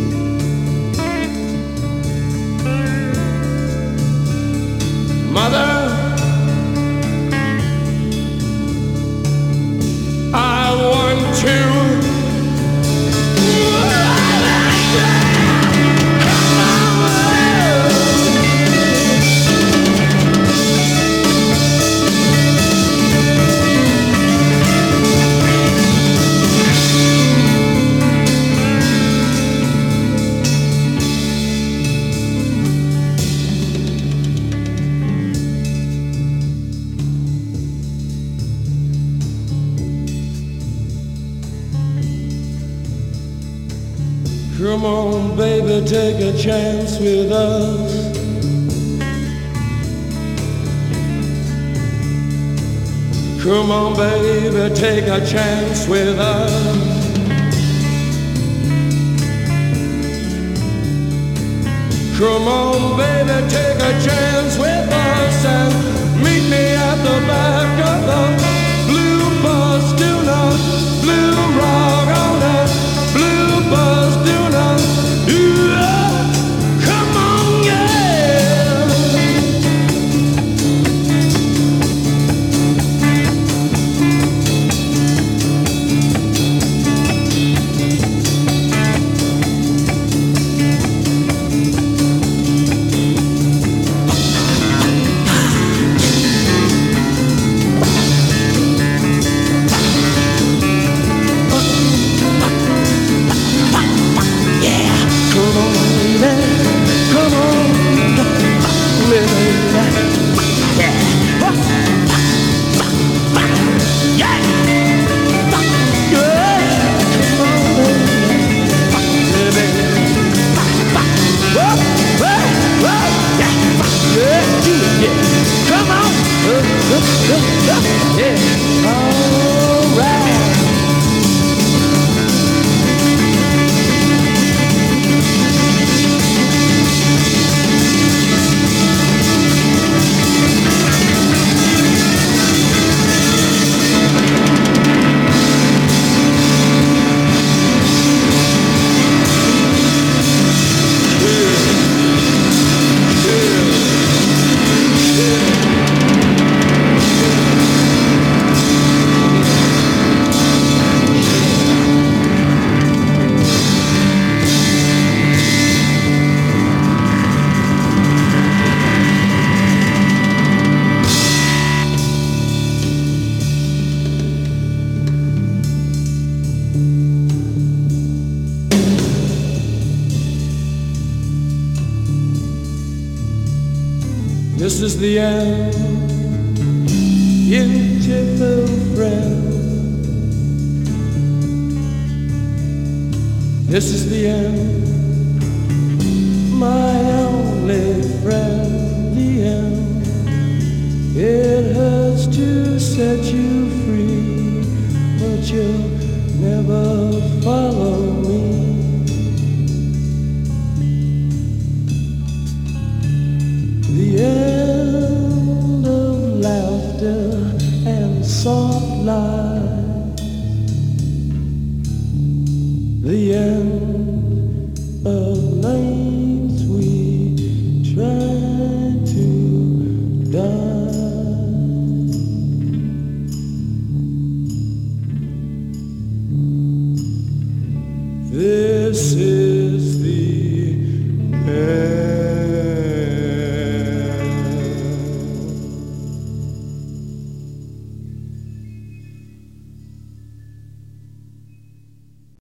Mother, I want to. Come on, baby, take a chance with us. Come on, baby, take a chance with us. Come on, baby, take a chance with us and meet me at the back of the blue bus. Do not blue rock on that blue bus. Do not. Ooh, come on, yeah. This is the end, beautiful friend. This is the end, my only friend. The end. It hurts to set you free, but you'll never follow me. The end of laughter and soft lies. The end of nights we try to die. This is the